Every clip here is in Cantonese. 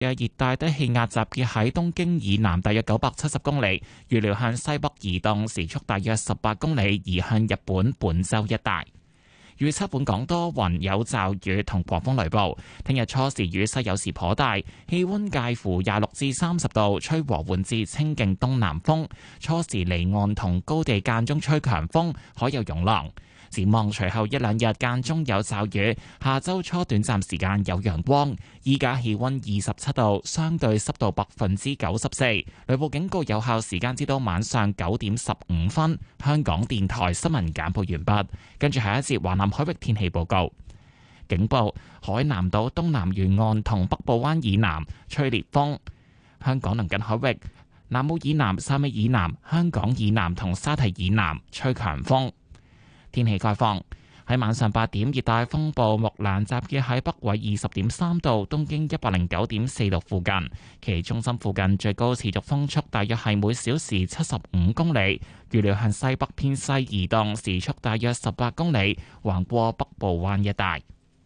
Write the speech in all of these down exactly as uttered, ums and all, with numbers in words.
嘅熱帶低氣壓集結喺東京以南大約九百七十公里，預料向西北移動，時速大約十八公里，移向日本本州一帶。預測本港多雲有驟雨同狂風雷暴，聽日初時雨勢有時頗大，氣溫介乎廿六至三十度，吹和緩至清勁東南風，初時離岸同高地間中吹強風，海有湧浪。展望隨後一兩日間中有驟雨，下周初短暫時間有陽光。依家氣溫二十七度，相對濕度百分之九十四，雷暴警告有效時間至到晚上九點十五分。香港電台新聞簡報完畢，跟住下一節華南海域天氣報告。警報：海南島東南沿岸同北部灣以南吹烈風，香港鄰近海域南澳以南、汕尾以南、香港以南同沙堤以南吹強風。天氣概況：喺晚上八點，熱帶風暴木蘭集結喺北緯二十點三度、東經一百零九點四度附近，其中心附近最高持續風速大約係每小時七十五公里，預料向西北偏西移動，時速大約十八公里，橫過北部灣一帶。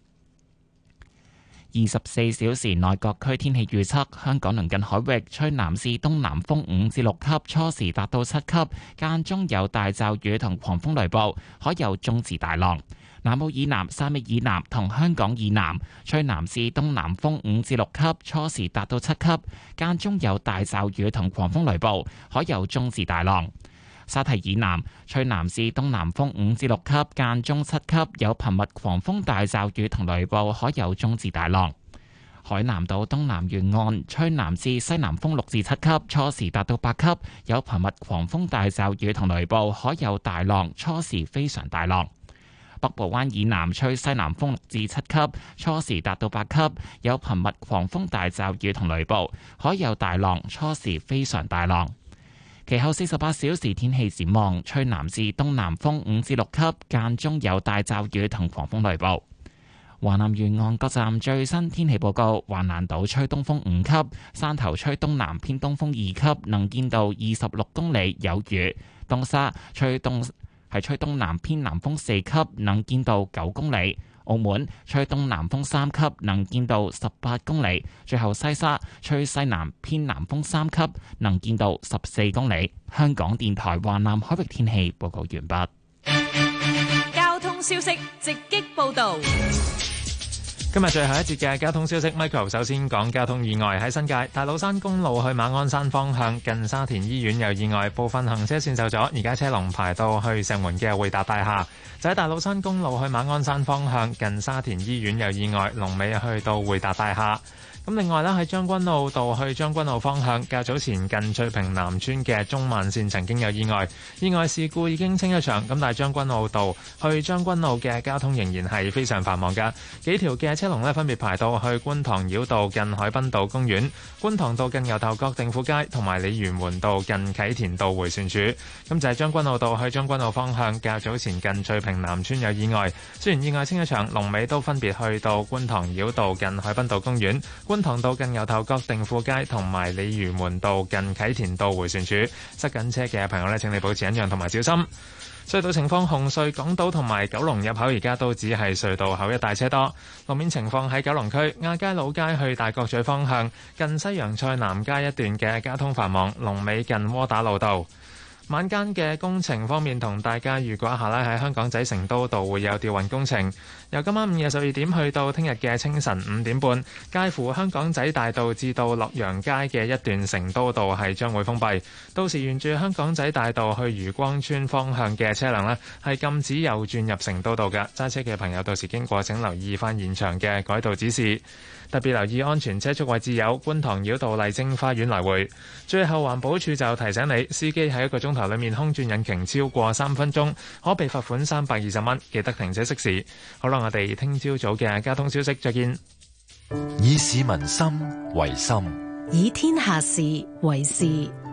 二十四小時內各區天氣預測：香港鄰近海域吹南至東南風五至六級，初時達到七級，間中有大驟雨同狂風雷暴，海有中至大浪。南澳以南、汕尾以南同香港以南吹南至東南風五至六級，初時達到七級，間中有大驟雨同狂風雷暴，海有中至大浪。沙堤以南吹南至東南風五至六級，間中七級，有頻密狂風大驟雨同雷暴，海有中至大浪。海南島東南沿岸吹南至西南風六至七級，初時達到八級，有頻密狂風大驟雨同雷暴，海有大浪，初時非常大浪。北部灣以南吹西南風六至七級，初時達到八級，有頻密狂風大驟雨同雷暴，海有大浪，初時非常大浪。其後四十八小時天氣展望，吹南至東南風五至六級，間中有大驟雨同狂風雷暴。華南沿岸各站最新天氣報告：華南島吹東風五級，汕頭吹東南偏東風二級，能見度二十六公里，有雨；東沙吹東係吹東南偏南風四級，能見度九公里。澳門吹東南風三級，能見度十八公里。最後西沙吹西南偏南風三級，能見度十四公里。香港電台華南海域天氣報告完畢。 交通消息直擊報道。 今日最後一節嘅交通消息 ，Michael 首先講交通意外喺新界大老山公路去馬鞍山方向，近沙田醫院有意外，部分行車線受阻，而家車龍排到去石門嘅匯達大廈。就喺大老山公路去馬鞍山方向，近沙田醫院有意外，龍尾去到匯達大廈。咁另外咧，喺將軍澳道去將軍澳方向，較早前近翠屏南村嘅中慢線曾經有意外，意外事故已經清一場，咁但係將軍澳道去將軍澳嘅交通仍然係非常繁忙㗎，幾條嘅車龍咧分別排到去觀塘繞道近海濱道公園、觀塘道近牛頭角定富街同埋鯉魚門道近啟田道迴旋處。咁就係將軍澳道去將軍澳方向，較早前近翠屏南村有意外，雖然意外清一場，龍尾都分別去到觀塘繞道近海濱道公園、觀塘道近牛頭角定富街同埋鯉魚門道近啟田道迴旋處。塞緊車嘅朋友呢，請你保持忍讓同埋小心。隧道情況：紅隧港島同埋九龍入口而家都只係隧道口一帶車多。路面情況喺九龍區亞皆老街去大角咀方向，近西洋菜南街一段嘅交通繁忙，龍尾近窩打老道。晚間嘅工程方面，同大家預告一下啦，喺香港仔成都道會有吊運工程，由今晚午夜十二點去到聽日嘅清晨五點半，介乎香港仔大道至到洛陽街嘅一段成都道係將會封閉，到時沿住香港仔大道去漁光村方向嘅車輛呢，係禁止右轉入成都道嘅，揸車嘅朋友到時經過請留意翻現場嘅改道指示。特別留意安全車速位置有觀塘繞道麗晶花園來回。最後環保署就提醒你，司機喺一個鐘頭裡面空轉引擎超過三分鐘，可被罰款三百二十蚊。記得停車熄匙。好啦，我哋聽朝早嘅交通消息再見。 以市民心為心， 以天下事為事。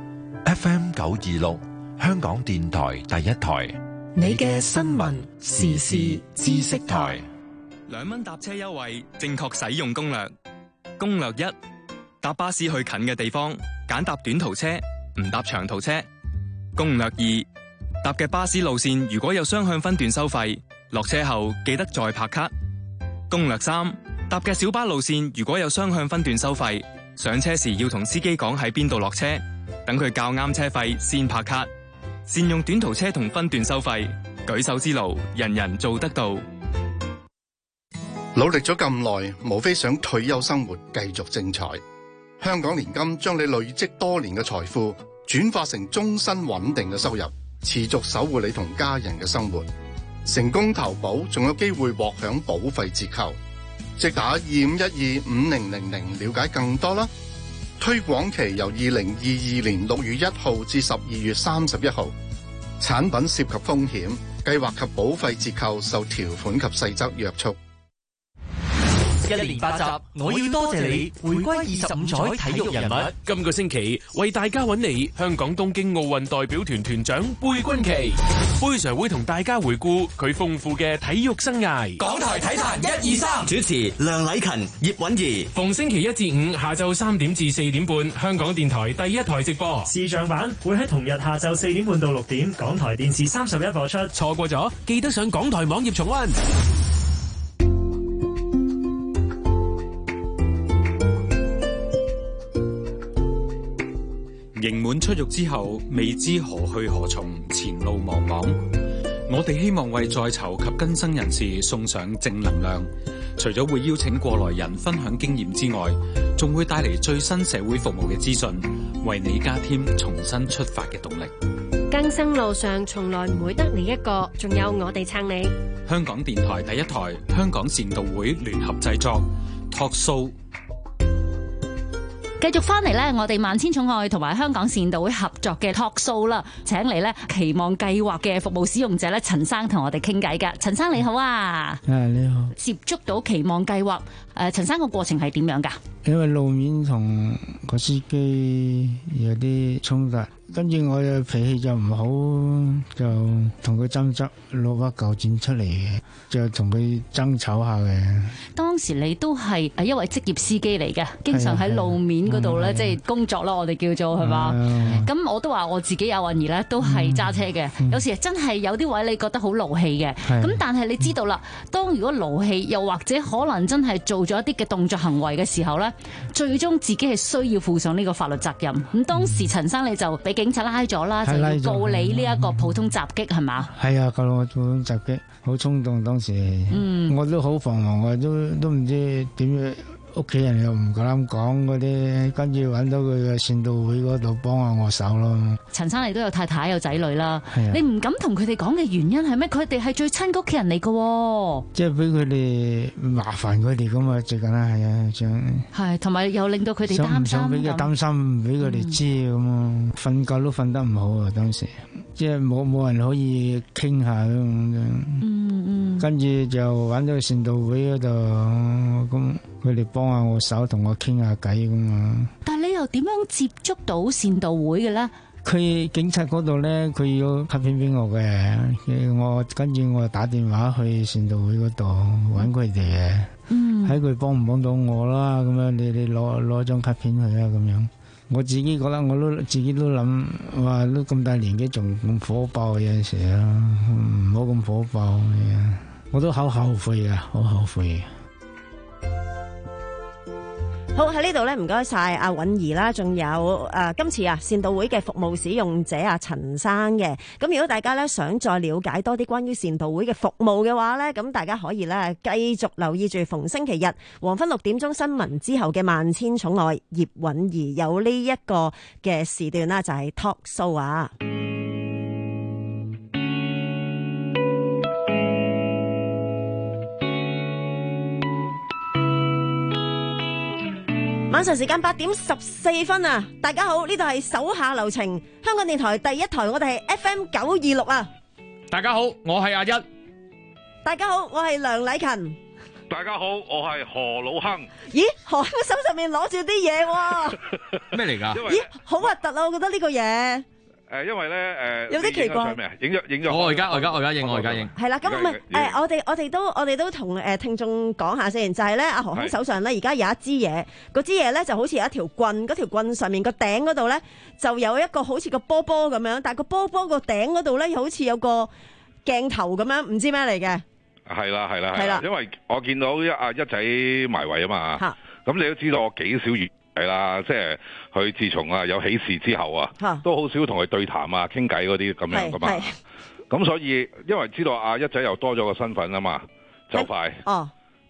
F M 九二六，香港電台第一台， 你嘅新聞時事知識台。 兩蚊搭車優惠，正確使用攻略。攻略一：搭巴士去近嘅地方，揀搭短途車，唔搭長途車。攻略二：搭嘅巴士路線如果有雙向分段收費，落車後記得再拍卡。攻略三：搭嘅小巴路線如果有雙向分段收費， 上車時要同司機講喺邊度落車，等佢較啱車費先拍卡。善用短途車同分段收費，舉手之勞，人人做得到。 努力咗咁耐，無非想退休生活繼續精彩。香港年金將你累積多年嘅財富轉化成終身穩定嘅收入，持續守護你同家人嘅生活。成功投保仲有機會獲享保費折扣，即打二五一二五零零零了解更多啦。推廣期由二零二二年六月一號至十二月三十一號。產品涉及風險，計劃及保費折扣受條款及細則約束。 一連八集，我要多謝你回歸二十五載體育人物。 今個星期為大家揾嚟香港東京奧運代表團團長貝君琪，貝 Sir 會同大家回顧佢豐富嘅體育生涯。 港台體壇一二三，主持梁禮勤、葉韻儀。 逢星期一至五下晝三點至四點半，香港電台第一台直播。 視像版會喺同日下晝四點半到六點，港台電視三十一播出。 錯過咗，記得上港台網頁重溫。 刑滿出獄之後，未知何去何從，前路茫茫。我哋希望為在囚及更生人士送上正能量。除咗會邀請過來人分享經驗之外，仲會帶嚟最新社會服務嘅資訊，為你加添重新出發嘅動力。 更生路上從來唔會得你一個，仲有我哋撐你。 香港電台第一台，香港善導會聯合製作 Talk Show。 繼續翻嚟咧，我哋萬千寵愛同埋香港善導會合作嘅 talk show 啦，請嚟咧期望計劃嘅服務使用者咧，陳生同我哋傾偈㗎。陳生你好啊， 誒你好。 接觸到期望計劃，誒陳生個過程係點樣㗎？ 因為路面同個司機有啲衝突，跟住我嘅脾氣就唔好，就同佢爭執，攞把舊剪出嚟嘅，就同佢爭吵下嘅。 當時你都係誒一位職業司機嚟嘅，經常喺路面嗰度咧，即係工作啦，我哋叫做係嘛。咁我都話我自己有運兒咧，都係揸車嘅。有時真係有啲位你覺得好勞氣嘅，咁但係你知道啦，當如果勞氣，又或者可能真係做咗一啲嘅動作行為嘅時候咧，最終自己係需要負上呢個法律責任。咁當時陳生你就俾警察拉咗啦，就要告你呢一個普通襲擊係嘛？係啊， 告我普通襲擊，好衝動當時，嗯、我都好彷徨，我都都唔知點樣。屋企人又唔夠膽講嗰啲，跟住揾到佢嘅善導會嗰度幫下我手咯。 陳生你都有太太有仔女啦，你唔敢同佢哋講嘅原因係咩？佢哋係最親嘅屋企人嚟嘅，即係俾佢哋麻煩佢哋噶嘛，最緊係係啊，想係同埋又令到佢哋擔心，唔想俾佢擔心，唔俾佢哋知咁啊，瞓、嗯、覺都瞓得唔好啊，當時即係冇冇人可以傾下咁樣。嗯嗯，跟住就揾到善導會嗰度咁。佢哋幫下我手，同我傾下偈咁嘛。 但係你又點樣接觸到善導會嘅咧？ 佢警察嗰度咧，佢要卡片俾我嘅，我跟住我打電話去善導會嗰度揾佢哋嘅，睇佢幫唔幫到我啦。咁樣你你攞攞張卡片去啊，咁樣。我自己覺得我都自己都諗，哇！都咁大年紀仲咁火爆，有陣時啊，唔好咁火爆。我都好後悔啊，好後悔。 好，喺呢度咧，唔該晒阿韻儀啦，仲有誒、呃、今次啊善導會嘅服務使用者阿陳生嘅。咁如果大家咧想再了解多啲關於善導會嘅服務嘅話咧，咁大家可以咧繼續留意住逢星期日黃昏六點鐘新聞之後嘅萬千寵愛葉韻儀有呢一個嘅時段啦，就係、是、talk show 啊。晚上時間八點十四分啊！大家好，呢度係手下留情，香港電台第一台，我哋係 F M 九二六啊！ 大家好，我係阿一。 大家好，我係梁禮勤。 大家好，我係何老亨。 咦，何亨手上面攞住啲嘢喎？ 咩嚟㗎？ 咦，好核突啊！我覺得呢個嘢。 誒，因為咧，誒， 有啲奇怪。 影咗影咗。 我而家我而家我而家影我而家影。 係啦，咁唔係誒，我哋我哋都我哋都同誒聽眾講下先，就係咧，阿何亨手上咧而家有一支嘢，嗰支嘢咧就好似有一條棍，嗰條棍上面個頂嗰度咧就有一個好似個波波咁樣，但係個波波個頂嗰度咧又好似有個鏡頭咁樣，唔知咩嚟嘅。 係啦係啦係啦，因為我見到一阿一仔埋位啊嘛，咁你都知道我幾少閱係啦，即係佢自從啊有喜事之後啊，都好少同佢對談啊、傾偈嗰啲咁樣噶嘛。咁所以因為知道阿一仔又多咗個身份啊嘛，就快哦。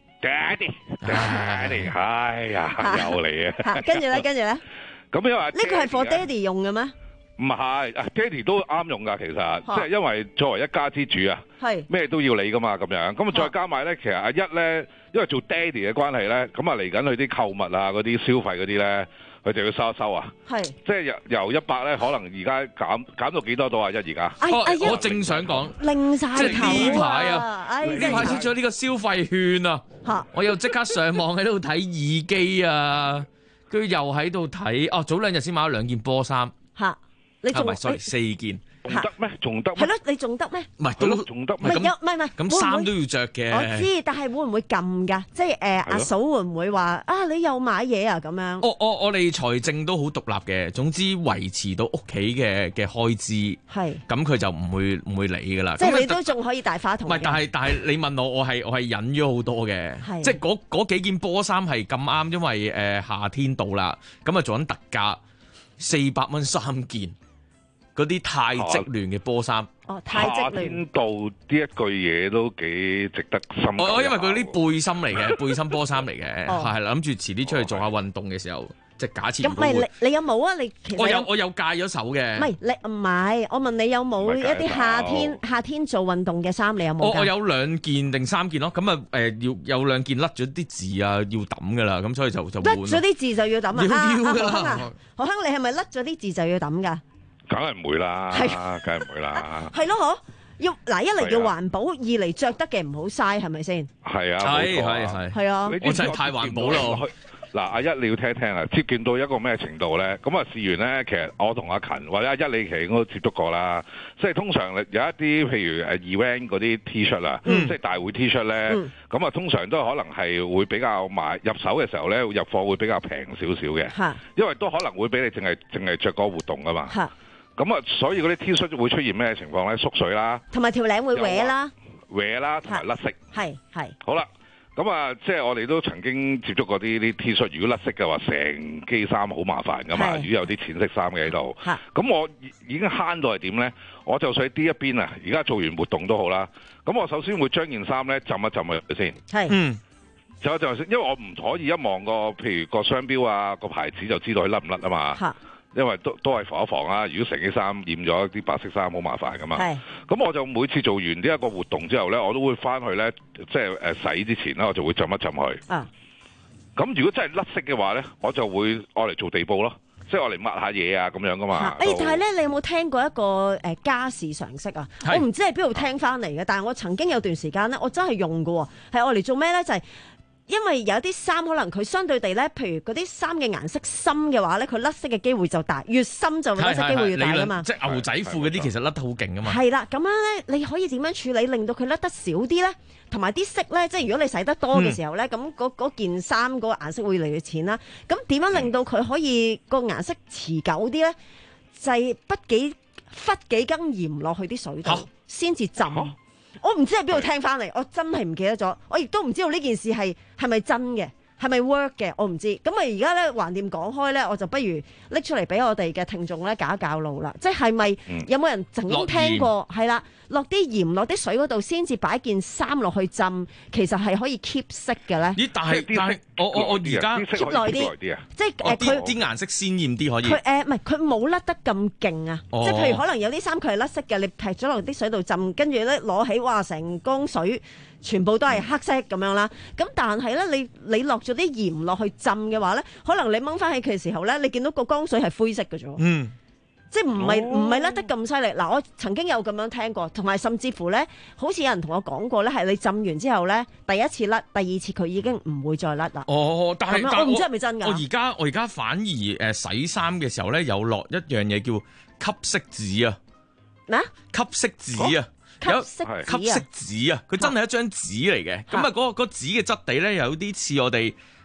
Daddy，Daddy，哎呀，又嚟啊！ 跟住咧，跟住咧， 咁因為呢個係 for Daddy 用嘅咩？ 唔係，啊 Daddy 都啱用噶，其實即係因為作為一家之主啊， 係咩都要你噶嘛，咁樣咁啊再加埋咧，其實阿一咧，因為做 Daddy 嘅關係咧，咁啊嚟緊佢啲購物啊、嗰啲消費嗰啲咧，佢就要收一收啊。係，即係由由一百咧，可能而家減減到幾多度啊？一而家？ 我正想講， 擰晒即係呢排啊，呢排出咗呢個消費券啊，我又即刻上網喺度睇耳機啊，跟住又喺度睇，哦，早兩日先買咗兩件波衫。嚇！你仲唔係 sorry 四件？ 仲得咩？仲得？ 係咯，你仲得咩？ 唔係都仲得，唔係咁，唔係唔係咁衫都要着嘅。 我知，但係會唔會撳㗎？即係誒阿嫂會唔會話啊？你又買嘢啊？咁樣。 我我我哋財政都好獨立嘅，總之維持到屋企嘅嘅開支。係。咁佢就唔會唔會理㗎啦。 即係你都仲可以大花筒。 唔係，但係但係你問我，我係我係忍咗好多嘅。係。即係嗰嗰幾件波衫係咁啱，因為誒夏天到啦，咁啊做緊特價，四百蚊三件。嗰啲太積亂嘅波衫， 哦，太積亂。夏天到呢一句嘢都幾值得深究。 我因為佢啲背心嚟嘅，背心波衫嚟嘅，係諗住遲啲出去做下運動嘅時候，即係假設。 咁唔係你你有冇啊？你其實我有我有戒咗手嘅。 唔係你唔係，我問你有冇一啲夏天夏天做運動嘅衫？你有冇？ 我我有兩件定三件咯，咁啊誒要有兩件甩咗啲字啊，要抌噶啦，咁所以就就甩咗啲字就要抌啊！ 要要噶啦。 何生啊，何生你係咪甩咗啲字就要抌㗎？ 梗係唔會啦，梗係唔會啦。 係咯，嗬，要嗱一嚟要環保，二嚟着得嘅唔好嘥，係咪先？ 係啊， 係係係。 係啊， 我真係太環保咯。 嗱，阿一你要聽一聽啊，接見到一個咩程度咧？咁啊，試完咧，其實我同阿勤或者阿一你其實應該都接觸過啦。即係通常有一啲譬如誒 event 嗰啲 T 恤啊，即係大會 T 恤咧，咁啊通常都可能係會比較買入手嘅時候咧，入貨會比較平少少嘅，因為都可能會俾你淨係淨係著個活動噶嘛。咁啊，所以嗰啲 T 恤會出現咩情況咧？縮水啦， 同埋條領會歪啦， 歪啦，同埋甩色。 係係。 好啦，咁啊，即係我哋都曾經接觸過啲啲 T 恤，如果甩色嘅話，成機衫好麻煩噶嘛。如果有啲淺色衫嘅喺度，咁我已經慳到係點咧？我就算喺 D 一邊啊，而家做完活動都好啦。咁我首先會將件衫咧浸一浸佢先。係。嗯。就就先，因為我唔可以一望個譬如個商標啊個牌子就知道佢甩唔甩啊嘛。嚇。因為都都係防一防啊！如果成件衫染咗啲白色衫，好麻煩噶嘛。係。咁我就每次做完呢一個活動之後咧，我都會翻去咧，即係誒洗之前咧，我就會浸一浸佢。啊。咁如果真係甩色嘅話咧，我就會愛嚟做地布咯，即係愛嚟抹下嘢啊咁樣噶嘛。 誒，但係咧，你有冇聽過一個誒家事常識啊？我唔知係邊度聽翻嚟嘅，但係我曾經有段時間咧，我真係用㗎喎，係愛嚟做咩咧？就係、是。因為有啲衫可能佢相對地咧，譬如嗰啲衫嘅顏色深嘅話咧，佢甩色嘅機會就大，越深就甩色機會越大噶嘛。 即係牛仔褲嗰啲其實甩得好勁噶嘛。 係啦，咁樣咧，你可以點樣處理令到佢甩得少啲咧？同埋啲色咧，即係如果你洗得多嘅時候咧，咁嗰嗰件衫嗰個顏色會越嚟越淺啦。咁點樣令到佢可以個顏色持久啲咧？就係不幾忽幾羹鹽落去啲水度，先至浸。我唔知喺邊度聽翻嚟，我真係唔記得咗。我亦都唔知道呢件事係係咪真嘅，係咪 work 嘅，我唔知。咁啊而家咧橫掂講開咧，我就不如拎出嚟俾我哋嘅聽眾咧搞一教路啦。即係咪有冇人曾經聽過？係啦，落啲鹽落啲水嗰度先至擺件衫落去浸，其實係可以 keep 色嘅咧。 咦？但係但係我我我而家 keep 耐啲，即係誒佢啲顏色鮮豔啲可以。 佢誒唔係佢冇甩得咁勁啊！即係譬如可能有啲衫佢係甩色嘅，你劈咗落啲水度浸，跟住咧攞起，哇！成缸水全部都係黑色咁樣啦。咁但係咧，你你落咗啲鹽落去浸嘅話咧，可能你掹翻起佢嘅時候咧，你見到個缸水係灰色嘅啫。嗯。即係唔係唔係甩得咁犀利嗱？我曾經有咁樣聽過，同埋甚至乎咧，好似有人同我講過咧，係你浸完之後咧，第一次甩，第二次佢已經唔會再甩啦。 哦，但係我唔知係咪真㗎。 我而家我而家反而誒洗衫嘅時候咧，有落一樣嘢叫吸色紙啊。咩啊？吸色紙啊！有吸色紙啊！佢真係一張紙嚟嘅。咁啊，嗰個嗰紙嘅質地咧，有啲似我哋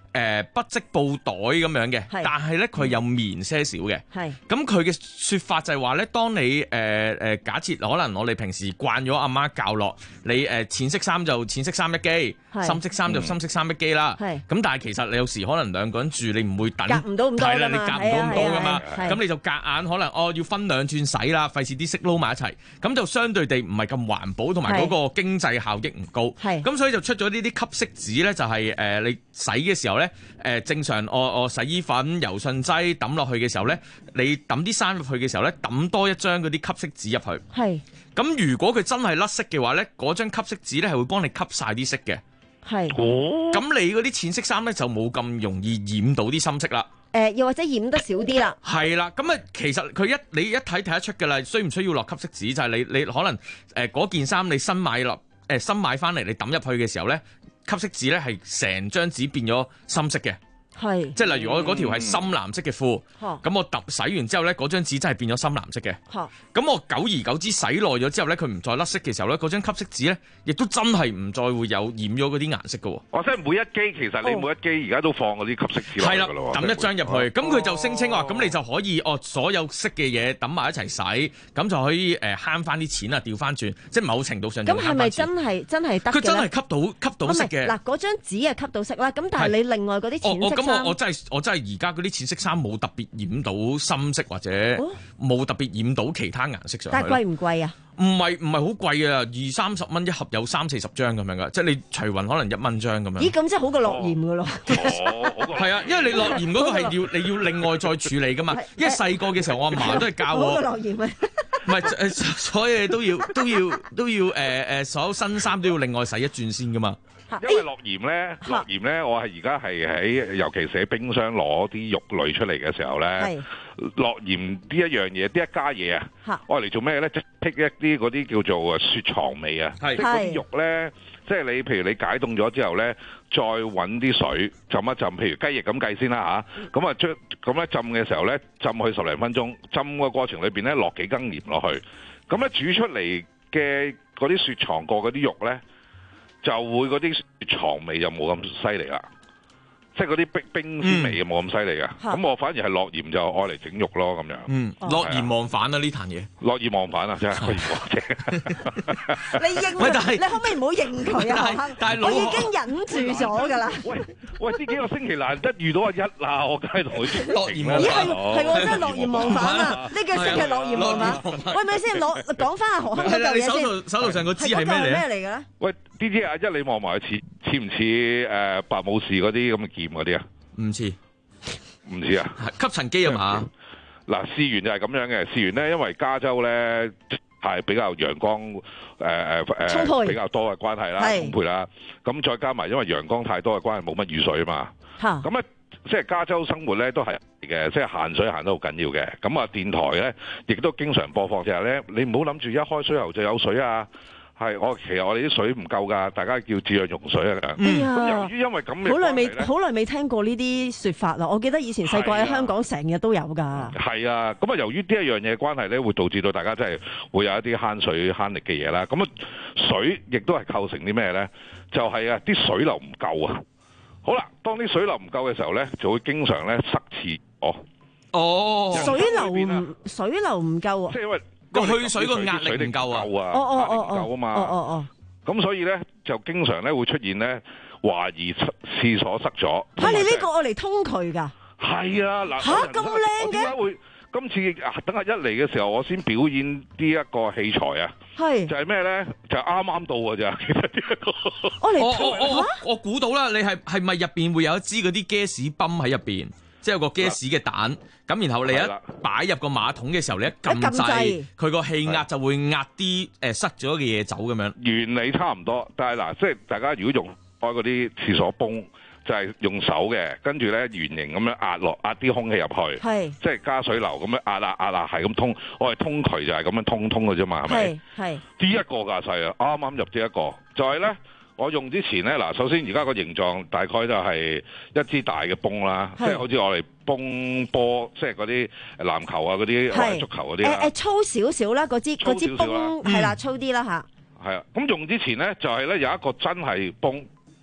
誒不織布袋咁樣嘅，但係咧佢有棉些少嘅。係咁佢嘅説法就係話咧，當你誒誒、呃、假設可能我哋平時慣咗阿媽教落你誒淺色衫就淺色衫一機，深色衫就深色衫一機啦。係咁，但係其實你有時可能兩個人住，你唔會等夾唔到咁多㗎嘛， 係啦，你夾唔到咁多㗎嘛。咁你就夾硬可能哦要分兩轉洗啦，費事啲色撈埋一齊，咁就相對地唔係咁環保，同埋嗰個經濟效益唔高。係咁，所以就出咗呢啲吸色紙咧，就係、是、誒、呃、你洗嘅時候咧，誒、呃、正常我我洗衣粉、柔順劑抌落去嘅時候咧，你抌啲衫入去嘅時候咧，抌多一張嗰啲吸色紙入去。係咁，如果佢真係甩色嘅話咧，嗰張吸色紙咧係會幫你吸晒啲色嘅。係哦，咁你嗰啲淺色衫咧就冇咁容易染到啲深色啦。誒、呃，又或者染得少啲啦。係啦，咁啊，其實佢一你一睇睇得出㗎啦，需唔需要落吸色紙？就係、是、你你可能誒嗰、呃、件衫你新買落誒、呃、新買翻嚟，你抌入去嘅時候咧，吸色紙咧係成張紙變咗深色嘅。係，即係例如我嗰條係深藍色嘅褲，咁、嗯、我揼洗完之後咧，嗰張紙真係變咗深藍色嘅。咁我久而久之洗耐咗之後咧，佢唔再甩色嘅時候咧，嗰張吸色紙咧，亦都真係唔再會有染咗嗰啲顏色嘅。哦，即係每一機其實你每一機而家都放嗰啲吸色紙落去㗎咯。係啦，揼一張入去，咁佢、哦、就聲稱話，咁、哦、你就可以哦，所有色嘅嘢揼埋一齊洗，咁就可以誒慳翻啲錢啊，調翻轉，即係某程度上。咁係咪真係真係得嘅？佢真係吸到吸到色嘅。嗱，嗰張紙係吸到色啦，咁但係你另外嗰啲淺色。我我真係我真係而家嗰啲淺色衫冇特別染到深色或者冇特別染到其他顏色上去。但係貴唔貴啊？唔係唔係好貴啊，二三十蚊一盒有三四十張咁樣噶，即係你除勻可能一蚊張咁樣。咦，咁即係好過落鹽噶咯？係啊，因為你落鹽嗰個係要你要另外再處理噶嘛。因為細個嘅時候我阿嫲都係教我。好過落鹽啊！唔係誒，所有嘢都要都要都要誒誒、呃，所有新衫都要另外洗一轉先噶嘛。因為落鹽咧，落鹽咧，我係而家係喺，尤其是喺冰箱攞啲肉類出嚟嘅時候咧，落鹽呢一樣嘢，呢一家嘢啊，我嚟做咩咧？即係剔一啲嗰啲叫做雪藏味啊，即係嗰啲肉咧，即係你譬如你解凍咗之後咧，再揾啲水浸一浸，譬如雞翼咁計先啦吓，咁啊將咁咧浸嘅時候咧，浸去十零分鐘，浸嘅過程裏邊咧落幾羹鹽落去，咁咧煮出嚟嘅嗰啲雪藏過嗰啲肉咧，就會嗰啲雪藏味就冇咁犀利啦，即係嗰啲冰冰鮮味冇咁犀利嘅。咁、嗯、我反而係落鹽就愛嚟整肉咯咁樣。嗯，落鹽忘返啊呢壇嘢。落鹽忘返啊，真係可以講啫。你認佢？你可唔可以唔好認佢啊？但係我已經忍住咗㗎啦。喂喂，呢幾個星期難得遇到阿一啦，我梗係同佢落鹽忘返。係係，真係落鹽忘返啊！呢幾個星期落鹽忘返。喂，咪先攞講翻阿何生嗰嚿嘢先。手頭手頭上個支係咩嚟？咩嚟嘅咧？喂。呢啲阿一你望埋似似唔似誒白武士嗰啲咁嘅劍嗰啲啊？唔似，唔似啊？吸塵機啊嘛？嗱，試完就係咁樣嘅。試完咧，因為加州咧係比較陽光誒誒誒比較多嘅關係啦，充沛啦。咁再加埋因為陽光太多嘅關係，冇乜雨水啊嘛。嚇！咁咧，即係加州生活咧都係嘅，即係限水限得好緊要嘅。咁啊，電台咧亦都經常播放就係咧，你唔好諗住一開水喉就有水啊！係，我其實我哋啲水唔夠㗎，大家叫節約用水啊。嗯，咁由於因為咁嘅好耐未好耐未聽過呢啲説法啦。我記得以前細個喺香港成日都有㗎。係啊，咁啊由於呢一樣嘢關係咧，會導致到大家真係會有一啲慳水慳力嘅嘢啦。咁啊水亦都係構成啲咩咧？就係、是、啊啲水流唔夠啊。好啦，當啲水流唔夠嘅時候咧，就會經常咧塞廁所。哦，水流唔水流唔夠啊。即係因為個去水個壓力唔夠啊，哦哦哦哦，夠啊嘛，哦哦哦，咁所以咧就經常咧會出現咧懷疑廁所塞咗。嚇、啊！你呢個我嚟通渠㗎？係啊，嗱嚇咁靚嘅。點解會今次等下一嚟嘅時候，我先表演呢一個器材啊？係就係咩咧？就啱啱到㗎咋。其實呢一個我嚟通我我我估到啦，你係係咪入邊會有一支嗰啲 gas 泵喺入邊？即係有個 gas 嘅蛋，咁然後你一擺入個馬桶嘅時候，你一撳掣，佢個氣壓就會壓啲誒塞咗嘅嘢走咁樣。原理差唔多，但係嗱，即係大家如果用開嗰啲廁所泵，就係、是、用手嘅，跟住咧圓形咁樣壓落，壓啲空氣入去，即係加水流咁樣壓啦壓啦，係咁通。我係通渠就係咁樣通通嘅啫嘛，係咪？係呢一個架勢啊，啱啱入呢一個，就係、是、咧。我用之前咧，嗱，首先而家個形狀大概就係一支大嘅泵啦，即係好似我哋泵波，即係嗰啲籃球啊、嗰啲或者足球嗰啲啦。誒誒，粗少少啦，嗰支嗰支泵係啦，粗啲啦吓。係啊，咁用之前咧就係咧有一個真係泵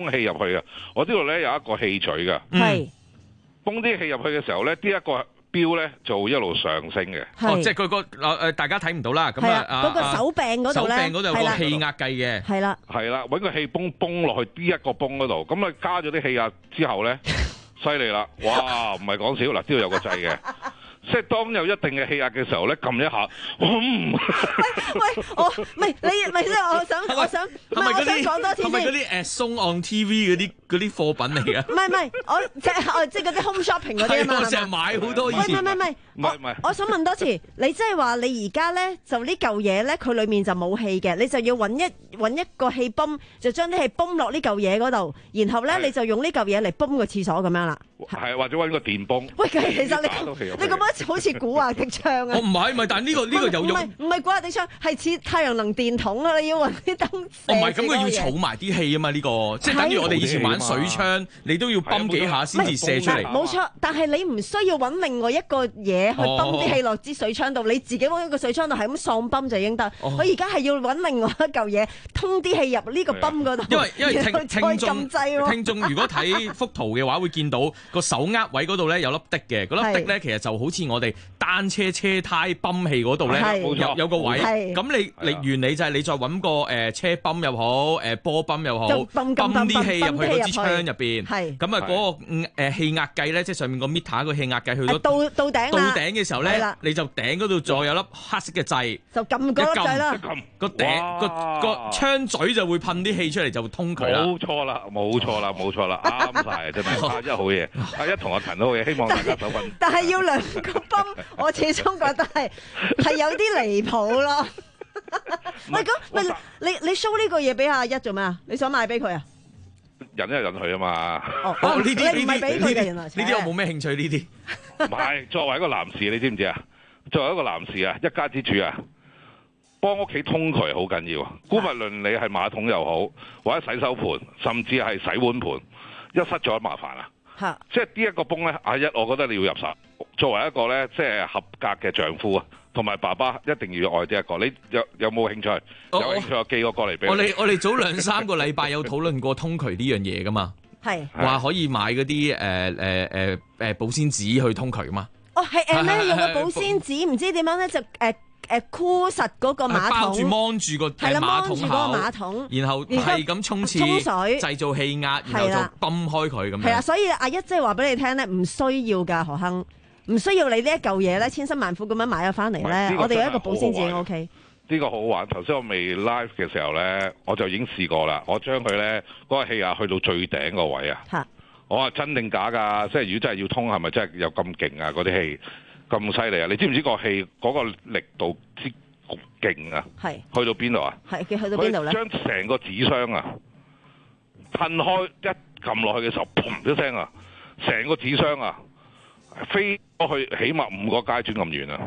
氣入去啊！我知道咧有一個氣嘴㗎， 係泵啲氣入去嘅時候咧，呢、這、一個標咧就一路上升嘅。 哦，即係佢個誒大家睇唔到啦。咁啊， 嗰個手柄嗰度咧， 手柄嗰度有個氣壓計嘅。 係啦， 係啦，揾個氣泵泵落去呢一個泵嗰度，咁啊加咗啲氣壓之後咧，犀利啦！哇，唔係講笑嗱，呢度有個掣嘅。即係當有一定嘅氣壓嘅時候咧，撳一下，嗯、 喂，我唔係你，唔係即係我想，我想，唔係我想講多次先。 係咪嗰啲誒 Song on T V 嗰啲嗰啲貨品嚟嘅？ 唔係唔係，我即係我即係嗰啲 home shopping 嗰啲啊嘛。 我成日買好多以前。 唔係唔係唔係，我我想問多次，你即係話你而家咧就呢嚿嘢咧，佢裡面就冇氣嘅，你就要揾一揾一個氣泵，就將啲氣泵落呢嚿嘢嗰度，然後咧你就用呢嚿嘢嚟泵個廁所咁樣啦。 係或者揾個電泵。 喂，其實你你咁樣好似古惑的槍啊！ 我唔係唔係，但係呢個呢個有用。 唔係唔係古惑的槍，係似太陽能電筒啊！你要揾啲燈。 哦，唔係咁，佢要儲埋啲氣啊嘛！呢個即係等於我哋以前玩水槍，你都要泵幾下先至射出嚟。 冇錯，但係你唔需要揾另外一個嘢去泵啲氣落支水槍度，你自己揾一個水槍度係咁喪泵就已經得。我而家係要揾另外一嚿嘢通啲氣入呢個泵嗰度。 因為因為聽聽眾聽聽眾如果睇幅圖嘅話，會見到個手握位嗰度咧有粒滴嘅，嗰粒滴咧其實就好似我哋單車車胎泵氣嗰度咧有有個位，咁你你原理就係你再揾個誒車泵又好，誒波泵又好，泵啲氣入去嗰支槍入邊，咁啊嗰個誒氣壓計咧，即係上面個 meter 個氣壓計去到到到頂到頂嘅時候咧，你就頂嗰度再有粒黑色嘅掣， 就撳嗰粒掣啦， 個頂個個槍嘴就會噴啲氣出嚟，就會通佢啦。 冇錯啦，冇錯啦，冇錯啦，啱晒真係，真係好嘢，阿一同阿陳都好嘢，希望大家手份。 但係要兩個泵，我始終覺得係係有啲離譜咯。喂，咁喂，你你 show 呢個嘢俾阿一做咩啊？你想賣俾佢啊？ 引一引佢啊嘛。 哦， 呢啲你唔係俾佢嘅原來。 呢啲我冇咩興趣呢啲。 唔係，作為一個男士，你知唔知啊？作為一個男士啊，一家之主啊，幫屋企通渠好緊要。姑勿論你係馬桶又好，或者洗手盆，甚至係洗碗盤，一失咗麻煩啊！即係呢一個泵咧，阿一，我覺得你要入手。作為一個咧，即係合格嘅丈夫啊，同埋爸爸，一定要愛呢一個。你有有冇興趣？有興趣我寄個過嚟俾你。 我哋我哋早兩三個禮拜有討論過通渠呢樣嘢噶嘛？係話可以買嗰啲誒誒誒誒保鮮紙去通渠嘛？哦，係誒咩？用個保鮮紙唔知點樣咧就誒。誒箍實嗰個馬桶，包住掹住個馬桶口，馬桶然後係咁沖廁，沖水製造氣壓，然後就泵開佢咁樣。係啊， 所以阿一即係話俾你聽咧，唔需要㗎何亨，唔需要你呢一嚿嘢咧，千辛萬苦咁樣買咗翻嚟咧，我哋有一個保鮮紙 O K。 呢個好好玩，頭先我未 live 嘅時候咧，我就已經試過啦。我將佢咧嗰個氣壓去到最頂個位啊，我話真定假㗎？即係如果真係要通，係咪真係有咁勁啊？嗰啲氣咁犀利啊！你知唔知個氣嗰個力度之勁啊？係去到邊度啊？係佢去到邊度咧？將成個紙箱啊噴開一撳落去嘅時候，砰一聲啊，成個紙箱啊飛過去，起碼五個街磚咁遠啊！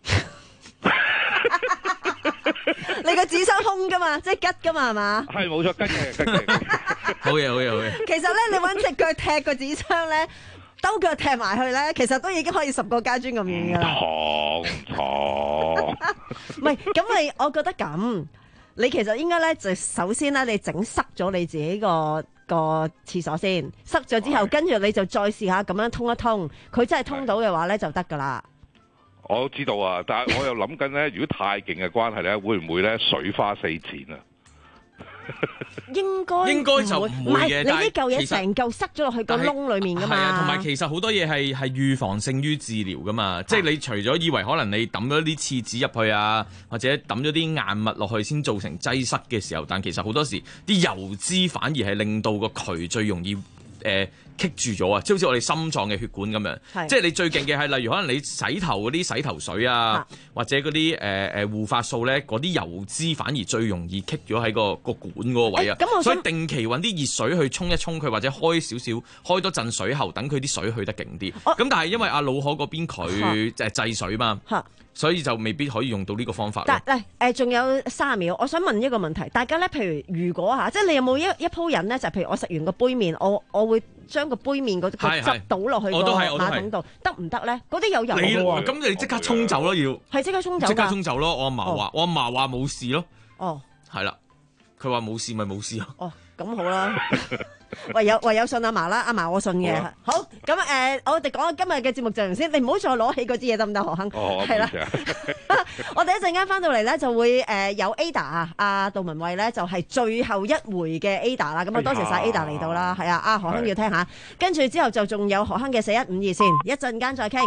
你個紙箱空噶嘛，即係吉噶嘛，係嘛？ 係冇錯，吉嘅，吉嘅。 好嘢，好嘢，好嘢！ 其實咧，你揾隻腳踢個紙箱咧。兜腳踢埋去咧，其實都已經可以十個階磚咁遠噶啦。錯錯，唔係咁你，我覺得咁，你其實應該咧就首先咧，你整塞咗你自己個個廁所先，塞咗之後，跟住你就再試下咁樣通一通，佢真係通到嘅話咧就得噶啦。 我都知道啊，但係我又諗緊咧，如果太勁嘅關係咧，會唔會咧水花四濺啊？ 應該應該就唔會嘅， 你呢嚿嘢成嚿塞咗落去個窿裏面噶嘛。係啊， 同埋其實好多嘢係係預防勝於治療噶嘛。即係你除咗以為可能你抌咗啲廁紙入去啊，或者抌咗啲硬物落去先造成擠塞嘅時候，但其實好多時啲油脂反而係令到個渠最容易誒棘住咗啊！即係好似我哋心臟嘅血管咁樣。即係你最勁嘅係例如可能你洗頭嗰啲洗頭水啊，或者嗰啲誒誒護髮素咧，嗰啲油脂反而最容易棘咗喺個個管嗰個位啊。所以定期揾啲熱水去沖一沖佢，或者開少少開多陣水喉，等佢啲水去得勁啲。咁但係因為阿老可嗰邊佢就係制水嘛，所以就未必可以用到呢個方法。 但係誒，仲有三十秒，我想問一個問題，大家咧，譬如如果嚇，即係你有冇一一鋪人咧，就譬如我食完個杯麵，我我會將個杯麵嗰個汁倒落去個馬桶度，得唔得咧？嗰啲有油喎。 咁你即刻沖走咯，要係即刻沖走。 即刻沖走咯！我阿嫲話，我阿嫲話冇事咯。 哦， 係啦，佢話冇事咪冇事咯。 哦，咁好啦。 唯有唯有信阿嫲啦，阿嫲我信嘅。好，咁誒、呃，我哋講今日嘅節目就先，你唔好再攞起嗰支嘢得唔得，何亨？ 哦， 係啦。我哋一陣間翻到嚟咧，就會誒有 Ada 啊，阿杜文慧咧就係最後一回嘅 Ada 啦。咁啊，多謝晒 Ada 嚟到啦，係啊，阿何亨要聽下，跟住之後就仲有何亨嘅四一五二線，一陣間再傾。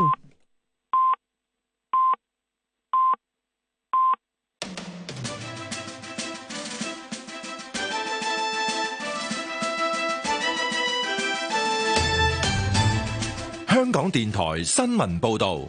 香港電台新聞報道，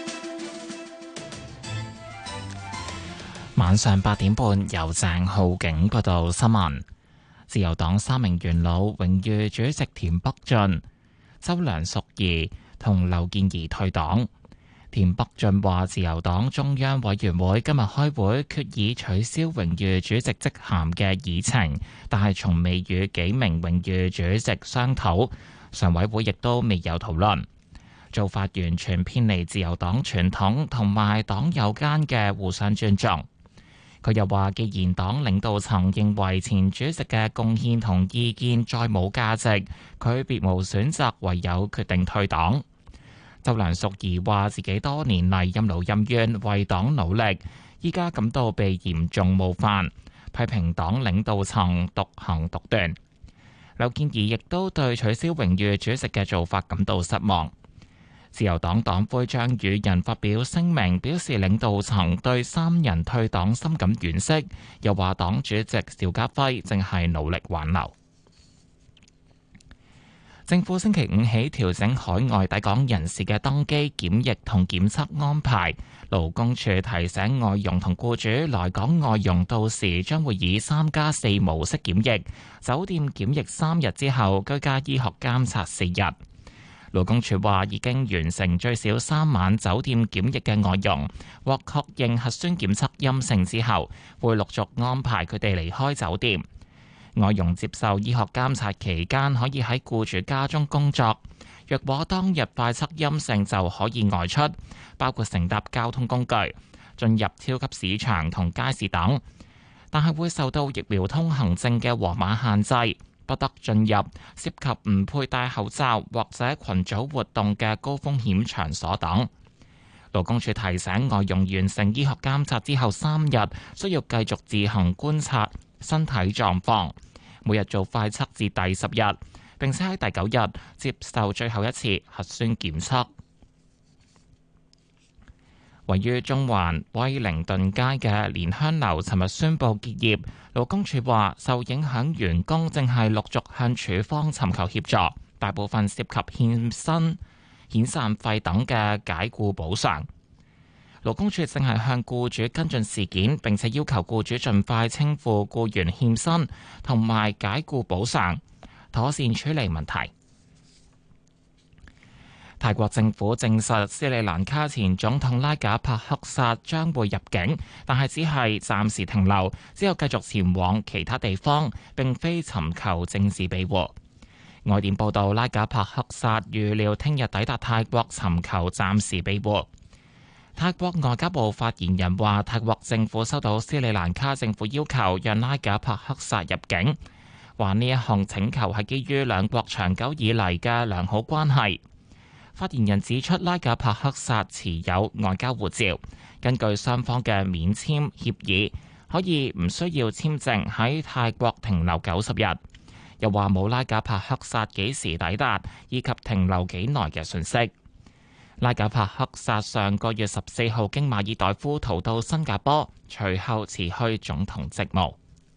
晚上八點半由鄭浩景報道新聞。自由黨三名元老榮譽主席田北俊、周梁淑怡同劉健儀退黨。田北俊話：自由黨中央委員會今日開會決議取消榮譽主席職銜嘅議程，但係從未與幾名榮譽主席商討，常委會亦都未有討論。做法完全偏離自由黨傳統同埋黨友間嘅互相尊重。佢又話，既然黨領導層認為前主席嘅貢獻同意見再冇價值，佢別無選擇，唯有決定退黨。周梁淑怡話自己多年嚟任勞任怨為黨努力，依家感到被嚴重冒犯，批評黨領導層獨行獨斷。劉健儀亦都對取消榮譽主席嘅做法感到失望。自由黨黨魁張宇人發表聲明，表示領導層對三人退黨深感惋惜，又話黨主席邵家輝正係努力挽留。政府星期五起調整海外抵港人士嘅登機、檢疫同檢測安排。勞工處提醒外傭同僱主，來港外傭到時將會以三加四模式檢疫，酒店檢疫三日之後，居家醫學監察四日。勞工處話已經完成最少三晚酒店檢疫嘅外傭，獲確認核酸檢測陰性之後，會陸續安排佢哋離開酒店。外傭接受醫學監察期間，可以喺僱主家中工作。若果當日快測陰性，就可以外出，包括乘搭交通工具、進入超級市場同街市等，但係會受到疫苗通行證嘅黃碼限制。不得進入涉及唔佩戴口罩或者群組活動嘅高風險場所等。勞工處提醒外傭完成醫學監察之後三日，需要繼續自行觀察身體狀況，每日做快測至第十日，並且喺第九日接受最後一次核酸檢測。位於中環威靈頓街嘅蓮香樓尋日宣布結業，勞工處話受影響員工正係陸續向處方尋求協助，大部分涉及欠薪、遣散費等嘅解僱補償。勞工處正係向僱主跟進事件，並且要求僱主盡快清付僱員欠薪同埋解僱補償，妥善處理問題。泰國政府證實斯里蘭卡前總統拉賈帕克薩將會入境，但係只係暫時停留，之後繼續前往其他地方，並非尋求政治庇護。外電報道，拉賈帕克薩預料聽日抵達泰國尋求暫時庇護。泰國外交部發言人話，泰國政府收到斯里蘭卡政府要求讓拉賈帕克薩入境，話呢一項請求係基於兩國長久以嚟嘅良好關係。發言人指出，拉賈帕克薩持有外交護照，根據雙方嘅免簽協議，可以唔需要簽證喺泰國停留九十日。又話冇拉賈帕克薩幾時抵達以及停留幾耐嘅信息。拉賈帕克薩上個月十四號經馬爾代夫逃到新加坡，隨後辭去總統職務。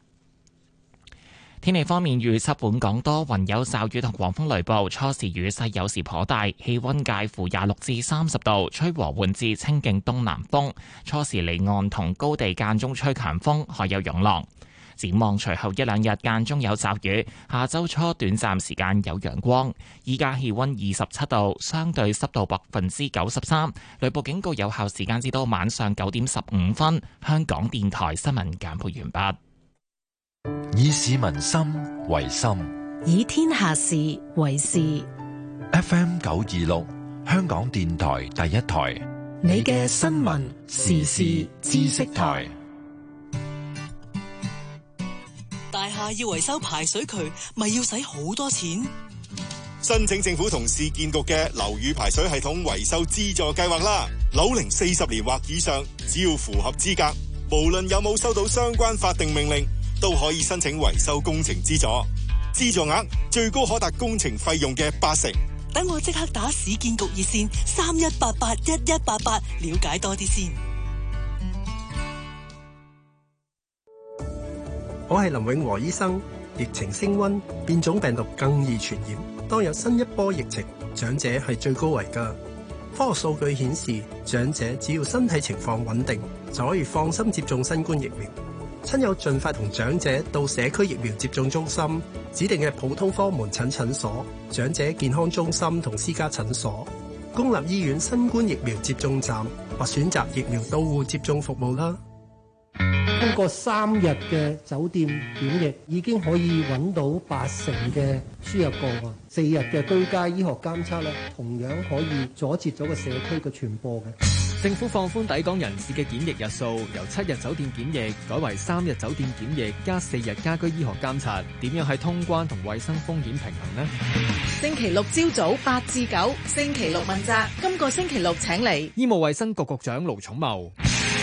天氣方面預測，本港多雲有驟雨同狂風雷暴，初時雨勢有時頗大，氣溫介乎廿六至三十度，吹和緩至清勁東南風。初時離岸同高地間中吹強風，海有湧浪。展望隨後一兩日間中有驟雨，下周初短暫時間有陽光。依家氣溫二十七度，相對濕度百分之九十三，雷暴警告有效時間至到晚上九點十五分。香港電台新聞簡報完畢。 以市民心為心， 以天下事為事。 F M 九二六，香港電台第一台， 你嘅新聞時事知識台。 大廈話要維修排水渠，咪要使好多錢。 申請政府同市建局嘅樓宇排水系統維修資助計劃啦！樓齡四十年或以上，只要符合資格，無論有冇收到相關法定命令，都可以申請維修工程資助。資助額最高可達工程費用嘅八成。 等我即刻打市建局熱線三一八八一一八八，了解多啲先。 我係林永和醫生。疫情升溫，變種病毒更易傳染。當有新一波疫情，長者係最高危㗎。科學數據顯示，長者只要身體情況穩定，就可以放心接種新冠疫苗。親友盡快同長者到社區疫苗接種中心、指定嘅普通科門診診所、長者健康中心同私家診所、公立醫院新冠疫苗接種站或選擇疫苗到戶接種服務啦。 通過三日嘅酒店檢疫，已經可以揾到八成嘅輸入個案。四日嘅居家醫學監測咧，同樣可以阻截咗個社區嘅傳播嘅。 政府放寬抵港人士嘅檢疫日數，由七日酒店檢疫改為三日酒店檢疫加四日家居醫學監察，點樣喺通關同衛生風險平衡呢？ 星期六朝早八至九，星期六問責。今個星期六請嚟醫務衛生局局長盧寵茂。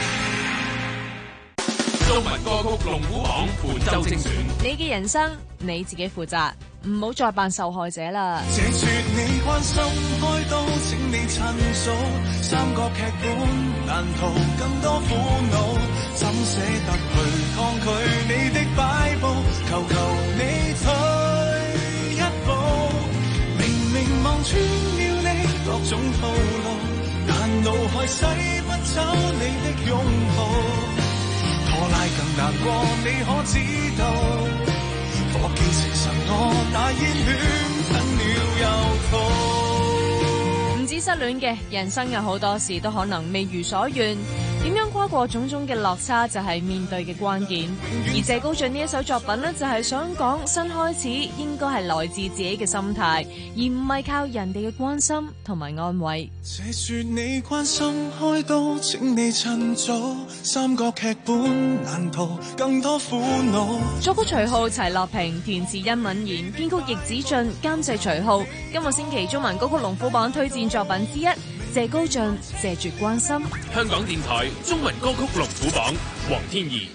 中文歌曲龍虎榜本周精選， 你嘅人生你自己負責，唔好再扮受害者啦。 這說你關心開刀，請你趁早，三個劇本難逃更多苦惱，怎捨得去抗拒你的擺布，求求你退一步，明明望穿了你各種套路，但腦海洗不走你的擁抱，拖拉更難過，你可知道？伙計誠實我大熱戀，等了又逃。 唔止失戀嘅人生有好多事都可能未如所願，點樣跨過種種嘅落差就係面對嘅關鍵。而謝高俊呢一首作品呢，就係想講新開始應該係來自自己嘅心態，而唔係靠人哋嘅關心同埋安慰。 這說你關心開刀，請你趁早，三個劇本難逃更多苦惱。 作曲徐浩、齊樂平，填詞殷敏賢，編曲易子俊，監製徐浩。今個星期中文歌曲龍虎榜推薦作品之一，謝高俊，謝絕關心。 香港電台中文歌曲龍虎榜，黃天怡。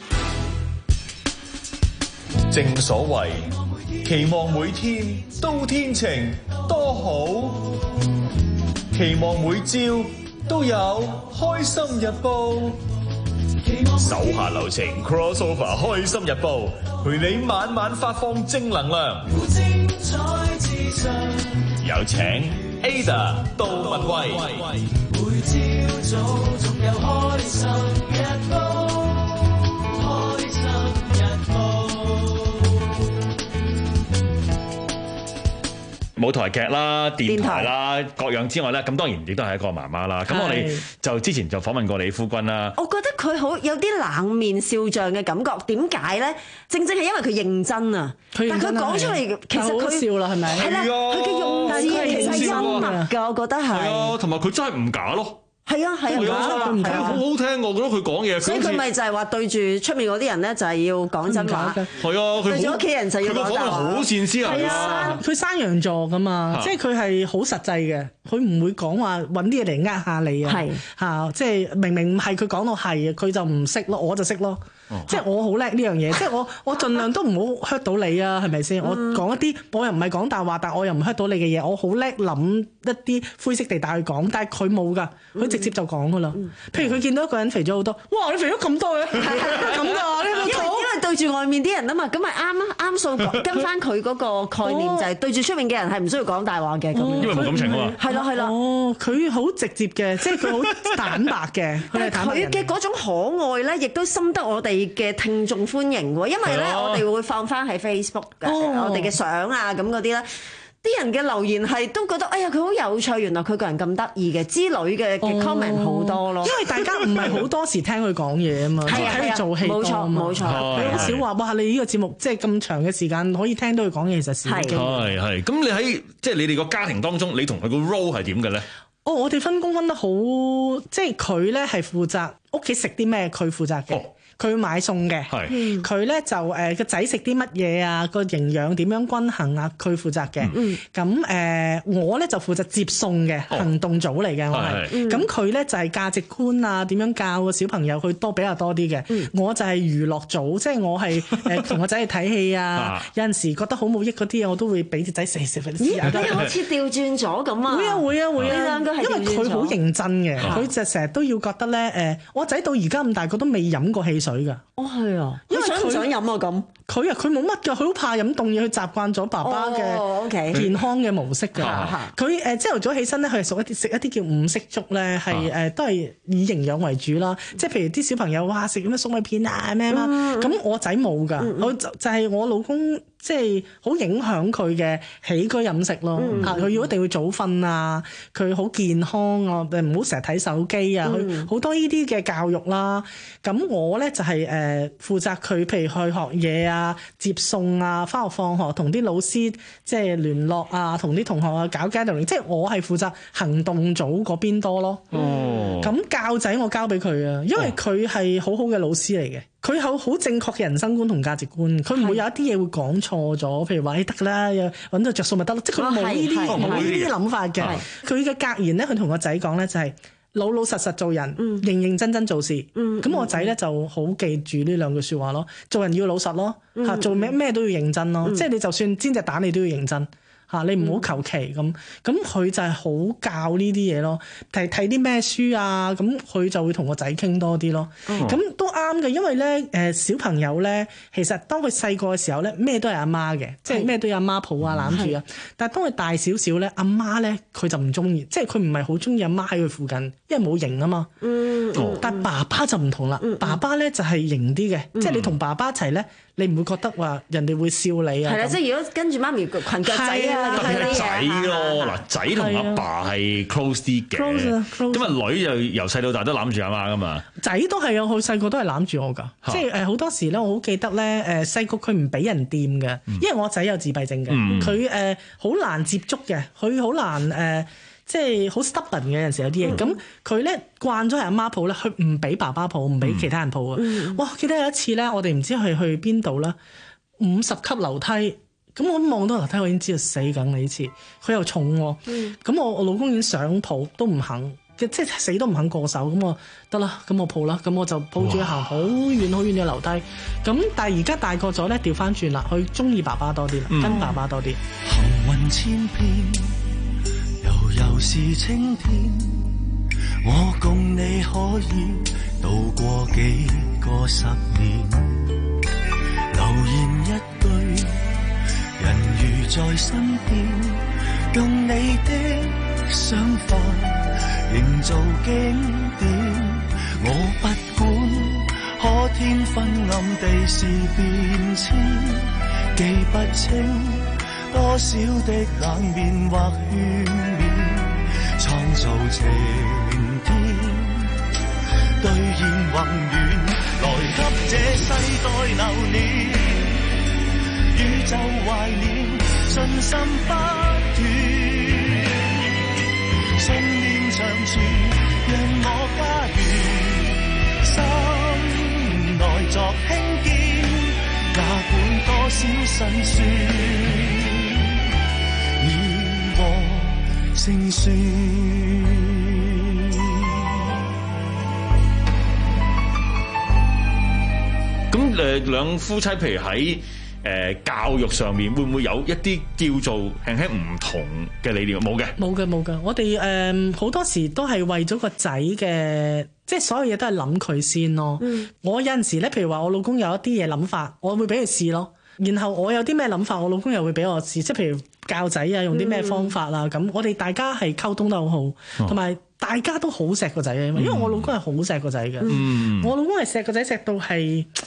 正所謂期望每天都天晴多好，期望每朝都有開心日報，手下留情 crossover 開心日報，陪你晚晚發放正能量。有請 Ada 杜文慧。 每朝早總有開心日報，開心日報。 舞台劇啦、電台啦、各樣之外咧，咁當然亦都係一個媽媽啦。咁我哋就之前就訪問過李夫君啦。 我覺得佢好有啲冷面笑匠嘅感覺，點解咧？正正係因為佢認真啊！但佢講出嚟，其實佢笑啦，係咪？ 係啦，佢嘅用字其實幽默㗎，我覺得係。係啊，同埋佢真係唔假咯。 係啊係啊， 係啊，好好聽我覺得佢講嘢。 所以佢咪就係話對住出面嗰啲人咧，就係要講真話。 係啊， 對住屋企人就要講大話。 好善思啊！ 係啊，佢山羊座噶嘛，即係佢係好實際嘅，佢唔會講話揾啲嘢嚟呃下你啊。係嚇，即係明明唔係佢講到係，佢就唔識咯，我就識咯。即係我好叻呢樣嘢，即係我我盡量都唔好 hurt 到你啊，係咪先？我講一啲我又唔係講大話，但我又唔 hurt 到你嘅嘢，我好叻諗一啲灰色地帶去講，但係佢冇㗎，佢直接就講㗎啦。譬如佢見到一個人肥咗好多，哇！你肥咗咁多嘅，咁㗎？呢個因為因為對住外面啲人啊嘛，咁咪啱啊，啱數跟翻佢嗰個概念就係對住出面嘅人係唔需要講大話嘅咁樣。 因為冇感情啊嘛。 係咯係咯。 哦，佢好直接嘅，即係佢好坦白嘅。 但係佢嘅嗰種可愛咧，亦都深得我哋嘅聽眾歡迎喎，因為咧我哋會放翻喺 Facebook 嘅，我哋嘅相啊咁嗰啲咧，啲人嘅留言係都覺得，哎呀佢好有趣，原來佢個人咁得意嘅之類嘅嘅 comment 好多咯。 因為大家唔係好多時聽佢講嘢啊嘛，睇佢做戲多啊嘛，冇錯冇錯，佢好少話哇！你呢個節目即係咁長嘅時間可以聽到佢講嘢，其實少嘅。 係係，咁你喺即係你哋個家庭當中，你同佢個 role 係點嘅咧？ 哦，我哋分工分得好，即係佢咧係負責屋企食啲咩，佢負責嘅。 佢會買餸嘅，佢咧就誒個仔食啲乜嘢啊，個營養點樣均衡啊，佢負責嘅。咁誒、呃、我咧就負責接送嘅行動組嚟嘅，我係。咁佢咧就係價值觀啊，點樣教個小朋友，佢多比較多啲嘅。嗯、我就係娛樂組，即係我係誒同個仔去睇戲啊。有陣時覺得好冇益嗰啲嘢，我都會俾隻仔食食啲試下。 你好似調轉咗咁啊！ 會啊會啊會啊！ 兩個係因為佢好認真嘅，佢就成日都要覺得咧誒，我仔到而家咁大個都未飲過汽水㗎。 哦，係啊，因為佢唔想飲啊咁。 佢啊，佢冇乜㗎，佢好怕飲凍嘢，佢習慣咗爸爸嘅健康嘅模式㗎。佢誒朝頭早起身咧，佢係食一啲食一啲叫五色粥咧，係誒、呃、都係以營養為主啦。即係譬如啲小朋友哇食咁咩粟米片啊咩嘛，咁、嗯、我仔冇㗎，嗯、我就就係我老公。即係好影響佢嘅起居飲食咯，嚇佢要一定要早瞓啊，佢好健康啊，唔好成日睇手機啊，佢好、嗯、多呢啲嘅教育啦。咁我咧就係、是、誒、呃、負責佢，譬如去學嘢啊、接送啊、返學放學同啲老師即係聯絡啊，同啲同學啊搞交流，即係我係負責行動組嗰邊多咯。哦，咁教仔我交俾佢啊，因為佢係好好嘅老師嚟嘅。佢有好正確嘅人生觀同價值觀，佢唔會有一啲嘢會講錯咗，譬如話誒得㗎啦，揾到着數咪得咯，即係佢冇呢啲冇呢啲諗法嘅。佢嘅格言咧，佢同個仔講咧就係老老實實做人，嗯、認認真真做事。咁、嗯、我仔咧就好記住呢兩句説話咯，做人要老實咯，嚇、嗯、做咩咩都要認真咯，嗯、即係你就算煎隻蛋你都要認真。嚇你唔好求其咁，咁佢就係好教呢啲嘢咯。睇睇啲咩書啊，咁佢就會同個仔傾多啲咯。咁、哦、都啱嘅，因為咧誒小朋友咧，其實當佢細個嘅時候咧，咩都係阿媽嘅，即係咩都有阿媽抱啊攬住啊。但係當佢大少少咧，阿媽咧佢就唔中意，即係佢唔係好中意阿媽喺佢附近，因為冇型啊嘛。嗯，但係爸爸就唔同啦，嗯、爸爸咧就係型啲嘅，嗯、即係你同爸爸一齊咧。你唔會覺得話人哋會笑你啊？係啦，即係如果跟住媽咪裙腳仔啊， 特別係仔咯。嗱，仔同阿爸係 close 啲嘅，咁啊女就由細到大都攬住阿媽噶嘛。 仔都係啊，佢細個都係攬住我㗎。即係誒好多時咧，我好記得咧誒細個佢唔俾人掂嘅，因為我仔有自閉症嘅，佢誒好難接觸嘅，佢好難誒。呃即係好 stubborn 嘅，有陣時有啲嘢，咁佢咧慣咗係阿媽抱咧，佢唔俾爸爸抱，唔俾其他人抱啊！嗯、哇！記得有一次咧，我哋唔知係去邊度啦，五十級樓梯，咁我望到樓梯，我已經知道死梗啦！呢次佢又重喎，咁、嗯、我我老公已經想抱都唔肯，即係死都唔肯過手，咁我得啦，咁我抱啦，咁我就抱住佢行好遠好遠嘅樓梯。咁但係而家大個咗咧，調翻轉啦，佢中意爸爸多啲啦，嗯、跟爸爸多啲。 行雲千遍又是青天，我共你可以度過幾個十年。留言一句，人如在身邊，用你的想法營造經典。我不管可天昏暗地事變遷，記不清多少的冷面或勸勉。創造晴天，兌現宏願，來給這世代留念。宇宙懷念，信心不斷，信念長存，讓我家園心內作興建，哪管多少辛酸。勝算。 咁誒兩夫妻，譬如喺誒、呃、教育上面，會唔會有一啲叫做輕輕唔同嘅理念？冇嘅， 冇嘅，冇嘅。我哋誒好多時都係為咗個仔嘅，即係所有嘢都係諗佢先咯。嗯、我有陣時咧，譬如話我老公有一啲嘢諗法，我會俾佢試咯。然後我有啲咩諗法，我老公又會俾我試，即係譬如教仔啊，用啲咩方法啊咁。嗯、我哋大家係溝通得好好，同埋、哦、大家都好錫個仔啊，因為我老公係好錫個仔嘅。嗯、我老公係錫個仔錫到係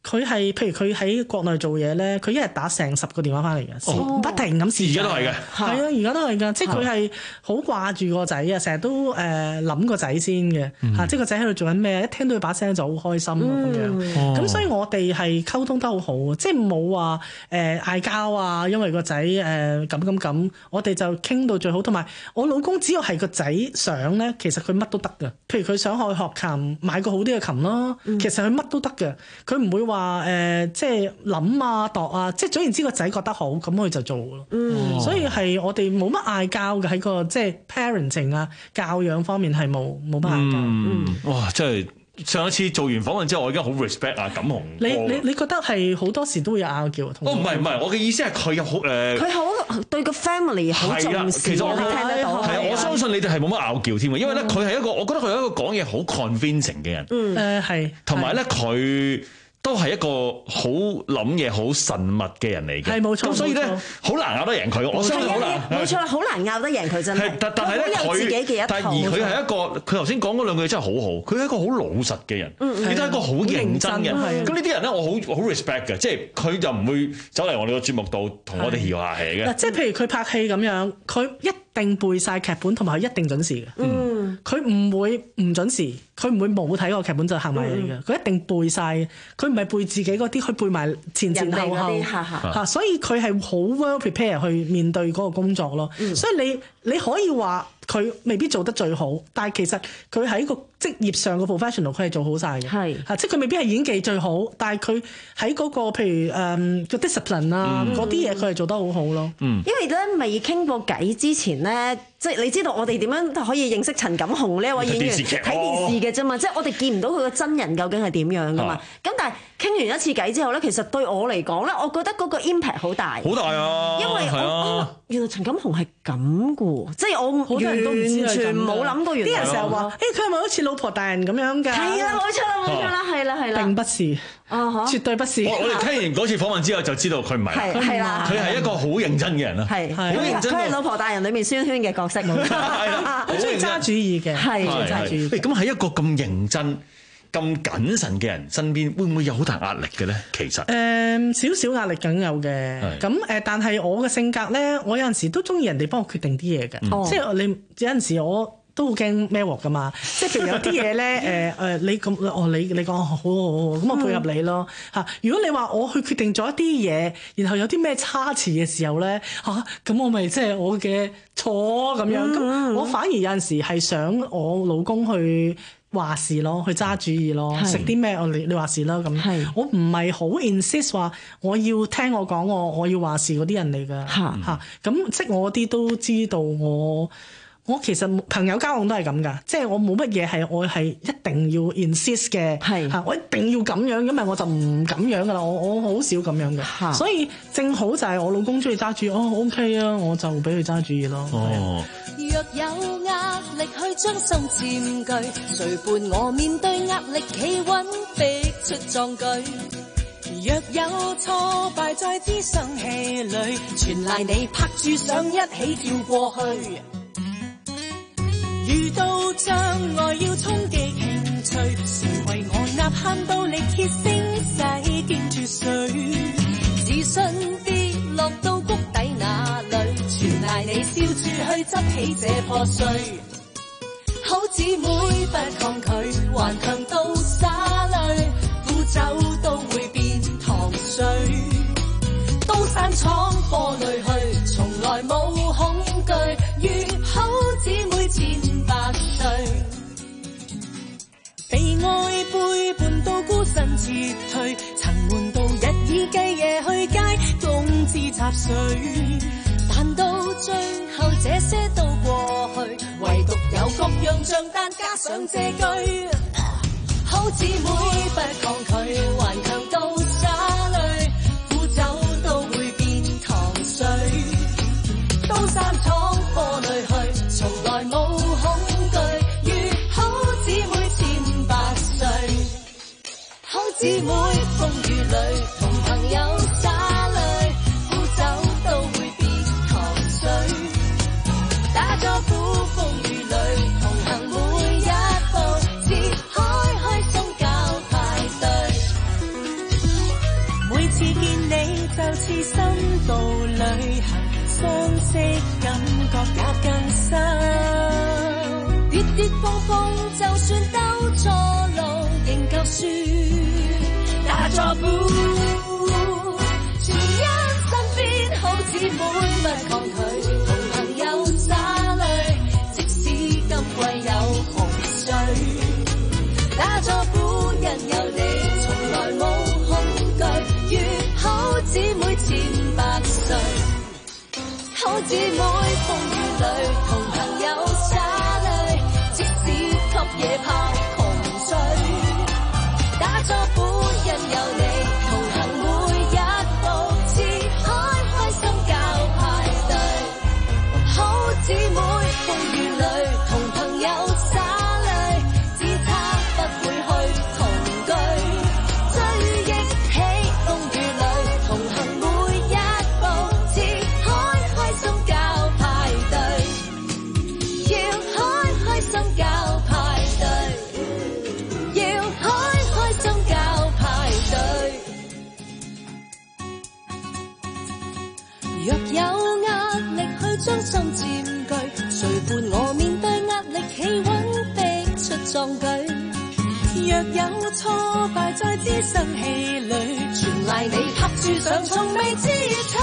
佢係譬如佢喺國內做嘢咧，佢一日打成十個電話翻嚟嘅， 哦、 不停咁試。 而家都係嘅， 係啊，而家都係㗎，即係佢係好掛住個仔啊，成日都誒諗個仔先嘅嚇，嗯、即係個仔喺度做緊咩，一聽到佢把聲就好開心咁、嗯、樣。咁、哦、所以我哋係溝通得好好，即係冇話誒嗌交啊，因為個仔誒咁咁咁，我哋就傾到最好。同埋我老公只要係個仔想咧，其實佢乜都得㗎。譬如佢想去學琴，買個好啲嘅琴咯，嗯、其實佢乜都得嘅，佢唔會話。話誒、呃，即係諗啊、度啊，即係總言之個仔覺得好，咁佢就做咯。嗯，所以係我哋冇乜嗌交嘅喺個即係 parenting 啊教養方面係冇冇乜嗌交。 嗯，哇，真係上一次做完訪問之後，我已經好 respect 啊錦鴻。 你你你覺得係好多時都會有拗撬？ 哦，唔係唔係，我嘅意思係佢有好誒， 佢好對個 family 好重視。 其實我聽得到，係啊，我相信你哋係冇乜拗撬添嘅，因為咧佢係一個，我覺得佢係一個講嘢好 convincing 嘅人。 嗯，誒係， 同埋咧佢。都係一個好諗嘢、好慎密嘅人嚟嘅， 係冇錯。 咁所以咧，好難拗得贏佢。我相信好難， 冇錯，好難拗得贏佢真係。 但但係咧，佢但而佢係一個，佢頭先講嗰兩句真係好好。佢係一個好老實嘅人，亦都係一個好認真嘅。咁呢啲人咧，我好好 respect 嘅，即係佢就唔會走嚟我哋個節目度同我哋搖下氣嘅。 嗱，即係譬如佢拍戲咁樣，佢一定背晒劇本，同埋佢一定準時嘅。嗯，佢唔會唔準時，佢唔會冇睇過劇本就行埋嚟嘅。佢一定背晒，佢唔係背自己嗰啲，佢背埋前前後後嚇，所以佢係好 well prepare 去面對嗰個工作咯。嗯、所以你你可以話佢未必做得最好，但係其實佢喺個職業上嘅 professional 佢係做好晒嘅。係嚇，即係佢未必係演技最好，但係佢喺嗰個譬如誒個、嗯、discipline 啊嗰啲嘢佢係做得好好咯。嗯， 因為咧未傾過偈之前咧，即係你知道我哋點樣可以認識陳錦鴻呢一位演員？睇電視嘅啫嘛，即係我哋見唔到佢個真人究竟係點樣噶嘛。咁、啊、但係傾完一次偈之後咧，其實對我嚟講咧，我覺得嗰個 impact 好大， 好大啊！ 因為我、啊、原來陳錦鴻係咁噶，即係我好多人都唔知完全冇諗過。 啲人成日話，誒佢係咪好似老婆大人咁樣㗎？ 係啦，冇錯啦，冇錯啦，係啦，係啦。 並不是，啊哈，絕對不是。 我我哋聽完嗰次訪問之後就知道佢唔係， 係啦， 佢係一個好認真嘅人啦， 係好認真。佢係老婆大人裏面宣萱嘅角色， 好中意揸主意嘅，係揸主意。 咁喺一個咁認真、咁謹慎嘅人身邊，會唔會有好大壓力嘅咧？其實誒少少壓力梗有嘅，咁誒，但係我嘅性格咧，我有陣時都中意人哋幫我決定啲嘢嘅，即係你有陣時我。都好驚孭鑊噶嘛，即係譬如有啲嘢咧，誒、呃、誒你咁哦，你你講好好好，咁我配合你咯嚇。如果你話我去決定咗一啲嘢，然後有啲咩差池嘅時候咧嚇，咁、啊、我咪即係我嘅錯咁樣。咁、嗯、我反而有陣時係想我老公去話事咯，去揸主意咯，食啲咩我你你話事啦咁。是我唔係好 insist 話我要聽我講我我要話事嗰啲人嚟㗎嚇。咁即係我啲都知道我。我其實朋友交往都係咁噶，即係我冇乜嘢係我係一定要 insist 嘅，係嚇我一定要咁樣，因為我就唔咁樣噶啦，我我好少咁樣嘅，所以正好就係我老公中意揸主意，哦 OK 啊，我就俾佢揸主意咯。哦，若有壓力去將心佔據，誰伴我面對壓力企穩，逼出壯舉。若有挫敗在諮商氣裏，全賴你拍住上一起跳過去。遇到障礙要衝擊興趣，誰為我吶喊到力竭聲洗見住誰？自信跌落到谷底那裏，全賴你笑住去執起這破碎。好姊妹不抗拒，頑強到灑淚，苦酒都會變糖水。刀山闖破淚去，從來冇恐懼，如好姊妹千百歲。被愛背叛到孤身撤退，曾瞞到日以繼夜去街共自插水，但到最後這些都過去，唯獨有各樣賬單加上這句，好姊妹不抗拒，頑強到灑淚，苦酒都會變糖水。刀山闖破淚去，從來冇恐懼，如好姊妹千百歲。好姊妹風雨裏同朋友灑淚，苦酒都會變糖水。打咗苦風雨裏同行每一步，似開開心搞派對。 方式感覺也更深，跌跌碰碰就算兜錯路仍舊輸，打咗鼓，全因身邊好姊妹不抗拒，同朋友灑淚，即使今季有洪水，打咗鼓人有你從來冇恐懼，與好姊妹千百歲，好姊妹風雨裏同朋友灑淚，即使給野炮洪水，打咗鼓人有你同行每一步，似開開心交派對，好姊妹風雨裏同朋友灑淚，只差不會去同居，追憶起風雨裏同行每一步，似開開心交派對，要開開心交派對，要開開心交派對。若有壓力去將心佔據，誰伴我面對壓力企穩逼出壯舉？若有挫敗在滋生氣餒，全賴你拍住上從未知取。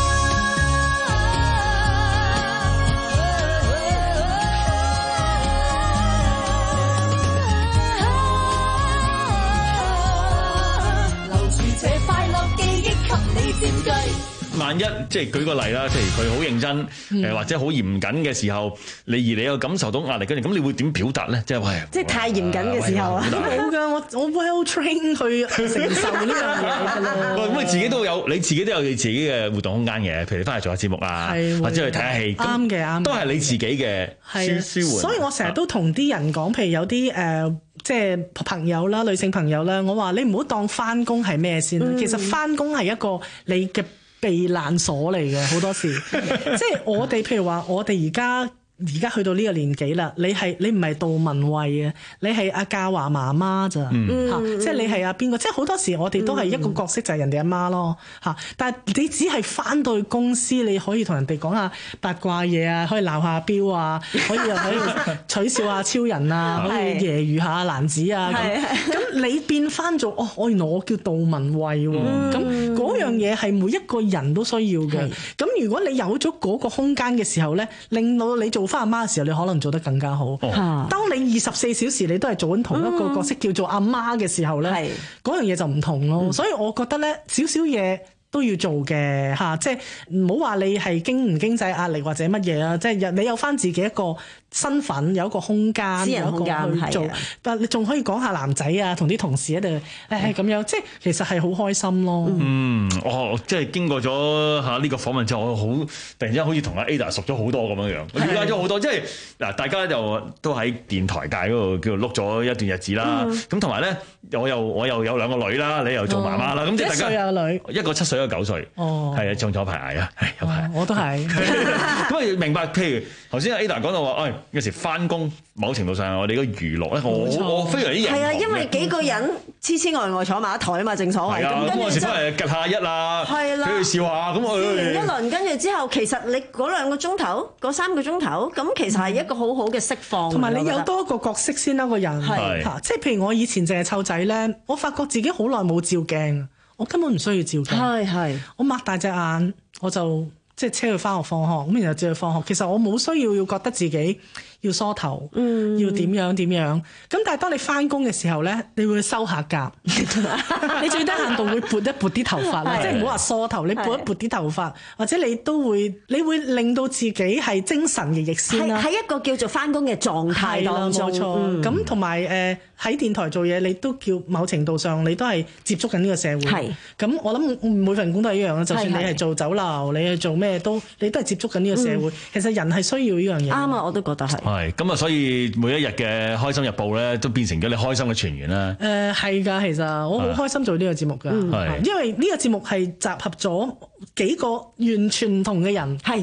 留住這快樂記憶給你佔據。 萬一即係舉個例啦，譬如佢好認真，誒、 嗯、 或者好嚴謹嘅時候，你而你又感受到壓力跟住，咁你會點表達咧？即係喂， 即係太嚴謹嘅時候啊！ 冇㗎，我我 well train 去承受呢樣嘢㗎啦。 喂，咁你自己都有，你自己都有你自己嘅活動空間嘅，譬如你翻嚟做下節目啊，或者去睇下戲， 啱嘅啱， 都係你自己嘅舒舒緩。 所以我成日都同啲人講，譬如有啲誒。呃即係朋友啦，女性朋友啦，我話你唔好當返工係咩先，嗯、其實返工係一個你嘅避難所嚟嘅，好多時。即係我哋譬如話，我哋而家。而家去到呢個年紀啦，你係你唔係杜文慧啊，你係阿嘉華媽媽咋嚇？即係你係阿邊個？即係好多時我哋都係一個角色，就係人哋阿媽咯嚇。但係你只係返到去公司，你可以同人哋講下八卦嘢啊，可以鬧下標啊，可以又可以取笑下超人啊，可以揶揄下蘭子啊咁。咁你變返做哦，我原來我叫杜文慧喎。咁嗰樣嘢係每一個人都需要嘅。咁如果你有咗嗰個空間嘅時候咧，令到你做翻阿媽嘅時候，你可能做得更加好。哦、當你二十四小時你都係做緊同一個角色，嗯、叫做阿媽嘅時候咧，嗰樣嘢就唔同咯。嗯、所以我覺得咧，少少嘢都要做嘅嚇，即係唔好話你係經唔經濟壓力或者乜嘢啊，即係你有翻自己一個身份，有一個空間， 私人空間去做，但你仲可以講下男仔啊，同啲同事喺度誒咁樣，即係其實係好開心咯。 嗯，我即係經過咗嚇呢個訪問之後，我好突然之間好似同阿 Ada 熟咗好多咁樣樣，我了解咗好多。即係嗱，大家就都喺電台界嗰度叫做碌咗一段日子啦。咁同埋咧，我又我又有兩個女啦，你又做媽媽啦，咁即係大家一歲有女， 一個七歲一個九歲，係啊，仲有排捱啊，有排。 我都係。 咁啊，明白。譬如頭先阿 Ada 講到話，誒有時翻工某程度上我哋個娛樂咧，我我非常之認同。 係啊，因為幾個人黐黐呆呆坐埋一台啊嘛，正所謂。 係啊，咁有時翻嚟趌下一啊，俾佢笑下咁。 笑完一輪，跟住之後，其實你嗰兩個鐘頭、嗰三個鐘頭，咁其實係一個好好嘅釋放。 同埋你有多個角色先啦，個人係嚇，即係譬如我以前淨係湊仔咧，我發覺自己好耐冇照鏡，我根本唔需要照鏡。 係係，我擘大隻眼我就。即係車佢翻學放學，咁然後接佢放學。其實我冇需要要覺得自己要梳頭，嗯、要點樣點樣。咁但係當你翻工嘅時候咧，你會收下甲，你最低限度會撥一撥啲頭髮啦，即係唔好話梳頭，你撥一撥啲頭髮，或者你都會，你會令到自己係精神奕奕先啦。 喺一個叫做翻工嘅狀態當中， 冇錯。咁同埋誒喺電台做嘢，你都叫某程度上你都係接觸緊呢個社會。係。咁我諗每份工都係一樣啦。就算你係做酒樓，你係做咩？都你都係接觸緊呢個社會，嗯、其實人係需要呢樣嘢。啱啊，我都覺得係。 係咁啊，所以每一日嘅開心日報咧，都變成咗你開心嘅泉源啦。 誒係㗎，其實我好開心做呢個節目㗎， 嗯、 因為呢個節目係集合咗幾個完全唔同嘅人。係。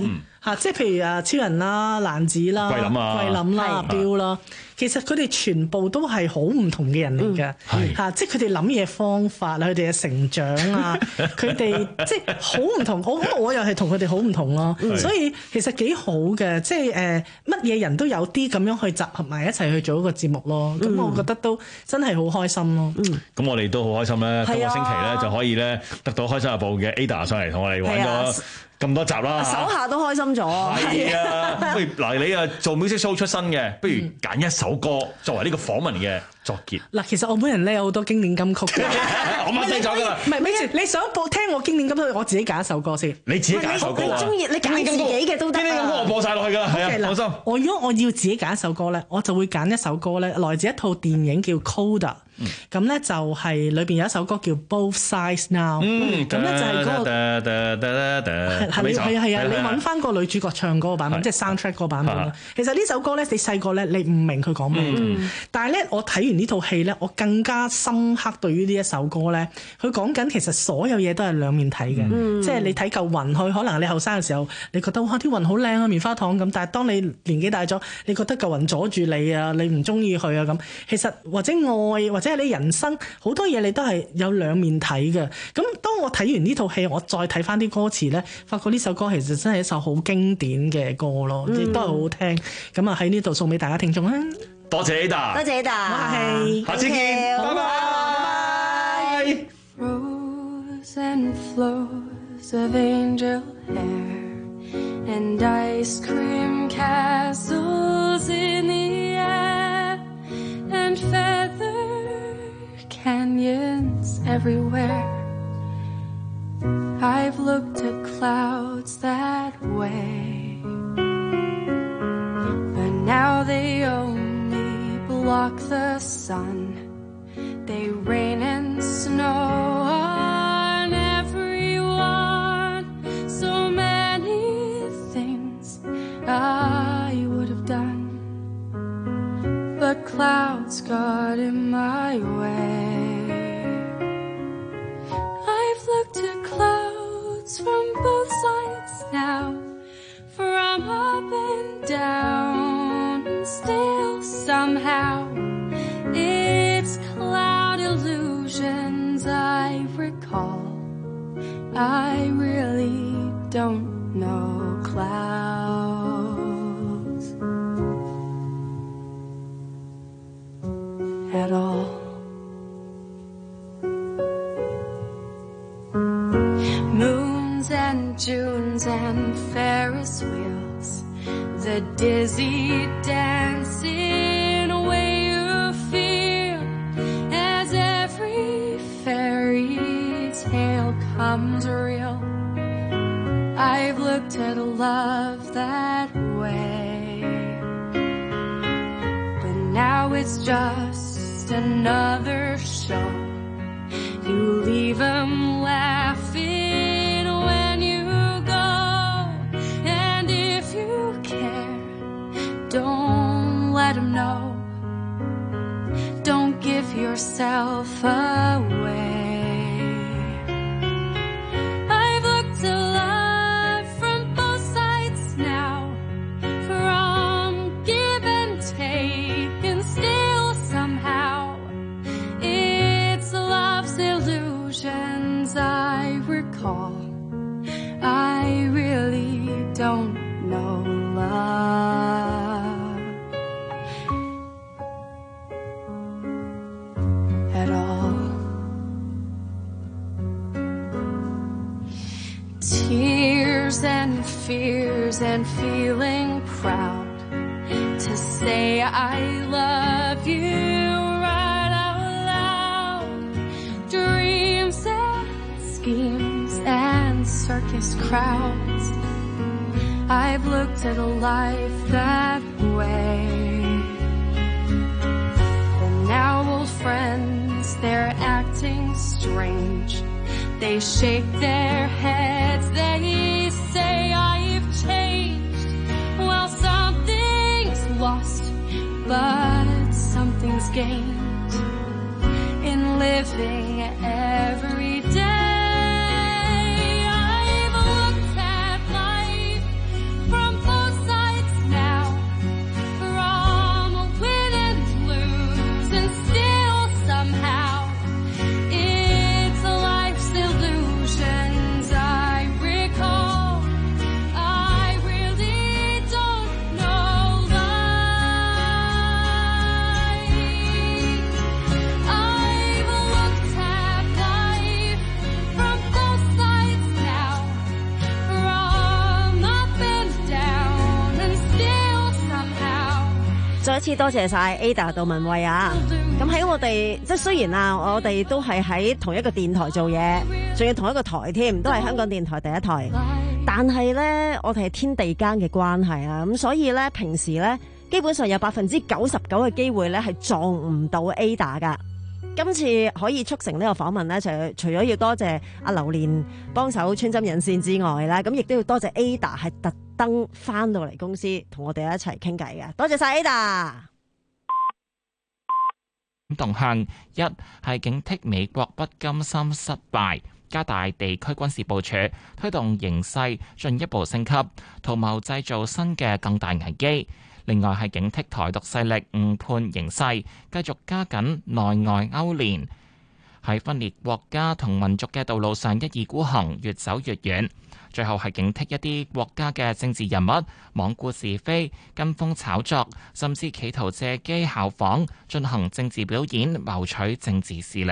嚇，即係譬如啊超人啦、蘭子啦、 桂林啊、 桂林啦、標啦，其實佢哋全部都係好唔同嘅人嚟㗎，嚇，即係佢哋諗嘢方法啊，佢哋嘅成長啊，佢哋即係好唔同，我咁我又係同佢哋好唔同咯，所以其實幾好嘅，即係誒乜嘢人都有啲咁樣去集合埋一齊去做一個節目咯，咁我覺得都真係好開心咯。 咁我哋都好開心咧，今個星期咧就可以咧得到開心日報嘅 Ada 上嚟同我哋玩咗咁多集啦， 手下都開心咗。 係啊，不如嗱你啊做 music show 出身嘅，不如揀一首歌作為呢個訪問嘅作結。 嗱，其實我本人咧有好多經典金曲嘅， 我掹低咗㗎啦。 唔係，咪住你想播聽我經典金曲，我自己揀一首歌先。 你自己揀一首歌啊？ 你中意你揀自己嘅都得。 經典金曲我播晒落去㗎啦，係啊，放心。 我如果我要自己揀一首歌咧，我就會揀一首歌咧，來自一套電影叫 Coda。咁咧就係裏邊有一首歌叫 Both Sides Now。咁咧就係嗰個係係係啊！你揾翻個女主角唱嗰個版本，即係 soundtrack 嗰個版本啦。其實呢首歌咧，你細個咧你唔明佢講咩嘅，但係咧我睇完呢套戲咧，我更加深刻對於呢一首歌咧，佢講緊其實所有嘢都係兩面睇嘅，即係你睇嚿雲去，可能你後生嘅時候你覺得哇啲雲好靚啊，棉花糖咁，但係當你年紀大咗，你覺得嚿雲阻住你啊，你唔中意佢啊咁。其實或者愛或即係你人生好多嘢，你都係有兩面睇嘅。咁當我睇完呢套戲，我再睇翻啲歌詞咧，發覺呢首歌其實真係一首好經典嘅歌咯，亦都係好好聽。咁啊喺呢度送俾大家聽眾啊！ 多謝 Ada， 多謝 Ada， 唔客氣， 下次見，拜拜。 Rose and flows of angel hair and ice cream castles in the air and feather canyons everywhere. I've looked at clouds that way, but now they only block the sun. They rain and snow on everyone. So many things I would have done, but clouds got in my way. I've looked at clouds from both sides now, from up and down, and still somehow it's cloud illusions I recall. I really don't know clouds at all. Moons and Junes and Ferris wheels, the dizzy dancing way you feel as every fairy tale comes real. I've looked at love that way, but now it's just another show. You leave 'em laughing when you go, and if you care, don't let 'em know. Don't give yourself away. I've looked at love from both sides now, from give and take, and still somehow it's love's illusions I recall. I really don't know love at all. Tears and fears and feeling proud to say I love you right out loud. Dreams and schemes and circus crowds. I've looked at a life that way, and now old friends, they're acting strange. They shake their heads, they say I've changed. Well, something's lost, but something's gained in living every day. I've looked at life from 次多謝晒 Ada 杜文慧啊！咁喺我哋即係雖然啊，我哋都係喺同一個電台做嘢，仲要同一個台添，都係香港電台第一台。但係咧，我哋係天地間嘅關係啊，咁所以咧，平時咧基本上有百分之九十九嘅機會咧係撞唔到 Ada 噶。今次可以促成呢個訪問咧，就除咗要多謝阿榴蓮幫手穿針引線之外啦，咁亦都要多謝 Ada 係特登翻到嚟公司同我哋一齊傾偈嘅，多謝晒 Ada。 動向一係警惕美國不甘心失敗，加大地區軍事部署，推動形勢進一步升級，圖謀製造新嘅更大危機。另外係警惕台獨勢力誤判形勢，繼續加緊內外勾連，喺分裂國家同民族嘅道路上一意孤行，越走越遠。最後係警惕一啲國家嘅政治人物罔顧是非、跟風炒作，甚至企圖借機效仿，進行政治表演，謀取政治私利。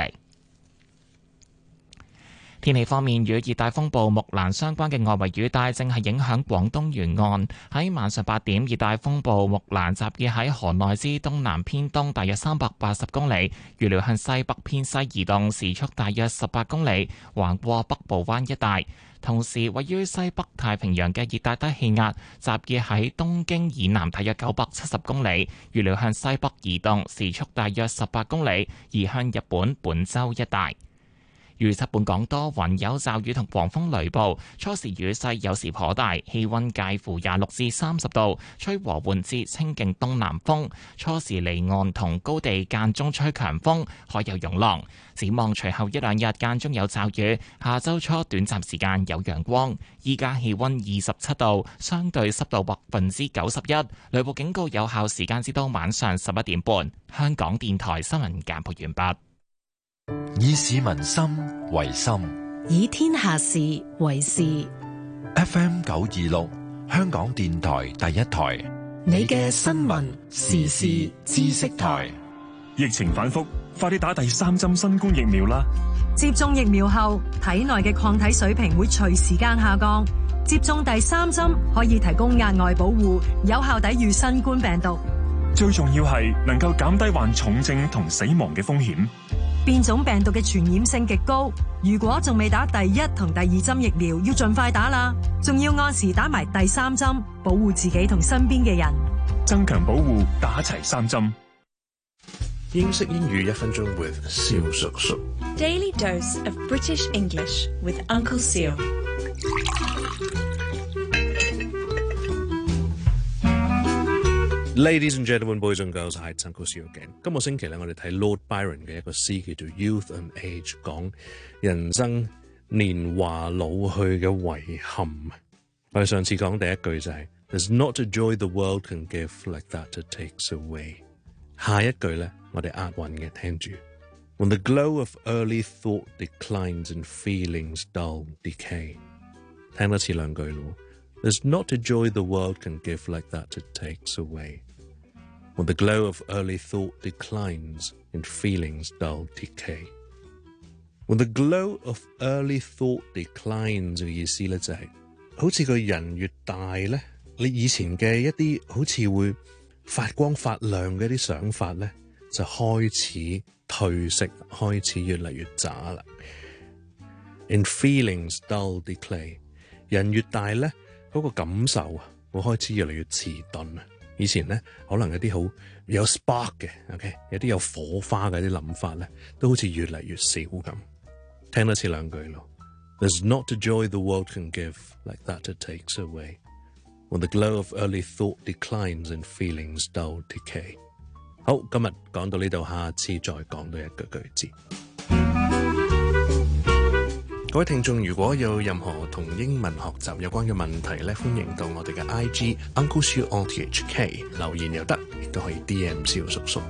天氣方面，與熱帶風暴木蘭相關嘅外圍雨帶正係影響廣東沿岸。喺晚上八點，熱帶風暴木蘭集結喺河內之東南偏東大約三百八十公里，預料向西北偏西移動，時速大約十八公里，橫過北部灣一帶。同時，位於西北太平洋嘅熱帶低氣壓集結喺東京以南大約九百七十公里，預料向西北移動，時速大約十八公里，移向日本本州一帶。預測本港多雲，有驟雨同狂風雷暴，初時雨勢有時頗大，氣溫介乎廿六至三十度，吹和緩至清勁東南風，初時離岸同高地間中吹強風，海有湧浪。展望隨後一兩日間中有驟雨，下周初短暫時間有陽光。依家氣溫二十七度，相對濕度百分之九十一，雷暴警告有效時間至到晚上十一點半。香港電台新聞簡報完畢。 以市民心為心， 以天下事為事。 F M 九二六，香港電台第一台， 你嘅新聞時事知識台。 疫情反覆，快啲打第三針新冠疫苗啦！ 接種疫苗後，體內嘅抗體水平會隨時間下降。接種第三針可以提供額外保護，有效抵禦新冠病毒。 最重要係能夠減低患重症同死亡嘅風險。 變種病毒嘅傳染性極高，如果仲未打第一同第二針疫苗，要盡快打啦！仲要按時打埋第三針，保護自己同身邊嘅人， 增強保護，打齊三針。 英式英語一分鐘 with 蕭叔叔。 Daily dose of British English with Uncle Seal。 Ladies and gentlemen, boys and girls, I am Uncle Seal again。今個星期咧，我哋睇 Lord Byron 嘅一個詩叫做 Youth and Age， 講人生年華老去嘅遺憾。我哋上次講第一句就係 There's not a joy the world can give like that it takes away。下一句咧，我哋押韻嘅，聽住。When the glow of early thought declines and feelings dull decay。聽多次兩句咯。There's not a joy the world can give like that it takes away. When the glow of early thought declines and feelings dull decay. When the glow of early thought declines 嘅意思咧就係、是，好似個人越大咧，你以前嘅一啲好似會發光發亮嘅一啲想法咧，就開始褪色，開始越嚟越渣啦。And feelings dull decay。人越大咧。嗰個感受啊，會開始越嚟越遲鈍啊！以前咧，可能有啲好有 spark 嘅 ，OK， 有啲有火花嘅啲諗法咧，都好似越嚟越少咁。聽多次兩句咯。There's not a joy the world can give like that it takes away. When the glow of early thought declines and feelings dull decay。好，今日講到呢度，下次再講多一個句子。各位聽眾，如果有任何同英文學習有關嘅問題咧，歡迎到我哋嘅 I G Uncle Siu O T H K 留言又得，亦都可以 D M 蕭叔叔。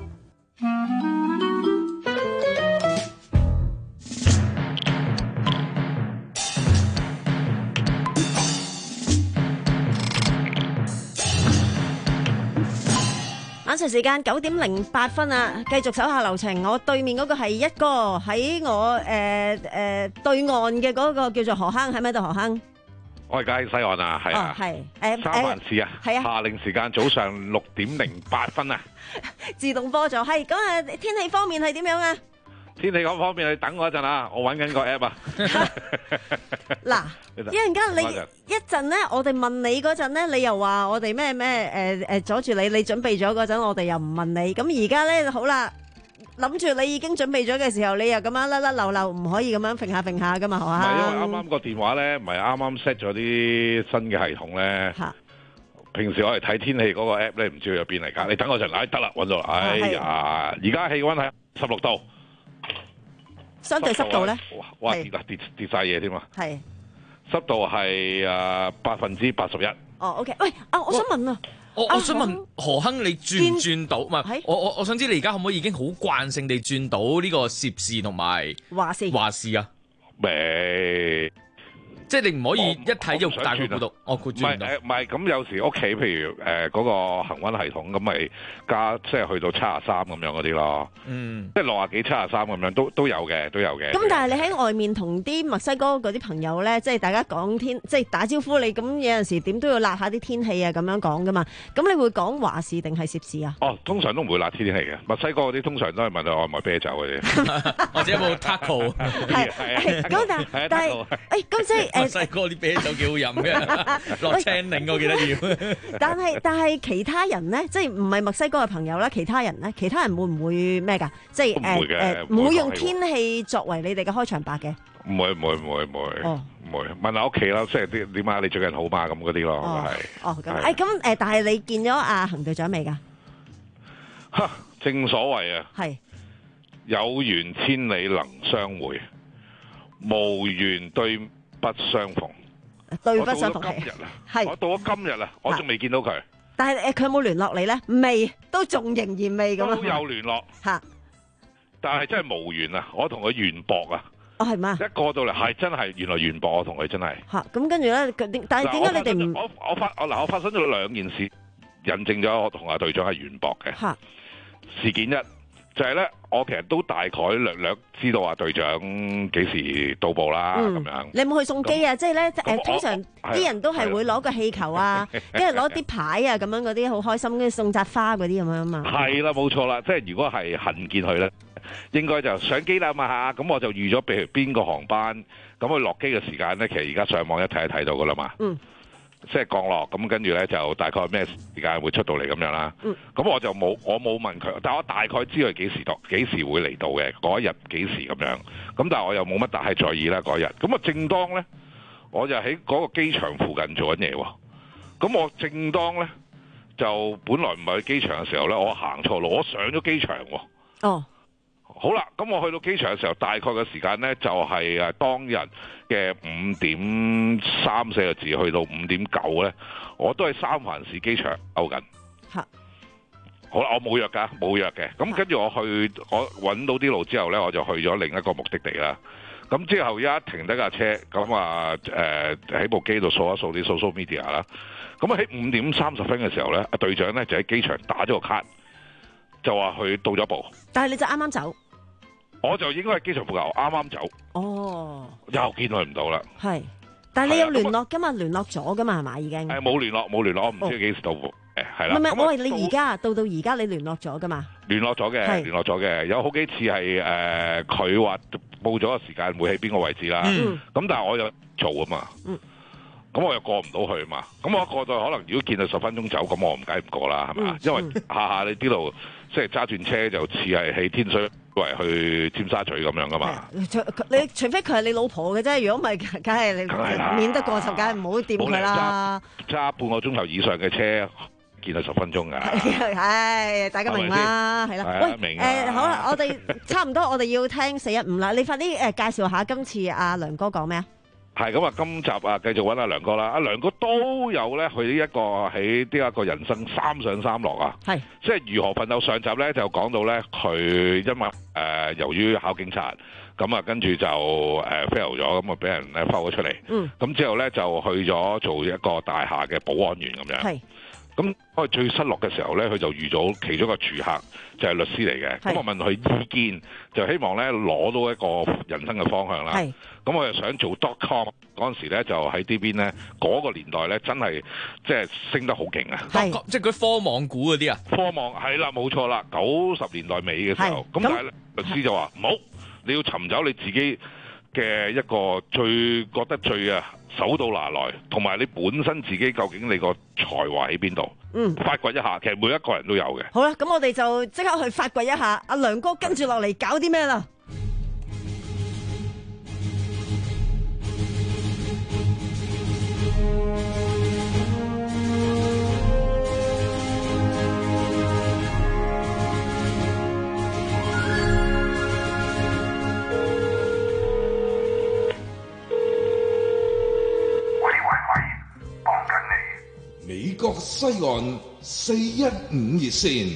晚上時間九點零八分啊，繼續手下留情。我對面嗰個係一哥，喺我誒誒、呃呃、對岸嘅嗰個叫做何坑，喺咪度何坑？ 我而家喺西岸啊，係啊， 係誒三藩市啊， 係啊， 夏令時間早上六點零八分啊， 自動播咗，係咁啊！天氣方面係點樣啊？ 天氣嗰方面，你等我一陣啊，我揾緊個 app 啊。 嗱，一陣間你一陣咧，我哋問你嗰陣咧，你又話我哋咩咩誒誒阻住你，你準備咗嗰陣，我哋又唔問你。咁而家咧好啦。諗住你已經準備咗嘅時候，你又咁樣甩甩漏漏，唔可以咁樣揈下揈下噶嘛，係嘛？ 唔係，因為啱啱個電話咧，唔係啱啱 set 咗啲新嘅系統咧。嚇！平時我哋睇天氣嗰個 app 咧，唔知去咗邊嚟㗎。你等我陣，哎得啦，揾到啦。哎呀，而家氣溫係十六度， 相對濕度咧？ 哇跌啦跌跌曬嘢添啊！ 係濕度係誒百分之八十一。 哦 ，OK，喂啊，我想問啊。 我我想問何亨，你轉唔轉到？唔係，我我我想知你而家可唔可以已經好慣性地轉到呢個攝氏同埋華視華視啊？ 未。 即係你唔可以一睇就大概估到，我估轉唔到。 唔係咁，有時屋企譬如誒嗰、呃嗰個恆溫系統咁，咪加即係去到七十三咁樣嗰啲咯。嗯，即係六啊幾七十三咁樣都都有嘅，都有嘅。 咁但係你喺外面同啲墨西哥嗰啲朋友咧，即係大家講天，即係打招呼你，咁有陣時點都要辣下啲天氣啊，咁樣講噶嘛。咁你會講華氏定係攝氏啊？哦， 通常都唔會辣天氣嘅。墨西哥嗰啲通常都係問我係咪啤酒嗰啲， 或者有冇 taco？ 係係咁，但係但係誒咁即係。 墨西哥啲啤酒幾好飲嘅，落青檸我記得要。 但係但係其他人咧，即係唔係墨西哥嘅朋友啦，其他人咧，其他人會唔會咩㗎？即係誒誒，唔會用天氣作為你哋嘅開場白嘅。 唔會唔會唔會唔會，唔會問下屋企啦，即係啲點啊？你最近好嘛？咁嗰啲咯，係。 哦，咁誒咁誒，但係你見咗阿恒隊長未㗎？ 嚇，正所謂啊， 係有緣千里能相會，無緣對不相逢。 對不相逢係，係我到咗今日啦，我仲未見到佢。 但係誒，佢有冇聯絡你咧？未，都仲仍然未咁。 都有聯絡嚇，但係真係無緣啊！我同佢緣薄啊！ 哦，係嘛？ 一過到嚟係真係原來緣薄，我同佢真係嚇。咁跟住咧，但係點解你哋唔？ 我我發我嗱，我發生咗兩件事，印證咗我同阿隊長係緣薄嘅。嚇，事件一。就係咧，我其實都大概略略知道啊，隊長幾時到埗啦咁、嗯、樣。 你有冇去送機啊？即係咧誒，通常啲人都係會攞個氣球啊，跟住攞啲牌啊，咁樣嗰啲好開心，跟住送扎花嗰啲咁樣啊嘛。係啦，冇錯啦，即係如果係恨見佢咧，應該就上機啦嘛嚇，咁我就預咗譬如邊個航班，咁佢落機嘅時間咧，其實而家上網一睇就睇到噶啦嘛。嗯。即係降落，咁跟住咧就大概咩時間會出到嚟咁樣啦。咁、嗯、我就冇，我冇問佢，但我大概知佢幾時到，幾時會嚟到嘅嗰一日幾時咁樣。咁但係我又冇乜大係在意啦嗰日。咁啊正當咧，我就喺嗰個機場附近做緊嘢喎。咁我正當咧就本來唔係去機場嘅時候咧，我行錯路，我上咗機場喎。哦。好啦，咁我去到機場嘅時候，大概嘅時間呢，就係誒當日嘅五點三四個字，去到五點九呢，我都喺三藩市機場勾緊。嚇！好啦，我冇約㗎，冇約嘅。咁跟住我去，我揾到啲路之後呢，我就去咗另一個目的地啦。咁之後一停低架車，咁啊誒喺部機度掃一掃啲 social media 啦。咁喺五點三十分嘅時候呢，阿隊長呢就喺機場打咗個卡，就話佢到咗埗。 但係你就啱啱走。 我就應該喺機場附近啱啱走，哦，又見佢唔到啦。係， 但係你有聯絡㗎嘛？聯絡咗㗎嘛？係嘛？已經。 誒冇聯絡，冇聯絡，我唔知幾時到。誒係啦。 唔係唔係，我話你而家到到而家，你聯絡咗㗎嘛？ 聯絡咗嘅，聯絡咗嘅，有好幾次係誒佢話報咗個時間會喺邊個位置啦。嗯。咁但係我又做啊嘛。嗯。咁我又過唔到去嘛。咁我過到可能如果見到十分鐘走，咁我唔解唔過啦，係嘛？因為下下你呢度即係揸轉車就似係喺天水圍去尖沙咀咁樣噶嘛？你除非佢係你老婆嘅啫，如果唔係，梗係你免得過就梗係唔好掂佢啦。 揸半個鐘頭以上嘅車，見到十分鐘㗎。 係，大家明啦，係啦。喂，明誒好啦，我哋差唔多，我哋要聽四一五啦。你快啲誒介紹下今次阿梁哥講咩啊？ 係咁啊！今集啊，繼續揾阿梁哥啦。阿梁哥都有咧，佢呢一個喺呢一個人生三上三落啊。係，即係如何奮鬥。上集咧就講到咧，佢因為誒、呃、由於考警察，咁啊跟住就誒 fail 咗，咁啊俾人咧拋咗出嚟。嗯。咁之後咧就去咗做一個大廈嘅保安員咁樣。係。 咁我最失落嘅時候咧，佢就遇咗其中一個住客就係律師嚟嘅。咁我問佢意見，就希望咧攞到一個人生嘅方向啦。咁我又想做 dot com 嗰陣時咧，就喺呢邊咧嗰個年代咧，真係即係升得好勁啊！ 即係佢科網股嗰啲啊， 科網係啦，冇錯啦，九十年代尾嘅時候。咁但係咧，律師就話唔好，你要尋找你自己嘅一個最覺得最啊手到拿來，同埋你本身自己究竟你個才華喺邊度？嗯，發掘一下，其實每一個人都有嘅。 好啦，咁我哋就即刻去發掘一下。阿梁哥跟住落嚟搞啲咩啦？ 美國西岸四一五熱線，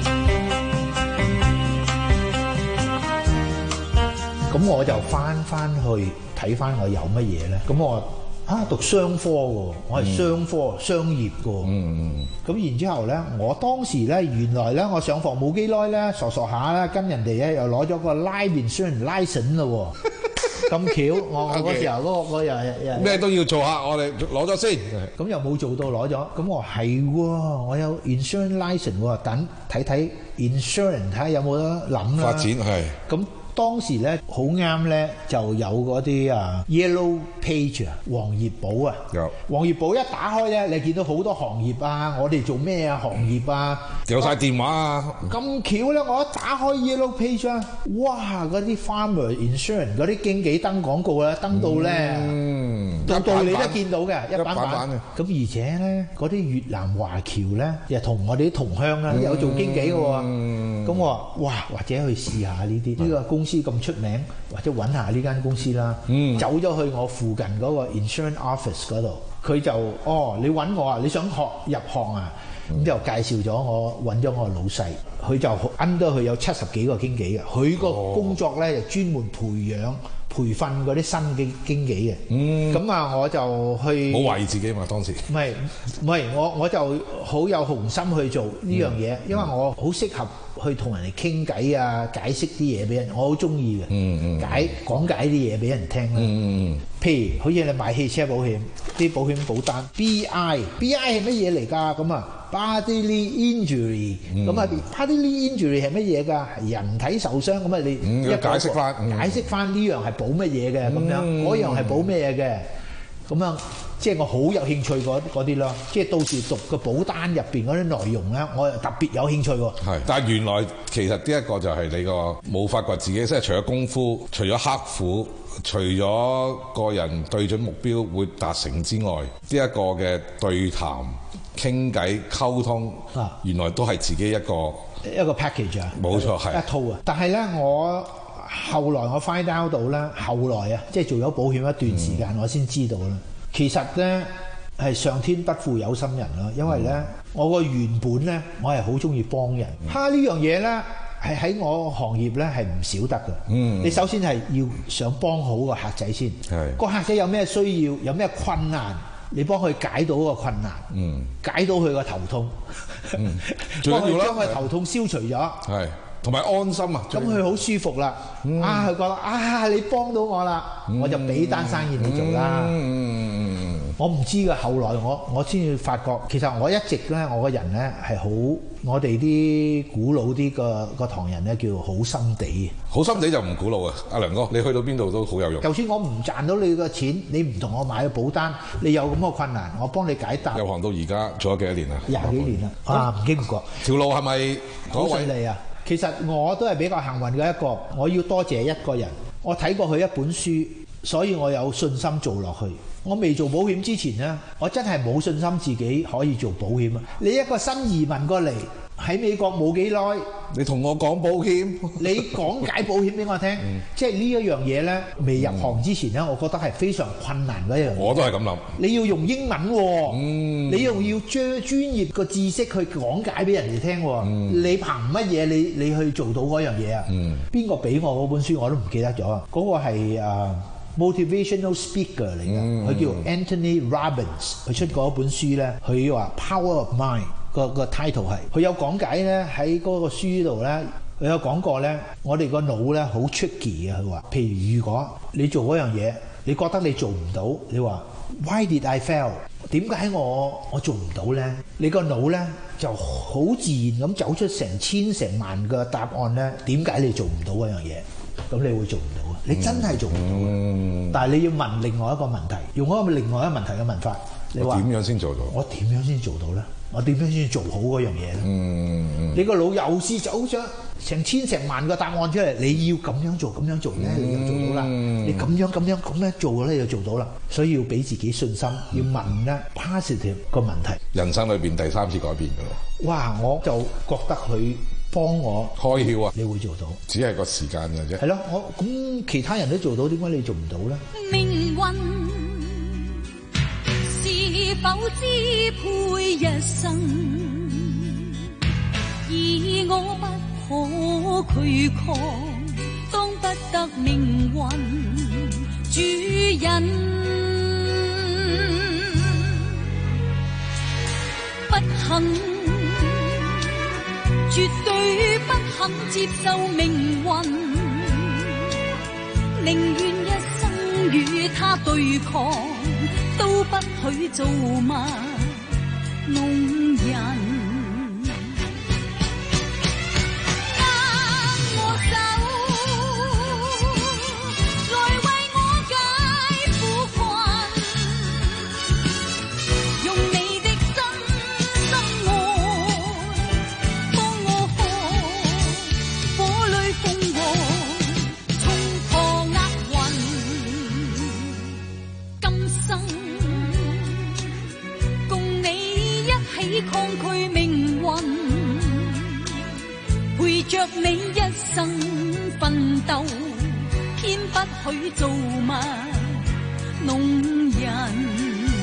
咁我就翻翻去睇翻我有乜嘢咧？咁我啊讀商科嘅，我係商科、嗯、商業嘅。嗯咁然之後咧，我當時咧原來咧，我上課冇幾耐咧，傻傻下咧，跟人哋咧又攞咗個 life insurance license 咯。咁巧，我我嗰時候嗰個又咩都要做下，我哋攞咗先。 咁又冇做到攞咗，咁我係喎，我有 insurance license 喎，等睇睇 insurance 睇下有冇得諗啦。 發展係。咁當時咧好啱咧，就有嗰啲啊 Yellow Page 啊，黃頁簿啊。有。黃頁簿一打開咧，你見到好多行業啊，我哋做咩啊行業啊， 有晒電話啊。 咁巧咧，我一打開 Yellow Page 啊，哇！嗰啲 Farmer Insurance 嗰啲經紀登廣告咧，登到咧，到到你都見到嘅，一版版嘅。咁而且咧，嗰啲越南華僑咧，又同我哋啲同鄉啊，有做經紀嘅喎。咁我話：哇，或者去試下呢啲呢個公司咁出名，或者揾下呢間公司啦。嗯、走咗去我附近嗰個 insurance office 嗰度，佢就哦，你揾我啊，你想學入行啊？咁、嗯、就介紹咗我揾咗我老細，佢就 under 佢有七十幾個經紀嘅，佢個工作咧就專門培養、培訓嗰啲新嘅經紀嘅。嗯，咁啊，我就去冇懷疑自己嘛，當時唔係唔係，我我就好有雄心去做呢樣嘢，因為我好適合去同人哋傾偈啊，解釋啲嘢俾人，我好中意嘅。嗯嗯，解講解啲嘢俾人聽啦。嗯嗯，譬如好似你買汽車保險，啲保險保單 B I B I 係乜嘢嚟㗎？咁啊 bodily injury，咁啊 bodily injury 係乜嘢㗎？人體受傷，咁啊你一解釋翻， 解釋翻呢樣係保乜嘢嘅，咁樣嗰樣係保咩嘅？咁樣即係我好有興趣嗰嗰啲咯，即係到時讀個保單入邊嗰啲內容咧，我特別有興趣喎。 係，但係原來其實呢一個就係你個冇發掘自己，即係除咗功夫，除咗刻苦，除咗個人對準目標會達成之外，呢一個嘅對談、傾偈、溝通，啊，原來都係自己一個一個 package 啊， 冇錯係一套啊。但係咧，我後來我 find out 到咧，後來啊，即係做咗保險一段時間，嗯、我先知道啦。其實咧係上天不負有心人咯，因為咧、嗯、我個原本咧我係好中意幫人，哈、嗯、呢樣嘢咧係喺我行業咧係唔少得嘅。嗯，你首先係要想幫好個客仔先，係個客仔有咩需要，有咩困難，你幫佢解到個困難，嗯，解到佢個頭痛， 嗯，最緊要啦， 將佢頭痛消除咗， 係。同埋安心啊！ 咁佢好舒服啦，嗯、啊佢覺得啊你幫到我啦，嗯、我就俾單生意你做啦。嗯、我唔知㗎，後來我我先至發覺，其實我一直咧，我個人咧係好，我哋啲古老啲個個唐人咧叫好心地。 好心地就唔古老啊！阿梁哥，你去到邊度都好有用。 就算我唔賺到你個錢，你唔同我買保單，你有咁嘅困難，我幫你解答。 入行到而家做咗幾多年啊？ 廿幾年啦，嗯、啊唔經唔覺。 條路係咪好順利啊？其實我都係比較幸運嘅一個，我要多謝一個人。我睇過佢一本書，所以我有信心做落去。我未做保險之前呢，我真係冇信心自己可以做保險啊！你一個新移民過嚟喺美國冇幾耐， 你同我講保險， 你講解保險俾我聽，嗯、即係呢一樣嘢呢，未入行之前呢，我覺得係非常困難嘅一樣嘢。 我都係咁諗。你要用英文喎，嗯、你又要將專業嘅知識去講解俾人哋聽喎，嗯、你憑乜嘢你你去做到嗰樣嘢啊？邊個俾我嗰本書我都唔記得咗啊！嗰、嗰個係誒 motivational speaker 嚟嘅，佢、嗯、叫 Anthony Robbins， 佢出過一本書咧，佢話 Power of Mind 個個 title 係，佢有講解咧喺嗰個書度咧，佢有講過咧，我哋個腦咧好 tricky 嘅，佢話，譬如如果你做嗰樣嘢，你覺得你做唔到，你話 Why did I fail？ 點解我我做唔到咧？你個腦咧就好自然咁走出成千成萬個答案咧，點解你做唔到嗰樣嘢？咁你會做唔到啊！你真係做唔到啊！嗯、但係你要問另外一個問題，用一個另外一個問題嘅問法，你話點樣先做到？ 我點樣先做到咧？我點樣先做好嗰樣嘢咧？嗯嗯、你個腦又試走咗成千成萬個答案出嚟，你要咁樣做咁樣做咧，你就做到啦。嗯、你咁樣咁樣咁樣做咧，就做到啦。所以要俾自己信心，要問咧 positive 個問題。 人生裏邊第三次改變㗎咯。 哇！我就覺得佢幫我開竅啊！ 你會做到， 只係個時間嘅啫。 係咯，我咁其他人都做到，點解你做唔到咧？ 命運是否支配一生，而我不可拒抗，當不得命運主人，不幸。絕對不肯接受命運，寧願一生與他對抗，都不許做賣弄人。抗拒命運，陪着你一生奮鬥，偏不許做賣弄人。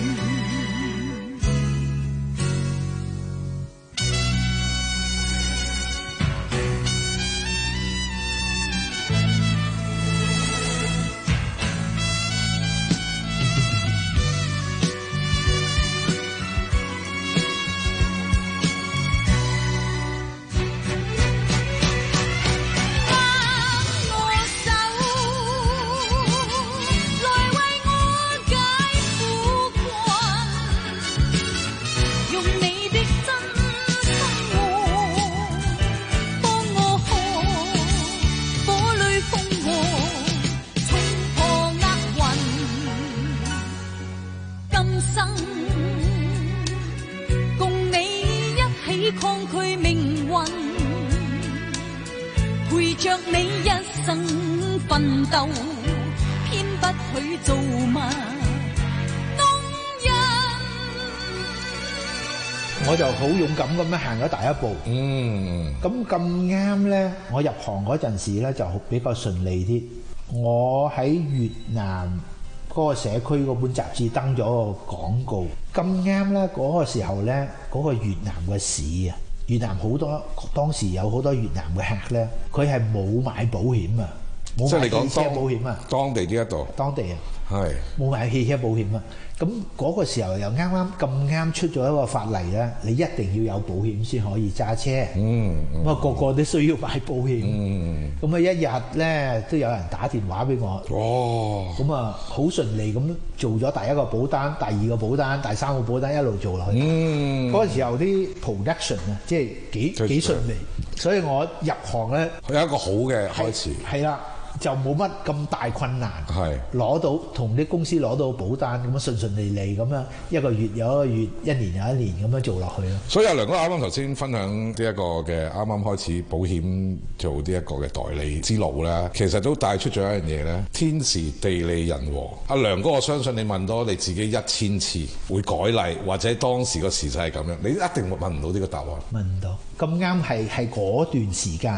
我就好勇敢咁樣行咗第一步。嗯，咁咁啱咧，我入行嗰陣時咧就比較順利啲。我喺越南嗰個社區嗰本雜誌登咗個廣告，咁啱咧嗰個時候咧，嗰個越南嘅市啊，越南好多當時有好多越南嘅客咧，佢係冇買保險啊，冇買汽車保險啊， 當地呢一度， 當地啊， 係冇買汽車保險啊。咁嗰個時候又啱啱咁啱出咗一個法例咧，你一定要有保險先可以揸車。嗯，咁啊個個都需要買保險。嗯，咁啊一日咧都有人打電話俾我。哦，咁啊好順利咁做咗第一個保單、第二個保單、第三個保單一路做落去。嗯，嗰個時候啲 production 啊，即係幾幾順利，所以我入行咧， 佢有一個好嘅開始。 係啦。就冇乜咁大困難，攞到同啲公司攞到保單咁樣順順利利咁樣一個月有一個月，一年有一年咁樣做落去咯。 所以阿梁哥啱啱頭先分享呢一個嘅啱啱開始保險做呢一個嘅代理之路咧，其實都帶出咗一樣嘢咧，天時地利人和。阿梁哥，我相信你問多你自己一千次會改例，或者當時個時勢係咁樣，你一定問唔到呢個答案。 問唔到，咁啱係係嗰段時間。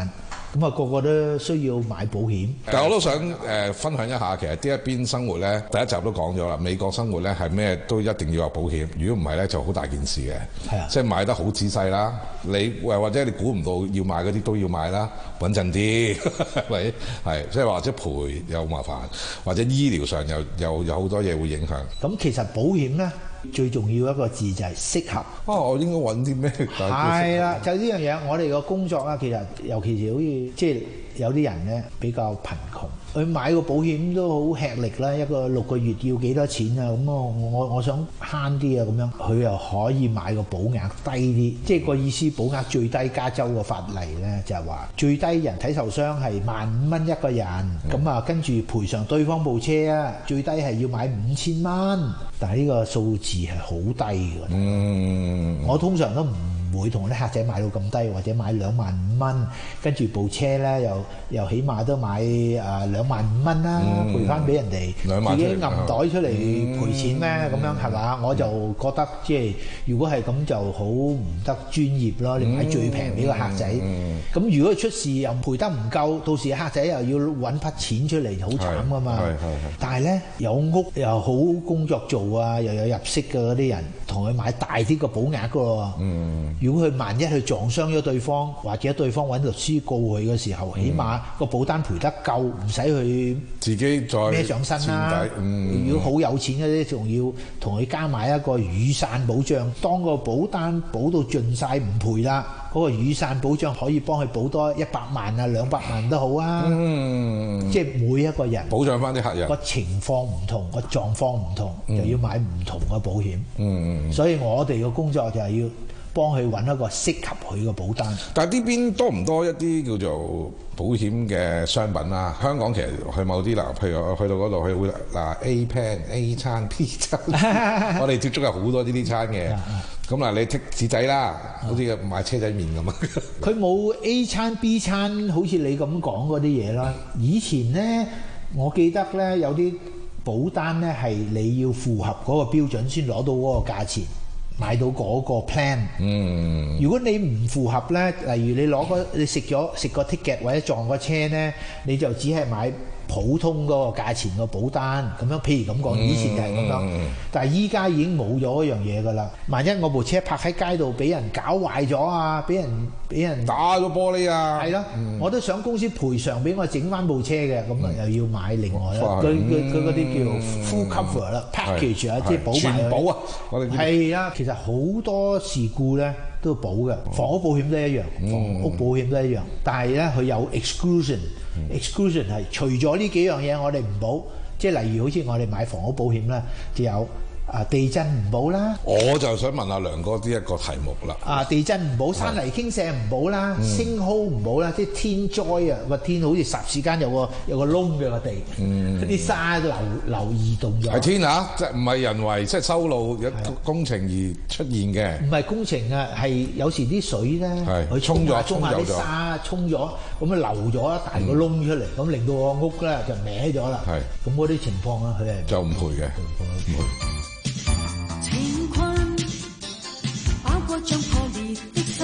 咁啊個個都需要買保險。 但係我都想誒、呃、分享一下，其實呢一邊生活咧，第一集都講咗啦，美國生活咧係咩都一定要有保險，如果唔係咧就好大件事嘅。係啊，即係買得好仔細啦，你或者你估唔到要買嗰啲都要買啦，穩陣啲，係係即係或者賠又麻煩，或者醫療上又又有好多嘢會影響。 咁其實保險咧最重要一個字就係適合。 啊，我應該揾啲咩？ 係啦，就呢樣嘢，我哋個工作啦，其實尤其是好似即係有啲人咧比較貧窮。佢買個保險都好吃力啦，一個六個月要幾多錢啊？咁我我我想慳啲啊，咁樣佢又可以買個保額低啲，即係個意思保額最低。加州個法例咧就係話最低人體受傷係萬五蚊一個人，咁啊跟住賠償對方部車啊，最低係要買五千蚊，但係呢個數字係好低嘅。嗯，我通常都唔唔會同啲客仔買到咁低，或者買兩萬五蚊，跟住部車咧又又起碼都買誒兩萬五蚊啦，賠翻俾人哋，自己揞袋出嚟賠錢咩？咁、嗯、樣係嘛？我就覺得即係如果係咁就好唔得專業咯。你買最平俾個客仔，咁、嗯嗯、如果出事又賠得唔夠，到時客仔又要揾筆錢出嚟，好慘噶嘛。但係咧有屋又好工作做啊，又有入息嘅嗰啲人，同佢買大啲個保額噶喎。嗯如果佢萬一去撞傷咗對方，或者對方揾律師告佢嘅時候，嗯、起碼個保單賠得夠，唔使去自己再孭上身啦。嗯、如果好有錢嗰啲，仲要同佢加埋一個雨傘保障。當個保單保到盡晒唔賠啦，嗰、嗰個雨傘保障可以幫佢保多一百萬啊、兩百萬都好啊。嗯、即係每一個人保障翻啲客人個情況唔同，個狀況唔同，嗯、就要買唔同嘅保險。嗯、所以我哋嘅工作就係要幫佢揾一個適合佢嘅保單。 但係呢邊多唔多一啲叫做保險嘅商品啊？香港其實去某啲嗱，譬如我去到嗰度，佢會嗱 A plan、A 餐、P 餐，我哋接觸有好多呢啲餐嘅。咁嗱，你剔紙仔啦，好似買車仔麵咁啊。 佢冇 A 餐、B 餐，好似你咁講嗰啲嘢啦。以前呢，我記得呢，有啲保單呢係你要符合嗰個標準先攞到嗰個價錢。買到嗰個 plan，嗯，如果你唔符合咧，例如你攞個你食咗食個 ticket 或者撞個車咧，你就只係買普通嗰個價錢個保單咁樣。譬如咁講，以前就係咁樣，嗯、但係依家已經冇咗一樣嘢㗎啦。萬一我部車泊喺街度俾人搞壞咗啊，俾人俾人打咗玻璃啊， 係咯，嗯、我都想公司賠償俾我整翻部車嘅，咁啊、嗯、又要買另外啦。佢佢佢嗰啲叫 full cover 啦、嗯、，package 啊，即係保埋全保啊。我哋係啊，其實好多事故咧都保嘅，房屋保險都一樣，房屋保險都一樣，但係咧佢有 exclusion。exclusion 係除咗呢幾樣嘢我哋唔保，即係例如好似我哋買房屋保險咧，就有啊地震唔保啦。 我就想問下梁哥呢一個題目啦。 啊地震唔保，山泥傾瀉唔保啦，星空唔保啦，即係天災啊，個天好似霎時間有個有個窿嘅個地，啲、嗯、沙流流移動咗。係天啊，即係唔係人為即係修路有工程而出現嘅。唔係工程啊，係有時啲水咧，佢沖咗沖下啲沙沖咗，咁啊流咗一大個窿出嚟，咁、嗯、令到個屋咧就歪咗啦。係咁嗰啲情況啊，佢係就唔賠嘅，唔賠。 情困包裹將破裂的心，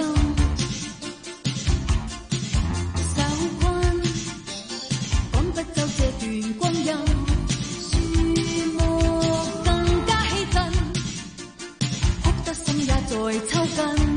受困趕不走這段光陰，樹木更加氣震，哭得心也在抽筋。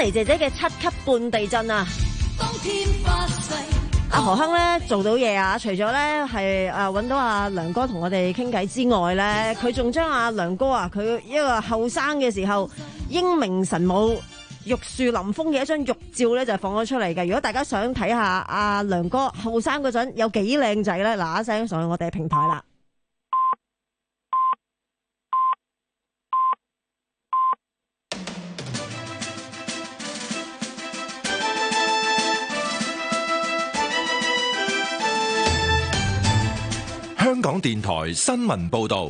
妮姐姐嘅七級半地震啊！ 當天發誓阿何亨咧做到嘢啊！除咗咧係誒揾到阿梁哥同我哋傾偈之外咧，佢仲將阿梁哥啊，佢一個後生嘅時候英明神武、玉樹臨風嘅一張玉照咧，就放咗出嚟嘅。如果大家想睇下阿梁哥後生嗰陣有幾靚仔咧，嗱一聲上去我哋嘅平台啦。 香港電台新聞報導，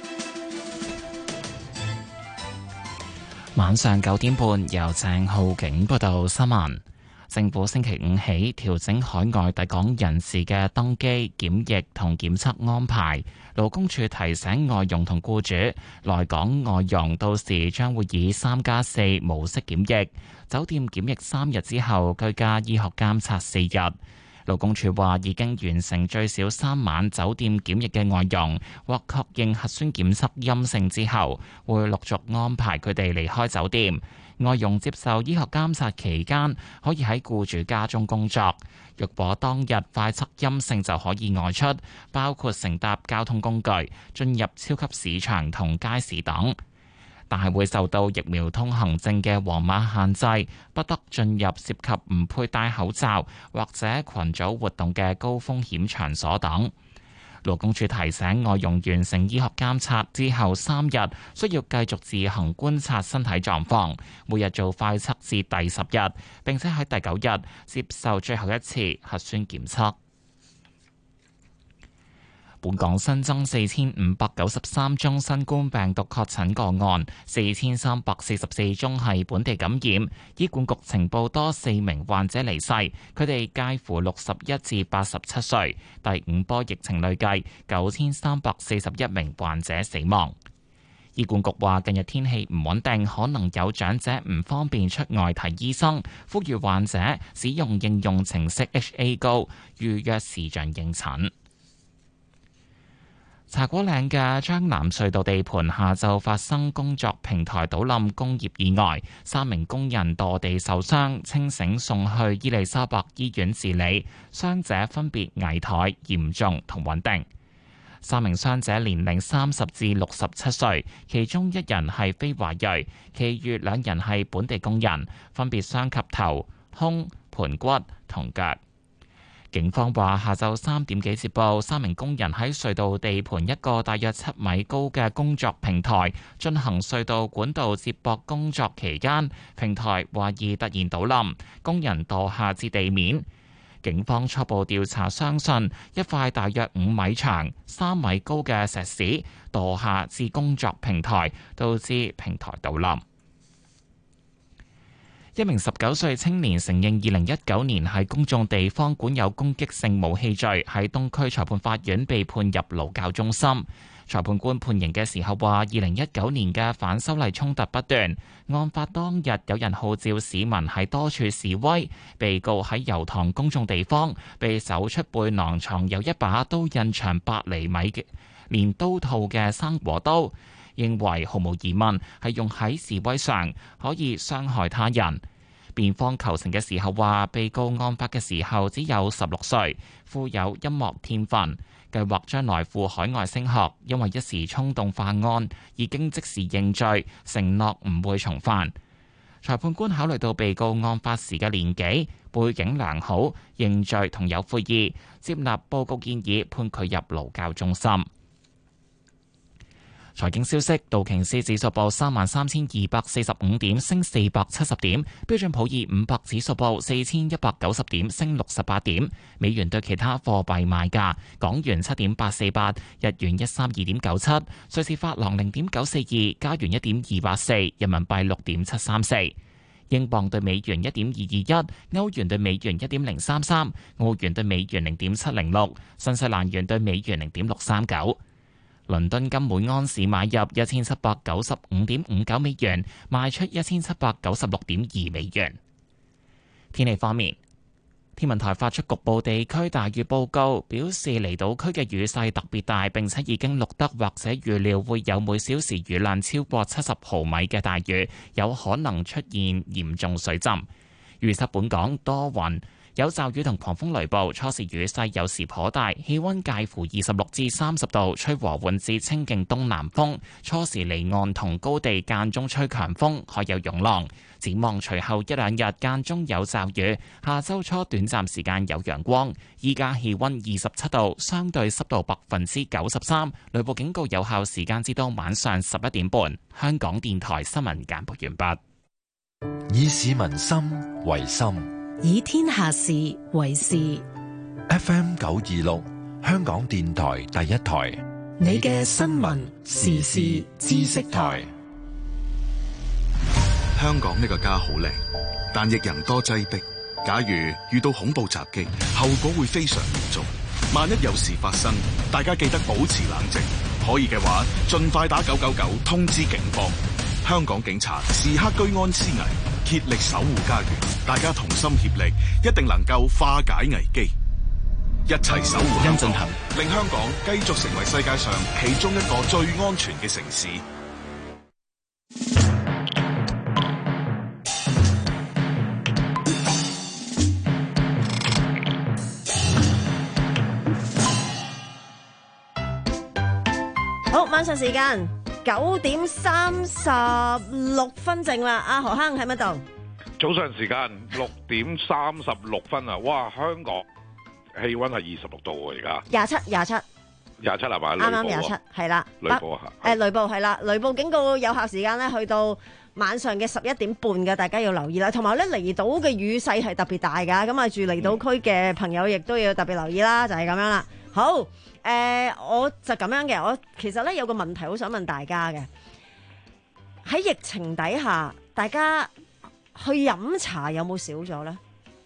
晚上九點半由鄭浩景報道新聞。政府星期五起調整海外抵港人士嘅登機、檢疫同檢測安排。勞工處提醒外傭同僱主，來港外傭到時將會以三加四模式檢疫，酒店檢疫三日之後居家醫學監察四日。勞工處話已經完成最少三晚酒店檢疫嘅外傭，或確認核酸檢測陰性之後，會陸續安排佢哋離開酒店。外傭接受醫學監察期間，可以喺僱主家中工作。若果當日快測陰性就可以外出，包括乘搭交通工具、進入超級市場同街市等。但係會受到疫苗通行證嘅黃碼限制，不得進入涉及唔佩戴口罩或者群組活動嘅高風險場所等。勞工處提醒外傭完成醫學監察之後三日，需要繼續自行觀察身體狀況，每日做快測至第十日，並且喺第九日接受最後一次核酸檢測。本港新增四千五百九十三宗新冠病毒確診個案，四千三百四十四宗係本地感染。醫管局呈報多四名患者離世，佢哋介乎六十一至八十七歲。第五波疫情累計九千三百四十一名患者死亡。醫管局話，近日天氣唔穩定，可能有長者唔方便出外睇醫生，呼籲患者使用應用程式 H A Go 預約視像應診。茶果嶺嘅將南隧道地盤下晝發生工作平台倒冧工業意外，三名工人墮地受傷，清醒送去伊利沙伯醫院治理，傷者分別危殆、嚴重同穩定。三名傷者年齡三十至六十七歲，其中一人係非華裔，其餘兩人係本地工人，分別傷及頭、胸、盤骨同腳。警方話，下晝三點幾接報，三名工人喺隧道地盤一個大約七米高嘅工作平台進行隧道管道接駁工作期間，平台懷疑突然倒冧，工人墮下至地面。警方初步調查相信，一塊大約五米長、三米高嘅石屎墮下至工作平台，導致平台倒冧。一名十九歲青年承認二零一九年喺公眾地方管有攻擊性武器罪，喺東區裁判法院被判入勞教中心。裁判官判刑嘅時候話，二零一九年嘅反修例衝突不斷，案發當日有人號召市民喺多處示威，被告喺油塘公眾地方被搜出背囊藏有一把刀刃長八厘米嘅連刀套嘅生果刀，認為毫無疑問係用喺示威上，可以傷害他人。辯方求情嘅時候話，被告案發嘅時候只有十六歲，富有音樂天分，計劃將來赴海外升學，因為一時衝動犯案，已經即時認罪，承諾唔會重犯。裁判官考慮到被告案發時嘅年紀、背景良好、認罪同有悔意，接納報告建議，判佢入勞教中心。財經消息，道瓊斯指數報三萬三千二百四十五點，升四百七十點；標準普爾五百指數報四千一百九十點，升六十八點。美元對其他貨幣賣價：港元七點八四八，日元一三二點九七，瑞士法郎零點九四二，加元一點二八四，人民幣六點七三四，英鎊對美元一點二二一，歐元對美元一點零三三，澳元對美元零點七零六，新西蘭元對美元零點六三九。倫敦金每安士買入一千七百九十五點五九美元，賣出一千七百九十六點二美元。天氣方面， 天文台發出局部地區大雨報告，表示離島區嘅雨勢特別大，並且已經錄得或者預料會有每小時雨量超過七十毫米嘅大雨，有可能出現嚴重水浸。預測本港多雲，有驟雨同狂風雷暴，初時雨勢有時頗大，氣溫介乎二十六至三十度，吹和緩至清勁東南風，初時離岸同高地間中吹強風，海有湧浪。展望隨後一兩日間中有驟雨，下周初短暫時間有陽光。依家氣溫二十七度，相對濕度百分之九十三，雷暴警告有效時間至到晚上十一點半。香港電台新聞簡報完畢。 以市民心為心， 以天下事為事。 F M 九二六，香港電台第一台， 你嘅新聞時事知識台。 香港呢個家好靚，但亦人多擠迫。假如遇到恐怖襲擊，後果會非常嚴重。萬一有事發生，大家記得保持冷靜，可以嘅話，盡快打九九九通知警方。香港警察時刻居安思危，竭力守護家園。大家同心協力，一定能夠化解危機，一齊守護香港，令香港繼續成為世界上其中一個最安全嘅城市。 好，晚上時間九點三十六分正啦。阿何坑喺咪度？ 早上時間六點三十六分啊！哇，香港氣溫係二十六度喎，而家廿七廿七廿七係嘛？ 啱啱廿七係啦。 雷暴啊！ 誒，雷暴係啦，雷暴警告有效時間咧，去到晚上嘅十一點半嘅，大家要留意啦。同埋咧，離島嘅雨勢係特別大㗎，咁啊住離島區嘅朋友亦都要特別留意啦，就係咁樣啦。好，誒、呃，我就咁樣嘅。我其實咧有個問題好想問大家嘅，喺疫情底下，大家去飲茶有冇少咗咧？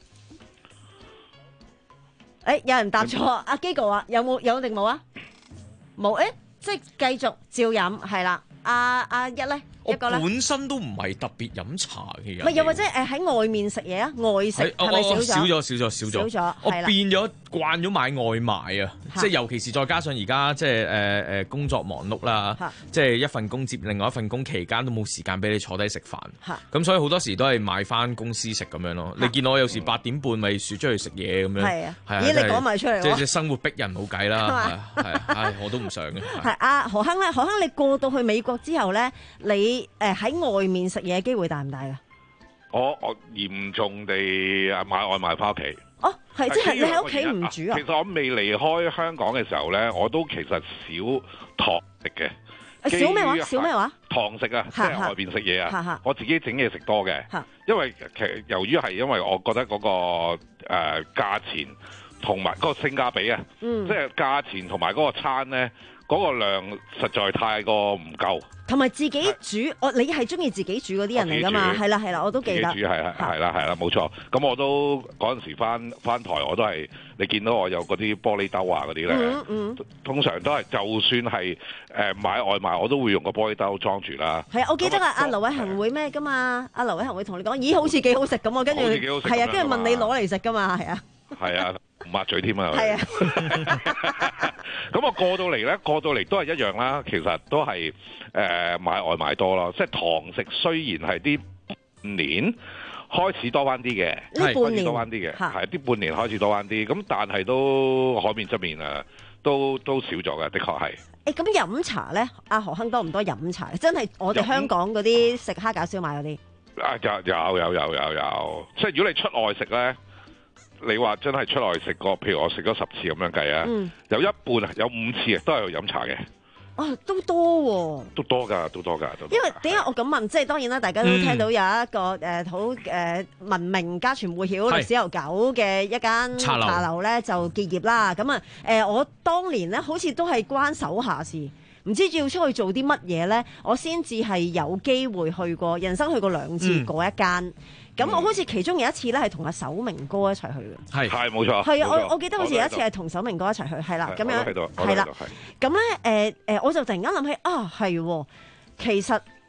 誒，有人答錯，阿基哥話有冇有定冇啊？冇，誒，即係繼續照飲，係啦。阿阿一咧，一個咧， 我本身都唔係特別飲茶嘅人。 唔係，又或者誒喺外面食嘢啊？外食係咪少咗？ 少咗，少咗，少咗。 少咗， 我變咗慣咗買外賣啊！即係尤其是再加上而家即係誒誒工作忙碌啦，即係一份工接另外一份工期間都冇時間俾你坐低食飯。咁所以好多時都係買翻公司食咁樣咯。你見到我有時八點半咪出去食嘢咁樣。係啊， 係啊。咦？你講埋出嚟喎！ 即係生活逼人冇計啦，係唉，我都唔想嘅。 係啊，何坑咧，何坑你過到去美國之後咧，你誒喺外面食嘢機會大唔大㗎？ 我我嚴重地啊買外賣翻屋企。 哦，係即係你喺屋企唔煮啊？ 其實我未離開香港嘅時候咧，我都其實少堂食嘅。 少咩話？少咩話？ 堂食啊，即係外邊食嘢啊。我自己整嘢食多嘅，因為其實由於係因為我覺得嗰個誒價錢同埋嗰個性價比啊，即係價錢同埋嗰個餐咧。嗰個量實在太過唔夠， 同埋自己煮，我你係中意自己煮嗰啲人嚟㗎嘛？係啦係啦，我都記得。 自己煮係係係啦係啦，冇錯。咁我都嗰陣時翻翻台，我都係你見到我有嗰啲玻璃兜啊嗰啲咧，嗯嗯、通常都係就算係誒買外賣，我都會用個玻璃兜裝住啦。 係啊，我記得啊，阿劉偉恒會咩㗎嘛？阿劉偉恒會同你講，咦，好似幾好食咁啊，跟住係啊，跟住問你攞嚟食㗎嘛，係啊。 係啊，唔抹嘴添啊！ 係啊， 咁我過到嚟咧，過到嚟都係一樣啦。其實都係誒、呃、買外賣多咯。即係堂食雖然係啲半年開始多翻啲嘅，開始多翻啲嘅，係啲半年開始多翻啲。咁但係都海面側面啊，都都少咗嘅，的確係。 誒咁飲茶咧，阿何坑多唔多飲茶？真係我哋香港嗰啲食蝦餃燒賣嗰啲。啊有有有有有有，即係如果你出外食咧。你話真係出來食過，譬如我食咗十次咁樣計啊，嗯、有一半啊，有五次啊，都係去飲茶嘅。 哦，都多喎、啊， 都多㗎，都多㗎。 因為點解我咁問？即係當然啦，大家都聽到有一個誒好誒聞名家傳戶曉歷史悠久嘅一間茶樓咧，就結業啦。咁啊誒，我當年咧好似都係關手下事，唔知要出去做啲乜嘢咧，我先至係有機會去過，人生去過兩次嗰、嗯、一間。咁我好似其中有一次咧，係同阿守明哥一齊去嘅。 係係冇錯。 係啊，我我記得好似有一次係同守明哥一齊去，係啦，咁樣係啦。咁咧誒誒，我就突然間諗起啊，係喎，其實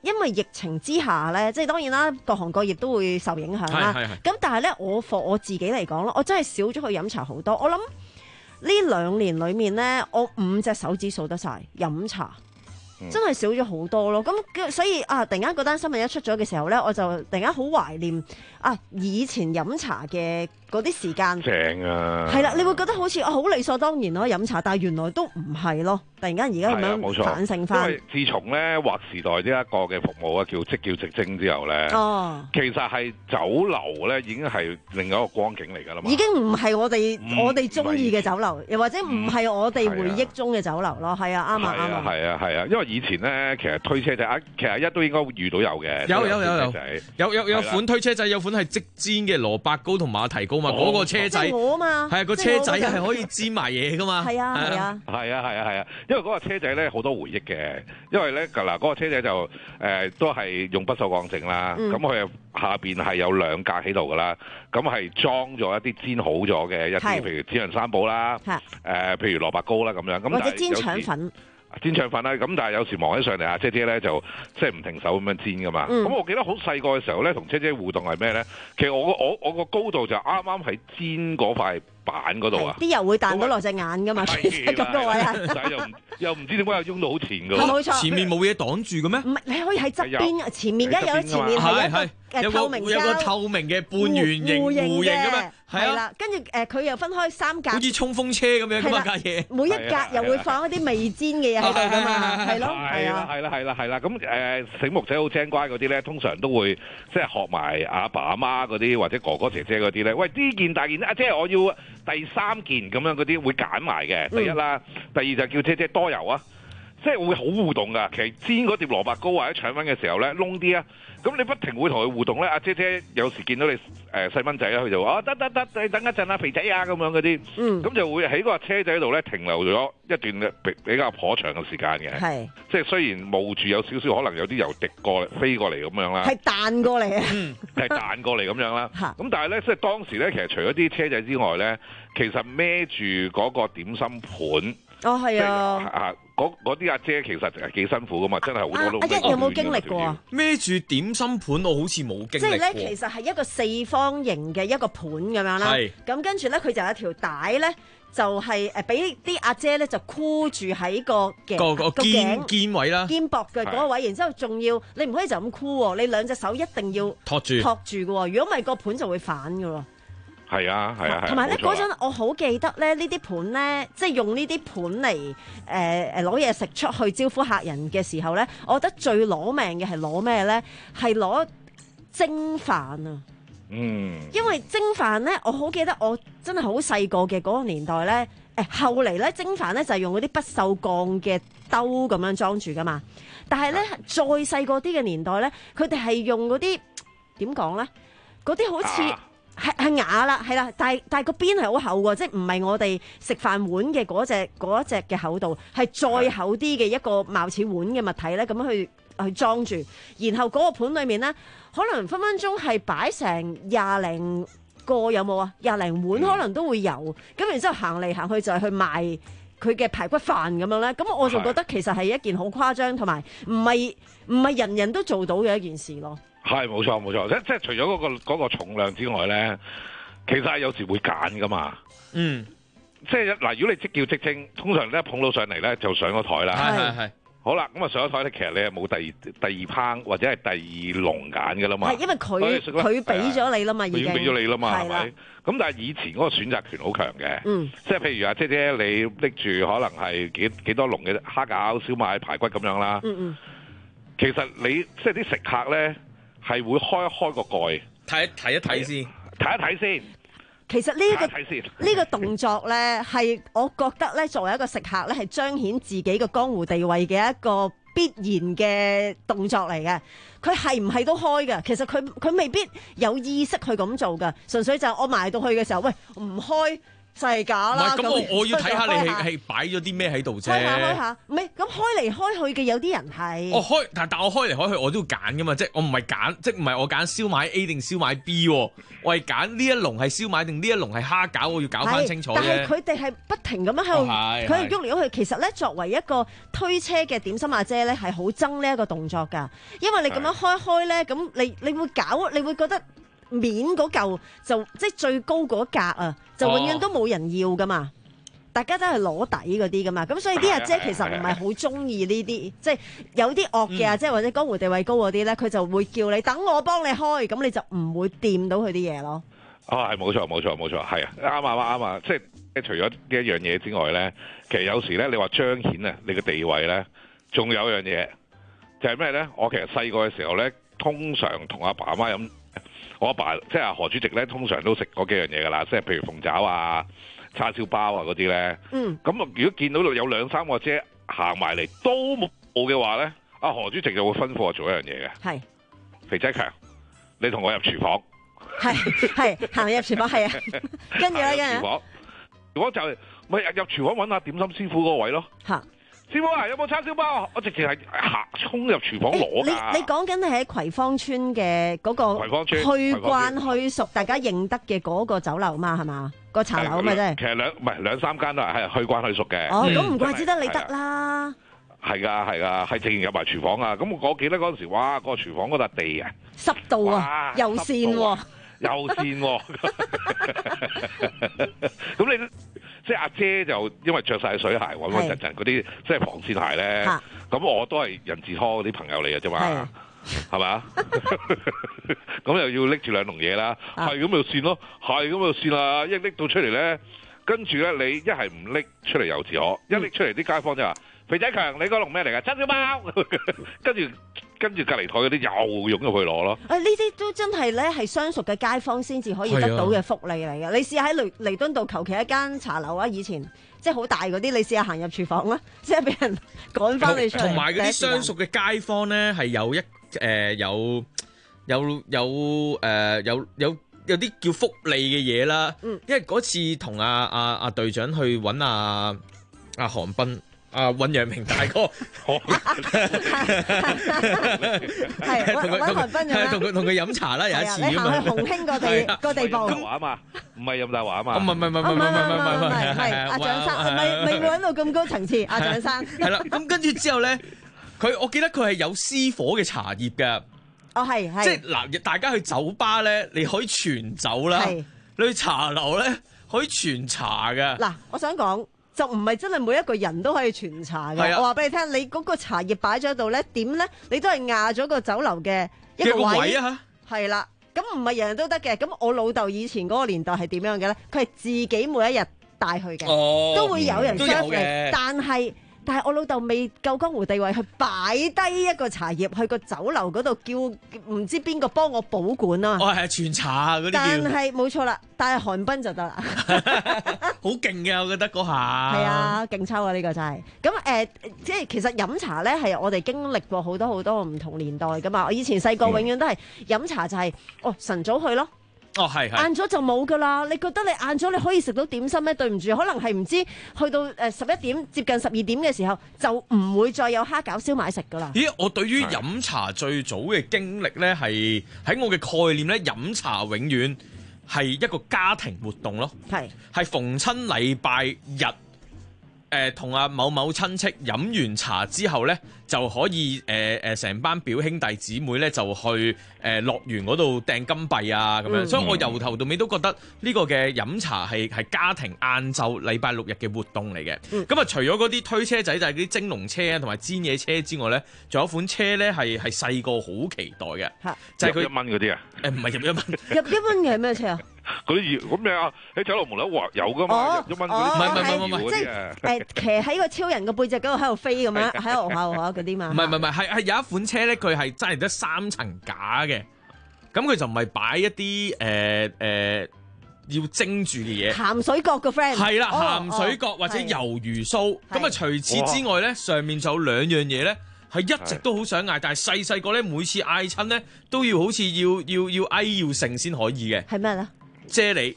因為疫情之下咧，即係當然啦，各行各業都會受影響啦。咁但係咧，我for我自己嚟講咯，我真係少咗去飲茶好多。我諗呢兩年裡面咧，我五隻手指數得晒飲茶。真係少咗好多咯，咁所以啊，突然間嗰單新聞一出咗嘅時候咧，我就突然間好懷念啊以前飲茶嘅嗰啲時間。正啊！係啦，你會覺得好似啊好理所當然咯飲茶，但係原來都唔係咯。突然間而家咁樣反省翻。 因為自從咧劃時代呢一個嘅服務啊，叫即叫直蒸之後咧，哦，其實係酒樓咧已經係另一個光景嚟㗎啦嘛。已經唔係我哋、嗯、我哋中意嘅酒樓，又或者唔係我哋回憶中嘅酒樓咯。係啊，啱啊，啱啊。係啊，係啊，因為以前咧，其實推車仔啊，其實一都應該會遇到有嘅。有有有有有有有款推車仔，有款係即煎嘅蘿蔔糕同馬蹄糕嘛。嗰個車仔我啊嘛，係啊，個車仔係可以煎埋嘢㗎嘛。係啊係啊係啊係啊係啊，因為嗰個車仔咧好多回憶嘅。因為咧嗱，嗰個車仔就誒都係用不鏽鋼整啦。咁佢下邊係有兩格喺度㗎啦。咁係裝咗一啲煎好咗嘅一啲，譬如煎釀三寶啦，誒譬如蘿蔔糕啦咁樣。咁或者煎腸粉。煎腸粉啦，咁但係有時忙起上嚟啊，姐姐咧就即係唔停手咁樣煎噶嘛。咁、嗯、我記得好細個嘅時候咧，同姐姐互動係咩咧？其實我個我我個高度就啱啱喺煎嗰塊板嗰度啊！啲油會彈到落隻眼噶嘛，咁個位啊！但係又唔又唔知點解又擁到好前㗎。冇錯，前面冇嘢擋住嘅咩？唔係，你可以喺側邊，前面而家有前面係一個誒透明膠，有個透明嘅半圓形弧形嘅咩？係啦，跟住誒佢又分開三格，好似衝鋒車咁樣咁啊架嘢。每一格又會放一啲未煎嘅嘢喺度㗎嘛，係咯，係啊，係啦，係啦，係啦。咁誒醒目仔好精乖嗰啲咧，通常都會即係學埋阿爸阿媽嗰啲或者哥哥姐姐嗰啲咧。喂，呢件大件啊，即係我要第三件咁樣嗰啲會揀埋嘅。第一啦，第二就叫姐姐多油啊。即係會好互動㗎，其實煎嗰碟蘿蔔糕或者腸粉嘅時候咧，燶啲啊，咁你不停會同佢互動咧。阿姐姐有時見到你誒細蚊仔啦，佢就話：哦，得得得，你等一陣啊，肥仔啊咁樣嗰啲，咁、嗯、就會喺個車仔度咧停留咗一段比比較頗長嘅時間嘅。係，即係雖然冒住有少少可能有啲油滴過飛過嚟咁樣啦，係彈過嚟啊，係彈過嚟咁樣啦。咁但係咧，即係當時咧，其實除咗啲車仔之外咧，其實孭住嗰個點心盤。哦，係啊！啊，嗰啲阿姐其實係幾辛苦噶嘛，真係好多都。阿一有冇經歷過啊？孭住點心盤，我好似冇經歷過。即係咧，其實係一個四方形嘅一個盤咁樣啦。係。咁跟住咧，佢就有條帶咧，就係誒俾啲阿姐咧就箍住喺個頸個個肩肩位啦，肩膊嘅嗰個位。然之後仲要你唔可以就咁箍喎，你兩隻手一定要托住托住嘅喎。如果唔係個盤就會反嘅喎。係啊，係啊，同埋咧嗰陣我好記得咧，呢啲盤咧，即係用呢啲盤嚟誒誒攞嘢食出去招呼客人嘅時候咧，我覺得最攞命嘅係攞咩咧？係攞蒸飯啊！嗯，因為蒸飯咧，我好記得我真係好細個嘅嗰個年代咧，誒後嚟咧蒸飯咧就係用嗰啲不鏽鋼嘅兜咁樣裝住噶嘛，但係咧再細個啲嘅年代咧，佢哋係用嗰啲點講咧？嗰啲好似〜係係瓦啦，係啦，但係但係個邊係好厚喎，即係唔係我哋食飯碗嘅嗰隻嗰一隻嘅厚度，係再厚啲嘅一個貌似碗嘅物體咧，咁樣去去裝住，然後嗰個盤裏面咧，可能分分鐘係擺成廿零個有冇啊？廿零碗可能都會有，咁、嗯、然之後行嚟行去就係去賣佢嘅排骨飯咁樣咧，咁我就覺得其實係一件好誇張，同埋唔係唔係人人都做到嘅一件事咯。係冇錯冇錯，即即係除咗嗰、嗰個嗰個重量之外咧，其實係有時會揀噶嘛。嗯，即係嗱，如果你即叫即蒸，通常咧捧到上嚟咧就上咗台啦。係係係。好啦，咁啊上咗台咧，其實你係冇第二第二烹或者係第二籠揀噶啦嘛。係因為佢佢俾咗你啦嘛，已經俾咗你啦嘛，係咪？咁但係以前嗰個選擇權好強嘅。嗯。即係譬如啊，姐姐你拎住可能係幾幾多籠嘅蝦餃、燒賣、排骨咁樣啦。嗯嗯。其實你即係啲食客咧。係會開一開個蓋，睇睇一睇先，睇一睇先。其實呢、呢個呢個動作咧，係我覺得咧，作為一個食客咧，係彰顯自己嘅江湖地位嘅一個必然嘅動作嚟嘅。佢係唔係都開嘅？其實佢佢未必有意識去咁做㗎，純粹就我埋到去嘅時候，喂唔開。 真係假啦？ 咁我我要睇下你係係係擺咗啲咩喺度啫。 開下開下，唔係咁開嚟開去嘅有啲人係。 我開，但但我開嚟開去我都要揀噶嘛，即係我唔係揀，即係唔係我揀燒賣 A 定燒賣 B， 我係揀呢一籠係燒賣定呢一籠係蝦餃，我要搞翻清楚啫。 但係佢哋係不停咁樣喺度， 係佢係喐嚟喐去。其實咧，作為一個推車嘅點心阿姐咧，係好憎呢一個動作㗎，因為你咁樣開開咧，咁你你會搞，你會覺得。面嗰嚿就即係最高嗰格啊，就永遠都冇人要噶嘛，大家都係攞底嗰啲噶嘛，咁所以啲阿姐其實唔係好中意呢啲，即係有啲惡嘅啊，即係或者江湖地位高嗰啲咧，佢就會叫你等我幫你開，咁你就唔會掂到佢啲嘢咯。 哦，係冇錯冇錯冇錯，係啊，啱啊啱啊，即係除咗呢一樣嘢之外咧，其實有時咧你話彰顯啊你嘅地位咧，仲有一樣嘢就係咩咧？我其實細個嘅時候咧，通常同阿爸阿媽飲。我阿爸即係阿何主席咧，通常都食嗰幾樣嘢㗎啦，即係譬如鳳爪啊、叉燒包啊嗰啲咧。嗯。咁啊，如果見到有兩三個姐行埋嚟都冇嘅話咧，阿何主席就會吩咐我做一樣嘢嘅。係。肥仔強，你同我入廚房。 係係行入廚房係啊，跟住咧跟住。廚房。如果就係咪入廚房揾下點心師傅嗰個位咯？嚇。師傅啊，有冇叉燒包？我直情係行衝入廚房攞㗎。 你你講緊係喺葵芳村嘅嗰個葵芳村去慣去熟，大家認得嘅嗰個酒樓嘛，係嘛？個茶樓嘛，真係。 其實兩唔係兩三間都係係去慣去熟嘅。 哦，咁唔怪之得你得啦。係㗎係㗎，係直情入埋廚房啊！咁我記得嗰陣時，哇，個廚房嗰笪地啊， 濕到啊，又跣喎， 又跣喎。咁你？即係阿姐就因為着晒水鞋穩穩陣陣嗰啲即係防線鞋咧，咁我都係人字拖嗰啲朋友嚟嘅啫嘛，係咪啊？咁又要拎住兩籠嘢啦，係咁就算咯，係咁就算啦。一拎到出嚟咧，跟住咧你一係唔拎出嚟又自可，一拎出嚟啲街坊就話：肥仔強，你嗰籠咩嚟㗎？叉燒包。跟住跟住隔離台嗰啲又湧入去攞咯。 誒呢啲都真係咧係相熟嘅街坊先至可以得到嘅福利嚟嘅。你試下喺彌彌敦道求其一間茶樓啊，以前即係好大嗰啲，你試下行入廚房啦，即係俾人趕翻你出嚟。 同埋嗰啲相熟嘅街坊咧係有一誒、呃、有有有誒、呃、有有有啲叫福利嘅嘢啦。嗯、因為嗰次同阿阿阿隊長去揾阿阿韓斌。啊！尹陽明大哥， 係同佢同佢同佢飲茶啦，有一次咁啊！你行去鴻興個地個地步， 咁啊嘛，唔係任大華啊嘛， 唔係唔係唔係唔係唔係唔係唔係阿蔣生，未未揾到咁高層次，阿蔣生係啦。咁跟住之後咧，佢我記得佢係有私伙嘅茶葉㗎。 哦，係係， 即係嗱，大家去酒吧咧，你可以傳酒啦；你去茶樓咧，可以傳茶㗎。 嗱，我想講。就唔係真係每一個人都可以傳茶嘅。我話俾你聽，你嗰個茶葉擺咗喺度咧，點咧？你都係壓咗個酒樓嘅一個位。 位啊！ 係啦，咁唔係人人都得嘅。咁我老豆以前嗰個年代係點樣嘅咧？佢係自己每一日帶去嘅， 哦、 都會有人 serve 你。 嗯、 但係但係我老豆未夠江湖地位去擺低一個茶葉去個酒樓嗰度，叫唔知邊個幫我保管啊嘛。 哦，係傳茶嗰啲。 但係冇錯啦，但係韓賓就得啦。 好勁嘅，我覺得嗰下。 係啊，勁抽啊！呢、這個真係。咁誒、呃，即係其實飲茶咧係我哋經歷過好多好多唔同年代噶嘛。我以前細個永遠都係飲茶就係、是，哦晨早去咯。 哦，係係。 晏咗就冇噶啦。你覺得你晏咗你可以食到點心咩？對唔住，可能係唔知去到誒十一點接近十二點嘅時候，就唔會再有蝦餃燒賣食噶啦。 咦，我對於飲茶最早嘅經歷咧，係喺我嘅概念咧，飲茶永遠係一個家庭活動咯，係係逢親禮拜日，誒同阿某某親戚飲完茶之後咧，就可以誒誒成班表兄弟姊妹咧就去誒樂園嗰度掟金幣啊咁樣，嗯、所以我由頭到尾都覺得呢個嘅飲茶係係家庭晏晝禮拜六日嘅活動嚟嘅。咁啊、嗯，除咗嗰啲推車仔就係啲蒸籠車啊同埋煎嘢車之外咧，仲有一款車咧係係細個好期待嘅， 是就係佢一蚊嗰啲啊？ 誒唔係入一蚊， 入一蚊嘅係咩車啊？ 嗰啲搖咁咩啊？喺酒樓門口畫有噶嘛？一蚊嗰啲， 唔係唔係唔係， 即係誒騎喺個超人個背脊嗰度喺度飛咁樣，喺度下下嗰啲嘛。 唔係唔係唔係，係係有一款車咧，佢係真係得三層架嘅，咁佢就唔係擺一啲誒誒要蒸住嘅嘢。 鹹水角個 friend 係啦，鹹水角或者魷魚酥。咁啊，除此之外咧，上面就有兩樣嘢咧。係一直都好想嗌，但係細細個咧，每次嗌親咧都要好似要要要嗌要剩先可以嘅。 係咩咧？ 啫喱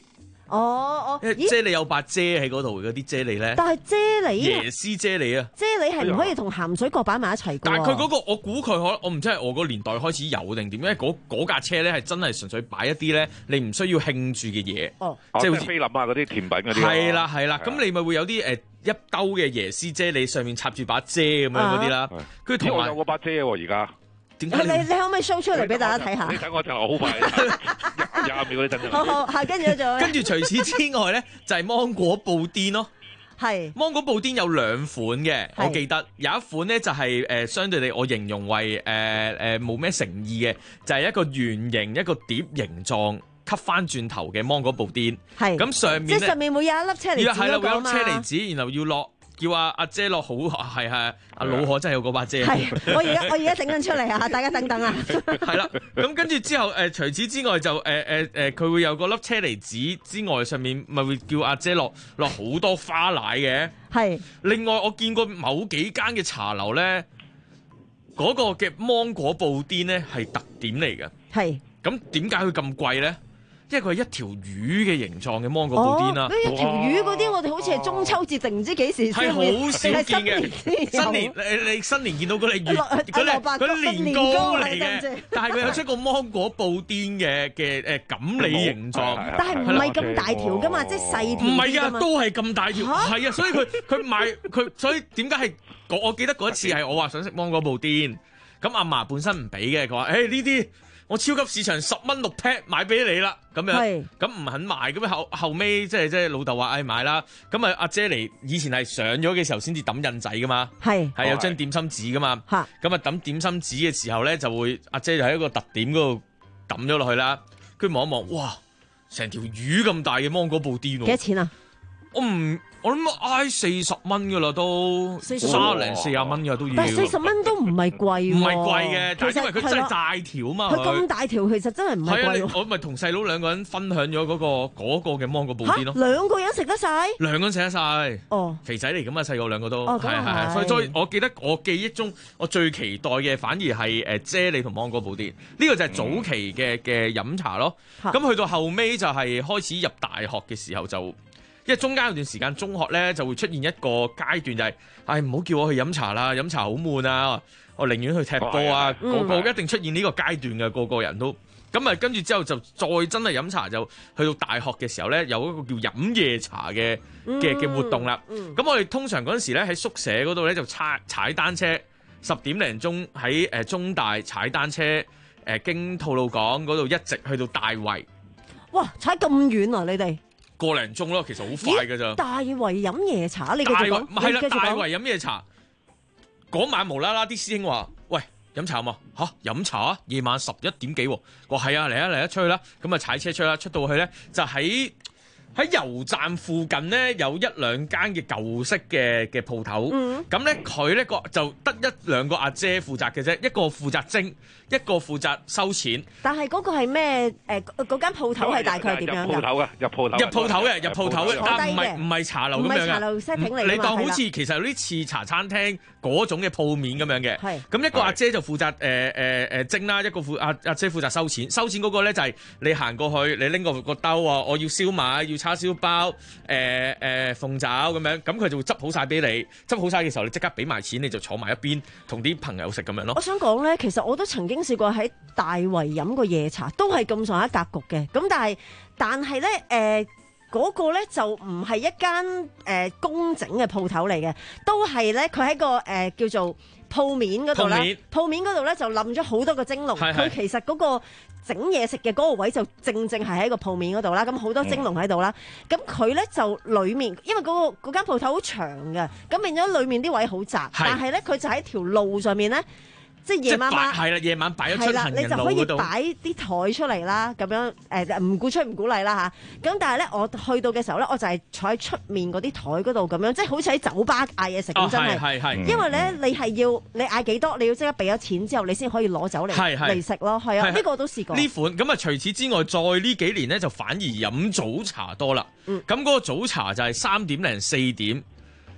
哦哦， 啫喱有把遮喺嗰度嗰啲啫喱咧， 但係啫喱椰絲啫喱啊， 啫喱係唔可以同鹹水角擺埋一齊㗎。 但係佢嗰個我估佢可我唔知係我個年代開始有定點，因為嗰嗰架車咧係真係純粹擺一啲咧你唔需要興住嘅嘢， 哦， 即係好似菲林啊嗰啲甜品嗰啲。 係啦係啦，咁你咪會有啲誒一兜嘅椰絲啫喱上面插住把遮咁樣嗰啲啦，跟住同埋有個把遮喎而家。 你你可唔可以 show 出嚟俾大家睇下？ 你等我陣，我好快，廿秒嗰啲陣。 好好，係跟住做。 跟住除此之外咧，就係芒果布甸咯。 係芒果布甸有兩款嘅，我記得有一款咧就係誒相對地，我形容為誒誒冇咩誠意嘅，就係一個圓形一個碟形狀吸翻轉頭嘅芒果布甸。係咁上面即係上面會有一粒車厘子嗰個嘛。 車厘子，然後要落。叫阿阿姐落好係係阿老可真係有嗰把遮。 係我而家我而家整緊出嚟啊！大家等等啊！ 係啦，咁跟住之後誒、呃，除此之外就誒誒誒，佢、呃呃、會有個粒車厘子之外，上面咪會叫阿姐落落好多花奶嘅。 係。 另外我見過某幾間嘅茶樓咧，嗰、那個嘅芒果布甸咧係特點嚟嘅。 係。 咁點解佢咁貴咧？因為佢係一條魚嘅形狀嘅芒果布甸啦。 呢一條魚嗰啲，我哋好似係中秋節定唔知幾時先會， 係好少見嘅。新年你你新年見到嗰粒魚，嗰粒嗰年糕嚟嘅，但係佢有出個芒果布甸嘅嘅誒錦鯉形狀。 但係唔係咁大條噶嘛，即係細條。 唔係啊，都係咁大條。係啊，所以佢佢賣佢，所以點解係我我記得嗰一次係我話想食芒果布甸，咁阿嫲本身唔俾嘅，佢話誒呢啲。我超級市場十蚊六 pack 買俾你啦，咁樣，咁唔肯賣，咁後後尾即係即係老豆話誒買啦，咁啊阿姐嚟以前係上咗嘅時候先至抌印仔噶嘛，係係有張點心紙噶嘛，咁啊抌點心紙嘅時候咧就會阿姐就喺一個特點嗰度抌咗落去啦，跟住望一望，哇，成條魚咁大嘅芒果布甸喎，幾多錢啊？ 我唔。我諗挨四十蚊噶啦，都三零四十蚊噶都要。 但係四十蚊都唔係貴喎。 唔係貴嘅，但係因為佢真係大條啊嘛。 佢咁大條，其實真係唔係貴。 我咪同細佬兩個人分享咗嗰個嗰個嘅芒果布甸咯。 兩個人食得晒？兩個人食得晒。哦，肥仔嚟噶嘛，細個兩個都。 哦， 係係係。所以所以，我記得我記憶中，我最期待嘅反而係誒啫喱同芒果布甸。呢個就係早期嘅嘅飲茶咯。咁去到後尾就係開始入大學嘅時候就。因為中間有段時間中學咧就會出現一個階段就係、是，唉唔好叫我去飲茶啦，飲茶好悶啊，我寧願去踢波啊，個、哦、個一定出現呢個階段嘅，個個人都，咁啊跟住之後就再真係飲茶就去到大學嘅時候咧，有一個叫飲夜茶嘅嘅嘅活動啦。咁、嗯嗯、我哋通常嗰陣時咧喺宿舍嗰度咧就踩踩單車，十點零鐘喺誒中大踩單車，誒、呃、經吐露港嗰度一直去到大圍。 哇！踩咁遠啊，你哋？ 個零鐘咯，其實好快㗎咋。 大圍飲夜茶，你繼續講。 係啦，大圍飲夜茶。嗰晚無啦啦啲師兄話：喂，飲茶嘛？吓、啊，飲茶啊？夜晚十一點幾？我話係啊，嚟啊嚟啊，出去啦。咁啊踩車出去啦，出到去咧就喺喺油站附近咧有一兩間嘅舊式嘅嘅鋪頭。咁咧佢咧個就得一兩個阿姐負責嘅啫，一個負責蒸，一個負責收錢。 但係嗰個係咩？誒嗰間鋪頭係大概點樣㗎？ 入鋪頭嘅，入鋪頭。 入鋪頭嘅，入鋪頭嘅，但唔係唔係茶樓咁樣嘅。唔係茶樓 setting 嚟㗎嘛。你當好似其實有啲似茶餐廳嗰種嘅鋪面咁樣嘅。係。咁一個阿姐就負責誒誒誒蒸啦，一個負阿阿姐負責收錢。收錢嗰個咧就係你行過去，你拎個個兜啊，我要燒賣，要叉燒包，誒誒鳳爪咁樣，咁佢就會執好晒俾你。執好晒嘅時候，你即刻俾埋錢，你就坐埋一邊，同啲朋友食咁樣咯。 我想講咧，其實我都曾經試過喺大圍飲過夜茶，都係咁上下格局嘅。咁但係但係咧，誒、呃、嗰、那個咧就唔係一間誒、呃、工整嘅鋪頭嚟嘅，都係咧佢喺個誒、呃、叫做鋪面嗰度咧，鋪面嗰度咧就冧咗好多個蒸籠。佢其實嗰個整嘢食嘅嗰個位就正正係喺個鋪面嗰度啦。咁好多蒸籠喺度啦。咁佢咧就裡面，因為嗰、那個嗰間鋪頭好長嘅，咁變咗裡面啲位好窄。但係咧佢就喺條路上面咧。即係夜晚晚係啦，夜晚擺咗出行人路嗰度，你就可以擺啲台出嚟啦，咁樣誒唔鼓吹唔鼓勵啦嚇。咁但係咧，我去到嘅時候咧，我就係坐喺出面嗰啲台嗰度咁樣，即係好似喺酒吧嗌嘢食咁，真係。係係。因為咧，你係要你嗌幾多，你要即刻俾咗錢之後，你先可以攞走嚟嚟食咯。係啊，呢個我都試過。呢款咁啊，除此之外，再呢幾年咧就反而飲早茶多啦。咁、嗯、嗰個早茶就係三點零四點。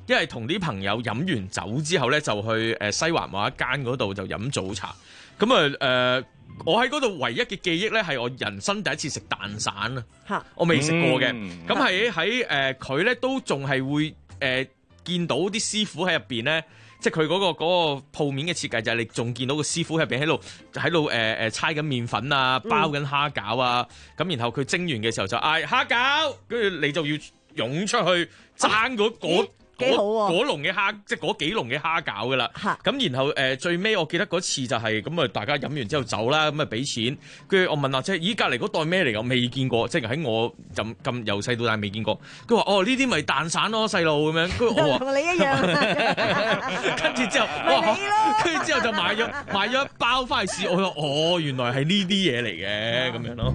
一係同啲朋友飲完酒之後咧，就去誒西環某一間嗰度就飲早茶。咁啊誒，我喺嗰度唯一嘅記憶咧，係我人生第一次食蛋散啊！我未食過嘅。咁係喺誒佢咧都仲係會誒、呃、見到啲師傅喺入邊咧。即係佢嗰個嗰、嗰個鋪面嘅設計就係你仲見到個師傅入邊喺度喺度誒誒搓緊麵粉啊，包緊蝦餃啊，咁、嗯、然後佢蒸完嘅時候就嗌蝦餃，跟住你就要湧出去爭嗰嗰嗰嗰籠嘅蝦，即係嗰幾籠嘅蝦餃噶啦。咁然後誒、呃、最尾我記得嗰次就係咁啊，大家飲完之後走啦，咁啊俾錢，跟住我問阿姐，咦隔離嗰袋咩嚟㗎？我未見過，即係喺我咁咁由細到大未見過。佢話哦呢啲咪蛋散咯，細路咁樣。跟住我話同你一樣。 跟住之後，哇！跟住之後就買咗買咗一包翻去試，我話哦原來係呢啲嘢嚟嘅咁樣咯。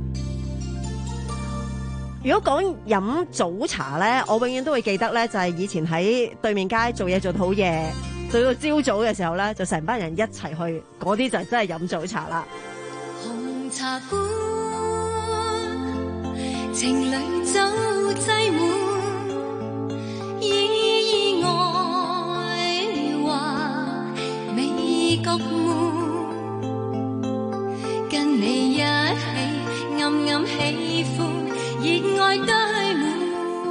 如果講飲早茶咧，我永遠都會記得咧，就係以前喺對面街做嘢做到好夜，做到朝早嘅時候咧，就成班人一齊去，嗰啲就真係飲早茶啦。 紅茶館，情侶酒擠滿，意外話美覺悶，跟你一起暗暗喜歡。熱愛堆滿，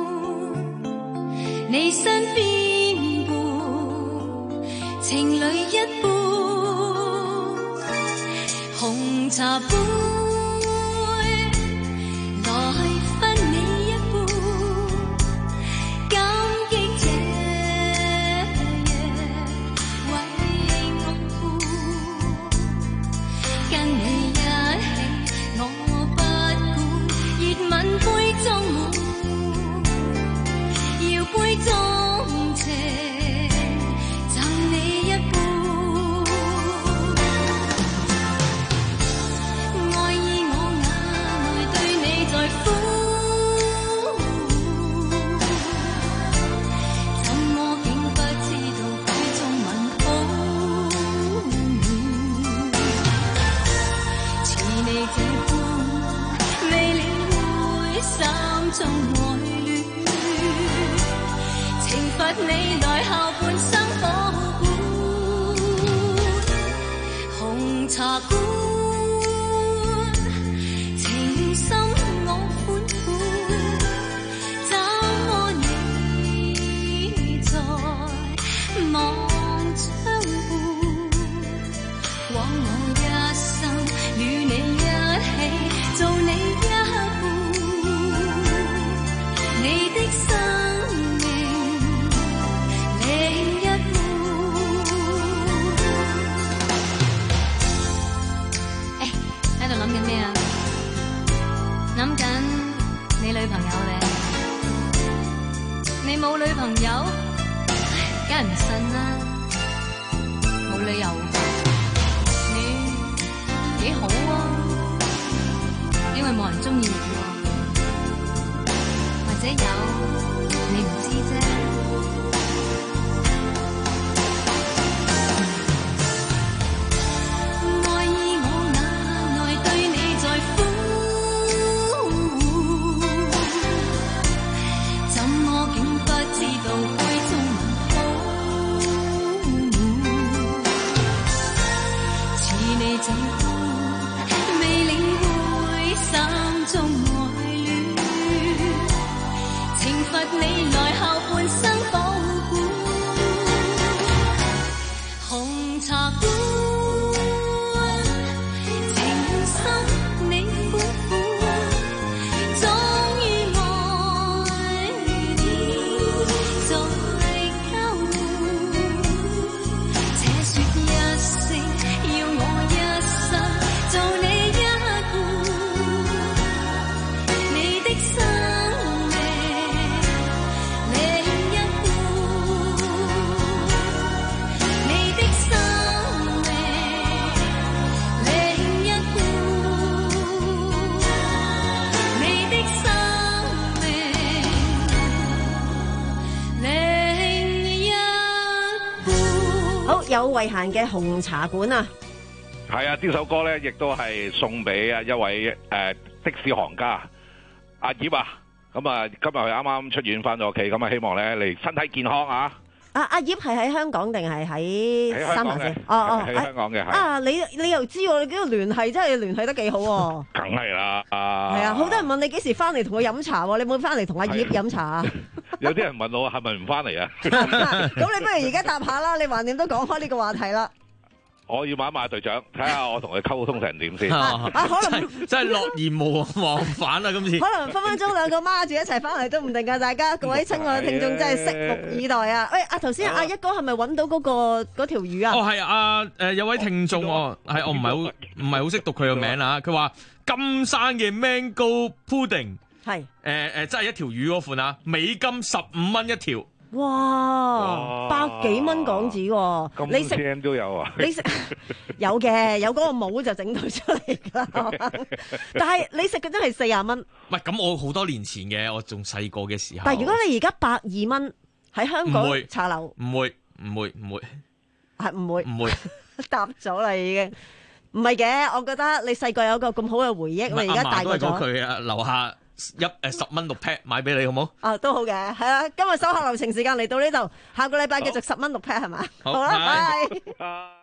你身邊伴，情侶一般，紅茶杯，來分你一半，感激這夜為我伴，跟你一起我不管，熱吻杯中滿，搖杯中情，贈你一半。愛意我眼內對你在呼，怎麼竟不知道杯中吻好，似你這般未領會心中愛戀，懲罰你來後半生保管。紅茶館，情深我款款，怎麼你在望窗畔？枉我一生與你一起做你一半，你的生命另一半。誒，喺度諗緊咩啊？諗緊你女朋友咧？你冇女朋友？梗係唔信啦，冇理由。你幾好啊？因為冇人中意你喎，或者有你唔知啫。愛意我眼內對你在呼，怎麼竟不知道杯中吻好，似你這般未領會心中愛戀，懲罰你來後半生保管。紅茶館，情深你款款，終於愛你再交換，且說一聲要我一生做你一半，你的生命另一半，你的生命另一半，你的生命另一半。 好，有慧嫻嘅紅茶館啊！ 係啊，呢首歌咧亦都係送俾啊一位誒、呃、的士行家阿葉啊， 咁啊，今日佢啱啱出院翻咗屋企，咁啊希望咧你身體健康啊！ 阿阿葉係喺香港定係喺三藩市？哦哦， 喺香港嘅係。 啊，你你又知喎？你呢個聯繫真係聯繫得幾好喎！ 梗係啦，啊！ 係啊，好多人問你幾時翻嚟同佢飲茶喎？你冇翻嚟同阿葉飲茶啊？ 有啲人問我係咪唔翻嚟啊？ 咁你不如而家答下啦，你橫掂都講開呢個話題啦。 我要問一問隊長，睇下我同佢溝通成點先。 啊，可能真係樂而無往返啊！今次可能分分鐘兩個孖住一齊翻嚟都唔定㗎，大家各位親愛嘅聽眾真係拭目以待啊！喂，啊頭先阿一哥係咪揾到嗰個嗰條魚啊？ 哦，係啊，誒有位聽眾喎，係我唔係好唔係好識讀佢個名啊，佢話金山嘅 Mango Pudding 係誒誒，真係一條魚嗰款啊，美金十五蚊一條。 哇，百幾蚊港紙喎！你食都有啊？ 你食有嘅，有嗰個帽就整到出嚟㗎。但係你食嘅真係四十蚊。 喂，咁我好多年前嘅，我仲細個嘅時候。 但係如果你而家百二蚊喺香港茶樓， 唔會唔會唔會係唔會唔會答咗啦已經。唔係嘅，我覺得你細個有個咁好嘅回憶，你而家大個咗。 都係講佢啊，樓下。一誒十蚊六 pack 買俾你好冇？ 啊，都好嘅，係啊！今日收客流程時間嚟到呢度，下個禮拜繼續十蚊六 pack 係嘛？好啦，拜。